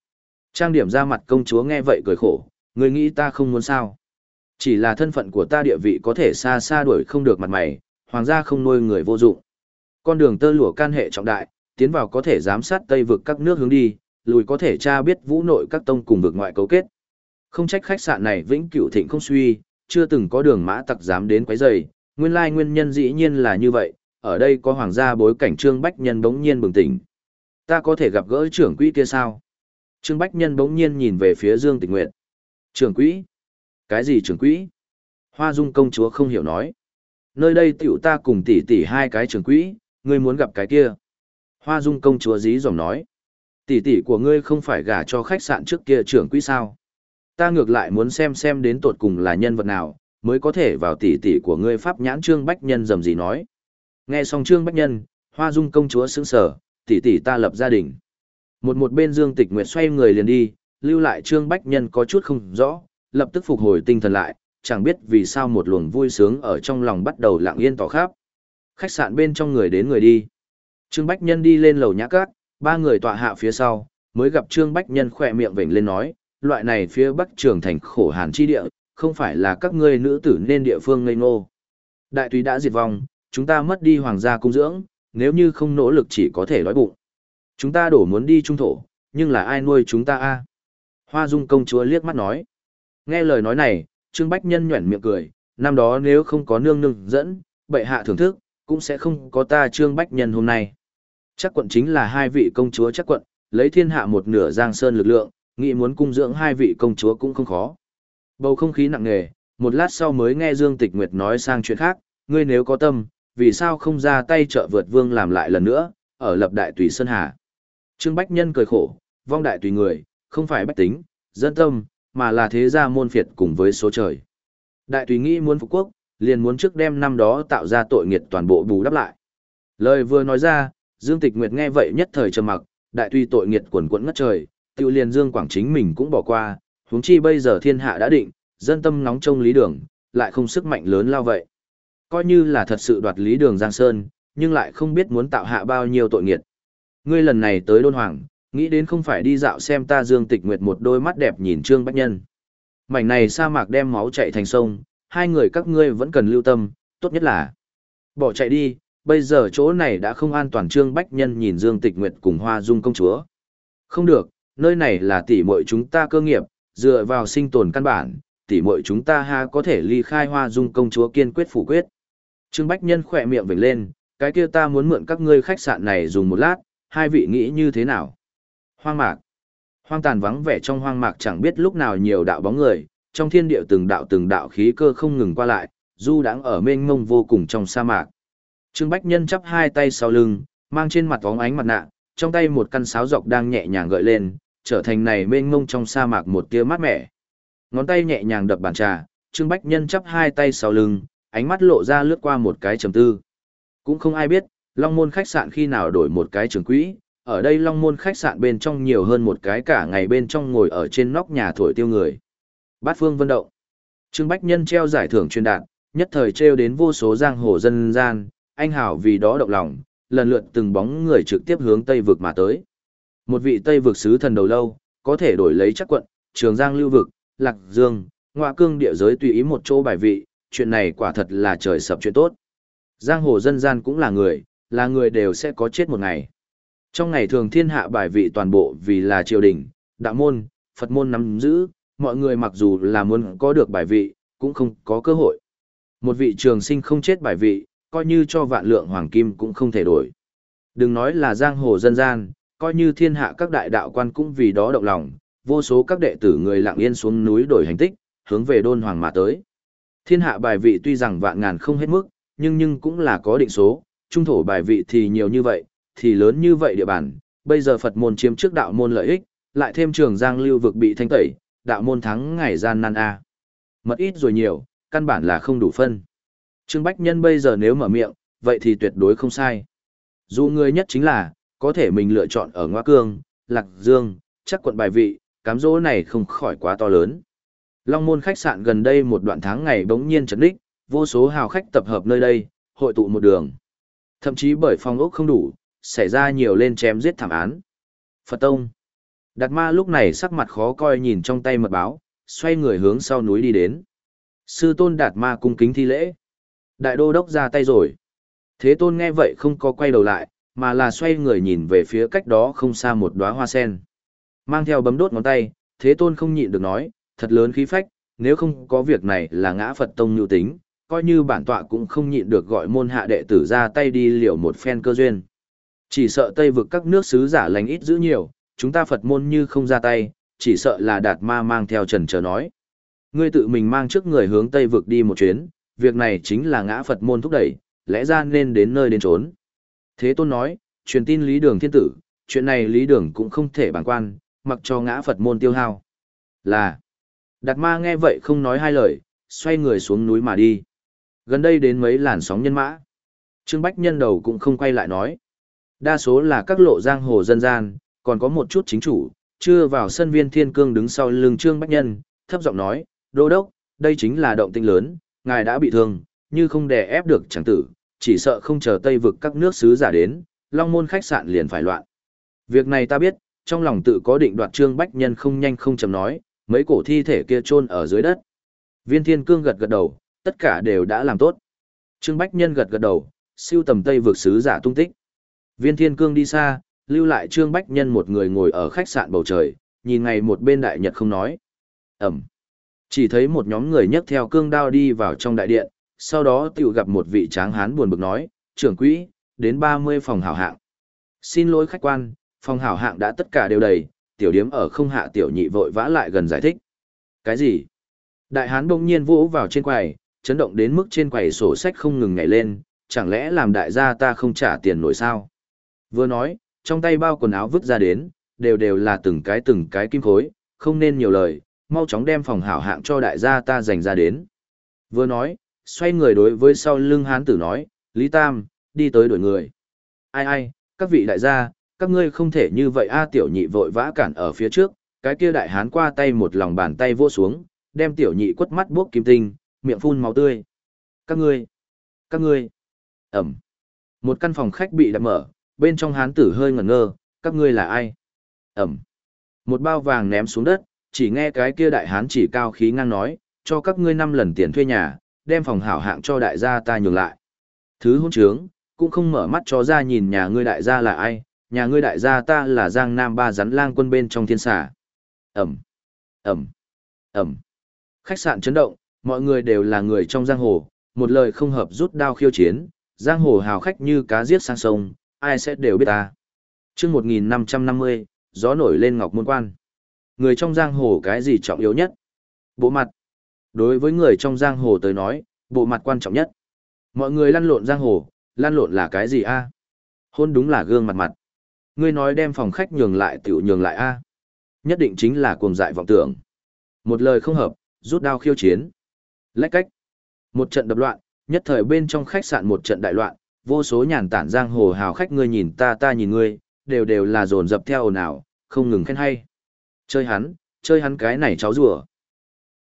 Trang điểm ra mặt công chúa nghe vậy cười khổ, người nghĩ ta không muốn sao. Chỉ là thân phận của ta địa vị có thể xa xa đuổi không được mặt mày, hoàng gia không nuôi người vô dụng. Con đường tơ lụa can hệ trọng đại, tiến vào có thể giám sát Tây vực các nước hướng đi, lùi có thể tra biết vũ nội các tông cùng vực ngoại cấu kết. Không trách khách sạn này vĩnh cửu thịnh không suy, chưa từng có đường mã tặc dám đến quấy rầy, nguyên lai nguyên nhân dĩ nhiên là như vậy, ở đây có hoàng gia bối cảnh Trương Bách Nhân bỗng nhiên bừng tỉnh. Ta có thể gặp gỡ trưởng quỹ kia sao? Trương Bách Nhân bỗng nhiên nhìn về phía Dương Tịch Nguyệt. Trưởng quỹ? Cái gì trưởng quỹ? Hoa Dung công chúa không hiểu nói. Nơi đây tiểu ta cùng tỷ tỷ hai cái trưởng quỹ, ngươi muốn gặp cái kia. Hoa Dung công chúa dí dỏm nói. Tỷ tỷ của ngươi không phải gả cho khách sạn trước kia trưởng quỹ sao? Ta ngược lại muốn xem xem đến tột cùng là nhân vật nào, mới có thể vào tỷ tỷ của ngươi pháp nhãn. Trương Bách Nhân rầm gì nói. Nghe xong Trương Bách Nhân, Hoa Dung công chúa sững sờ, tỷ tỷ ta lập gia đình. Một một bên Dương Tịch Nguyệt xoay người liền đi, lưu lại Trương Bách Nhân có chút không rõ, lập tức phục hồi tinh thần lại, chẳng biết vì sao một luồng vui sướng ở trong lòng bắt đầu lặng yên tỏ khắp. Khách sạn bên trong người đến người đi. Trương Bách Nhân đi lên lầu nhã cát, ba người tọa hạ phía sau, mới gặp Trương Bách Nhân khỏe miệng vểnh lên nói, loại này phía Bắc Trường thành khổ hàn chi địa, không phải là các ngươi nữ tử nên địa phương ngây ngô. Đại túy đã diệt vong, chúng ta mất đi hoàng gia cung dưỡng, nếu như không nỗ lực chỉ có thể đói bụng. Chúng ta đổ muốn đi trung thổ, nhưng là ai nuôi chúng ta a? Hoa Dung công chúa liếc mắt nói. Nghe lời nói này, Trương Bách Nhân nhuẩn miệng cười, năm đó nếu không có nương nương dẫn, bệ hạ thưởng thức, cũng sẽ không có ta Trương Bách Nhân hôm nay. Chắc quận chính là hai vị công chúa chắc quận, lấy thiên hạ một nửa giang sơn lực lượng, nghĩ muốn cung dưỡng hai vị công chúa cũng không khó. Bầu không khí nặng nề, một lát sau mới nghe Dương Tịch Nguyệt nói sang chuyện khác, ngươi nếu có tâm, vì sao không ra tay trợ vượt vương làm lại lần nữa, ở lập đại tùy Sơn Hà. Trương Bách Nhân cười khổ, vong đại tùy người, không phải bách tính, dân tâm, mà là thế gia môn phiệt cùng với số trời. Đại tùy nghĩ muốn phục quốc, liền muốn trước đem năm đó tạo ra tội nghiệt toàn bộ bù đắp lại. Lời vừa nói ra, Dương Tịch Nguyệt nghe vậy nhất thời trầm mặc, đại tùy tội nghiệt quần quẫn ngất trời, tiêu liền Dương Quảng chính mình cũng bỏ qua, huống chi bây giờ thiên hạ đã định, dân tâm nóng trong lý đường, lại không sức mạnh lớn lao vậy. Coi như là thật sự đoạt lý đường Giang Sơn, nhưng lại không biết muốn tạo hạ bao nhiêu tội nghiệt. Ngươi lần này tới Đôn Hoàng, nghĩ đến không phải đi dạo xem ta. Dương Tịch Nguyệt một đôi mắt đẹp nhìn Trương Bách Nhân. Mảnh này sa mạc đem máu chạy thành sông, hai người các ngươi vẫn cần lưu tâm, tốt nhất là bỏ chạy đi, bây giờ chỗ này đã không an toàn. Trương Bách Nhân nhìn Dương Tịch Nguyệt cùng Hoa Dung công chúa. Không được, nơi này là tỷ muội chúng ta cơ nghiệp, dựa vào sinh tồn căn bản, tỷ muội chúng ta ha có thể ly khai. Hoa Dung công chúa kiên quyết phủ quyết. Trương Bách Nhân khỏe miệng vểnh lên, cái kia ta muốn mượn các ngươi khách sạn này dùng một lát, hai vị nghĩ như thế nào? Hoang mạc. Hoang tàn vắng vẻ, trong hoang mạc chẳng biết lúc nào nhiều đạo bóng người, trong thiên địa từng đạo từng đạo khí cơ không ngừng qua lại, du đãng ở mênh mông vô cùng trong sa mạc. Trương Bách Nhân chắp hai tay sau lưng, mang trên mặt bóng ánh mặt nạ, trong tay một căn sáo dọc đang nhẹ nhàng gợi lên, trở thành này mênh mông trong sa mạc một tia mát mẻ. Ngón tay nhẹ nhàng đập bàn trà, Trương Bách Nhân chắp hai tay sau lưng, ánh mắt lộ ra lướt qua một cái trầm tư. Cũng không ai biết, Long Môn khách sạn khi nào đổi một cái trưởng quỹ, ở đây Long Môn khách sạn bên trong nhiều hơn một cái cả ngày bên trong ngồi ở trên nóc nhà thổi tiêu người. Bát phương vân động. Trương Bách Nhân treo giải thưởng truyền đạt, nhất thời treo đến vô số giang hồ dân gian, anh hảo vì đó động lòng, lần lượt từng bóng người trực tiếp hướng Tây vực mà tới. Một vị Tây vực sứ thần đầu lâu, có thể đổi lấy chắc quận, Trường Giang lưu vực, Lạc Dương, Ngoại cương địa giới tùy ý một chỗ bài vị, chuyện này quả thật là trời sập chuyện tốt. Giang hồ dân gian cũng là người, là người đều sẽ có chết một ngày. Trong ngày thường thiên hạ bài vị toàn bộ vì là triều đình, đạo môn, Phật môn nắm giữ, mọi người mặc dù là muốn có được bài vị, cũng không có cơ hội. Một vị trường sinh không chết bài vị, coi như cho vạn lượng hoàng kim cũng không thể đổi. Đừng nói là giang hồ dân gian, coi như thiên hạ các đại đạo quan cũng vì đó động lòng, vô số các đệ tử người lặng yên xuống núi đổi hành tích, hướng về Đôn Hoàng mà tới. Thiên hạ bài vị tuy rằng vạn ngàn không hết mức, nhưng nhưng cũng là có định số, trung thổ bài vị thì nhiều như vậy, thì lớn như vậy địa bàn, bây giờ Phật môn chiếm trước đạo môn lợi ích, lại thêm Trường Giang lưu vực bị thanh tẩy, đạo môn thắng ngày gian nan a. Mật ít rồi nhiều, căn bản là không đủ phân. Trương Bách Nhân bây giờ nếu mở miệng, vậy thì tuyệt đối không sai. Dù người nhất chính là, có thể mình lựa chọn ở Ngoa Cương, Lạc Dương, chắc quận bài vị, cám dỗ này không khỏi quá to lớn. Long Môn khách sạn gần đây một đoạn tháng ngày bỗng nhiên chấn đích, vô số hào khách tập hợp nơi đây, hội tụ một đường. Thậm chí bởi phòng ốc không đủ, xảy ra nhiều lên chém giết thảm án. Phật Tông. Đạt ma lúc này sắc mặt khó coi nhìn trong tay mật báo, xoay người hướng sau núi đi đến. Sư tôn Đạt ma cung kính thi lễ. Đại đô đốc ra tay rồi. Thế tôn nghe vậy không có quay đầu lại, mà là xoay người nhìn về phía cách đó không xa một đóa hoa sen. Mang theo bấm đốt ngón tay, thế tôn không nhịn được nói, thật lớn khí phách, nếu không có việc này là ngã Phật tông nhu tính, coi như bản tọa cũng không nhịn được gọi môn hạ đệ tử ra tay đi liều một phen cơ duyên. Chỉ sợ Tây vực các nước sứ giả lành ít giữ nhiều, chúng ta Phật môn như không ra tay, chỉ sợ là Đạt ma mang theo trần chờ nói. Ngươi tự mình mang trước người hướng Tây vực đi một chuyến, việc này chính là ngã Phật môn thúc đẩy, lẽ ra nên đến nơi đến trốn. Thế tôn nói, truyền tin Lý Đường thiên tử, chuyện này Lý Đường cũng không thể bàng quan, mặc cho ngã Phật môn tiêu hao. Là, Đạt ma nghe vậy không nói hai lời, xoay người xuống núi mà đi. Gần đây đến mấy làn sóng nhân mã. Trương Bách Nhân đầu cũng không quay lại nói. Đa số là các lộ giang hồ dân gian, còn có một chút chính chủ, chưa vào sân Viên Thiên Cương đứng sau lưng Trương Bách Nhân, thấp giọng nói, đô đốc, đây chính là động tĩnh lớn, ngài đã bị thương, như không đè ép được chẳng tử, chỉ sợ không chờ Tây vực các nước sứ giả đến, Long Môn khách sạn liền phải loạn. Việc này ta biết, trong lòng tự có định đoạt. Trương Bách Nhân không nhanh không chậm nói, mấy cổ thi thể kia chôn ở dưới đất. Viên Thiên Cương gật gật đầu, tất cả đều đã làm tốt. Trương Bách Nhân gật gật đầu, siêu tầm Tây vực sứ giả tung tích. Viên Thiên Cương đi xa, lưu lại Trương Bách Nhân một người ngồi ở khách sạn bầu trời, nhìn ngày một bên đại nhật không nói. Ẩm. Chỉ thấy một nhóm người nhấc theo cương đao đi vào trong đại điện, sau đó tiểu gặp một vị tráng hán buồn bực nói, trưởng quỹ, đến ba mươi phòng hảo hạng. Xin lỗi khách quan, phòng hảo hạng đã tất cả đều đầy, tiểu điếm ở không hạ. Tiểu nhị vội vã lại gần giải thích. Cái gì? Đại hán đông nhiên vỗ vào trên quầy, chấn động đến mức trên quầy sổ sách không ngừng nhảy lên, chẳng lẽ làm đại gia ta không trả tiền nổi sao? Vừa nói, trong tay bao quần áo vứt ra đến, đều đều là từng cái từng cái kim khối, không nên nhiều lời, mau chóng đem phòng hảo hạng cho đại gia ta dành ra đến. Vừa nói, xoay người đối với sau lưng hán tử nói, Lý Tam, đi tới đuổi người. Ai ai, các vị đại gia, các ngươi không thể như vậy a. Tiểu nhị vội vã cản ở phía trước, cái kia đại hán qua tay một lòng bàn tay vỗ xuống, đem tiểu nhị quất mắt buốc kim tinh, miệng phun máu tươi. Các ngươi, các ngươi, ẩm. Một căn phòng khách bị đập mở, bên trong hán tử hơi ngẩn ngơ, các ngươi là ai? Ẩm. Một bao vàng ném xuống đất, chỉ nghe cái kia đại hán chỉ cao khí ngang nói, cho các ngươi năm lần tiền thuê nhà, đem phòng hảo hạng cho đại gia ta nhường lại. Thứ hôn trướng, cũng không mở mắt cho ra nhìn nhà ngươi đại gia là ai, nhà ngươi đại gia ta là Giang Nam ba rắn lang quân bên trong thiên xà. Ẩm, Ẩm, Ẩm. Khách sạn chấn động, mọi người đều là người trong giang hồ, một lời không hợp rút đao khiêu chiến, giang hồ hào khách như cá giết sang sông, ai sẽ đều biết ta. Chương một nghìn năm trăm năm mươi, gió nổi lên Ngọc Môn Quan. Người trong giang hồ cái gì trọng yếu nhất? Bộ mặt. Đối với người trong giang hồ tới nói, bộ mặt quan trọng nhất. Mọi người lăn lộn giang hồ, lăn lộn là cái gì a? Hôn đúng là gương mặt mặt. Ngươi nói đem phòng khách nhường lại tiểu nhường lại a? Nhất định chính là cuồng dại vọng tưởng. Một lời không hợp, rút đao khiêu chiến. Lách cách. Một trận đập loạn, nhất thời bên trong khách sạn một trận đại loạn, vô số nhàn tản giang hồ hào khách ngươi nhìn ta ta nhìn ngươi, đều đều là dồn dập theo ồn ào, không ngừng khen hay. Chơi hắn, chơi hắn cái này cháu rùa.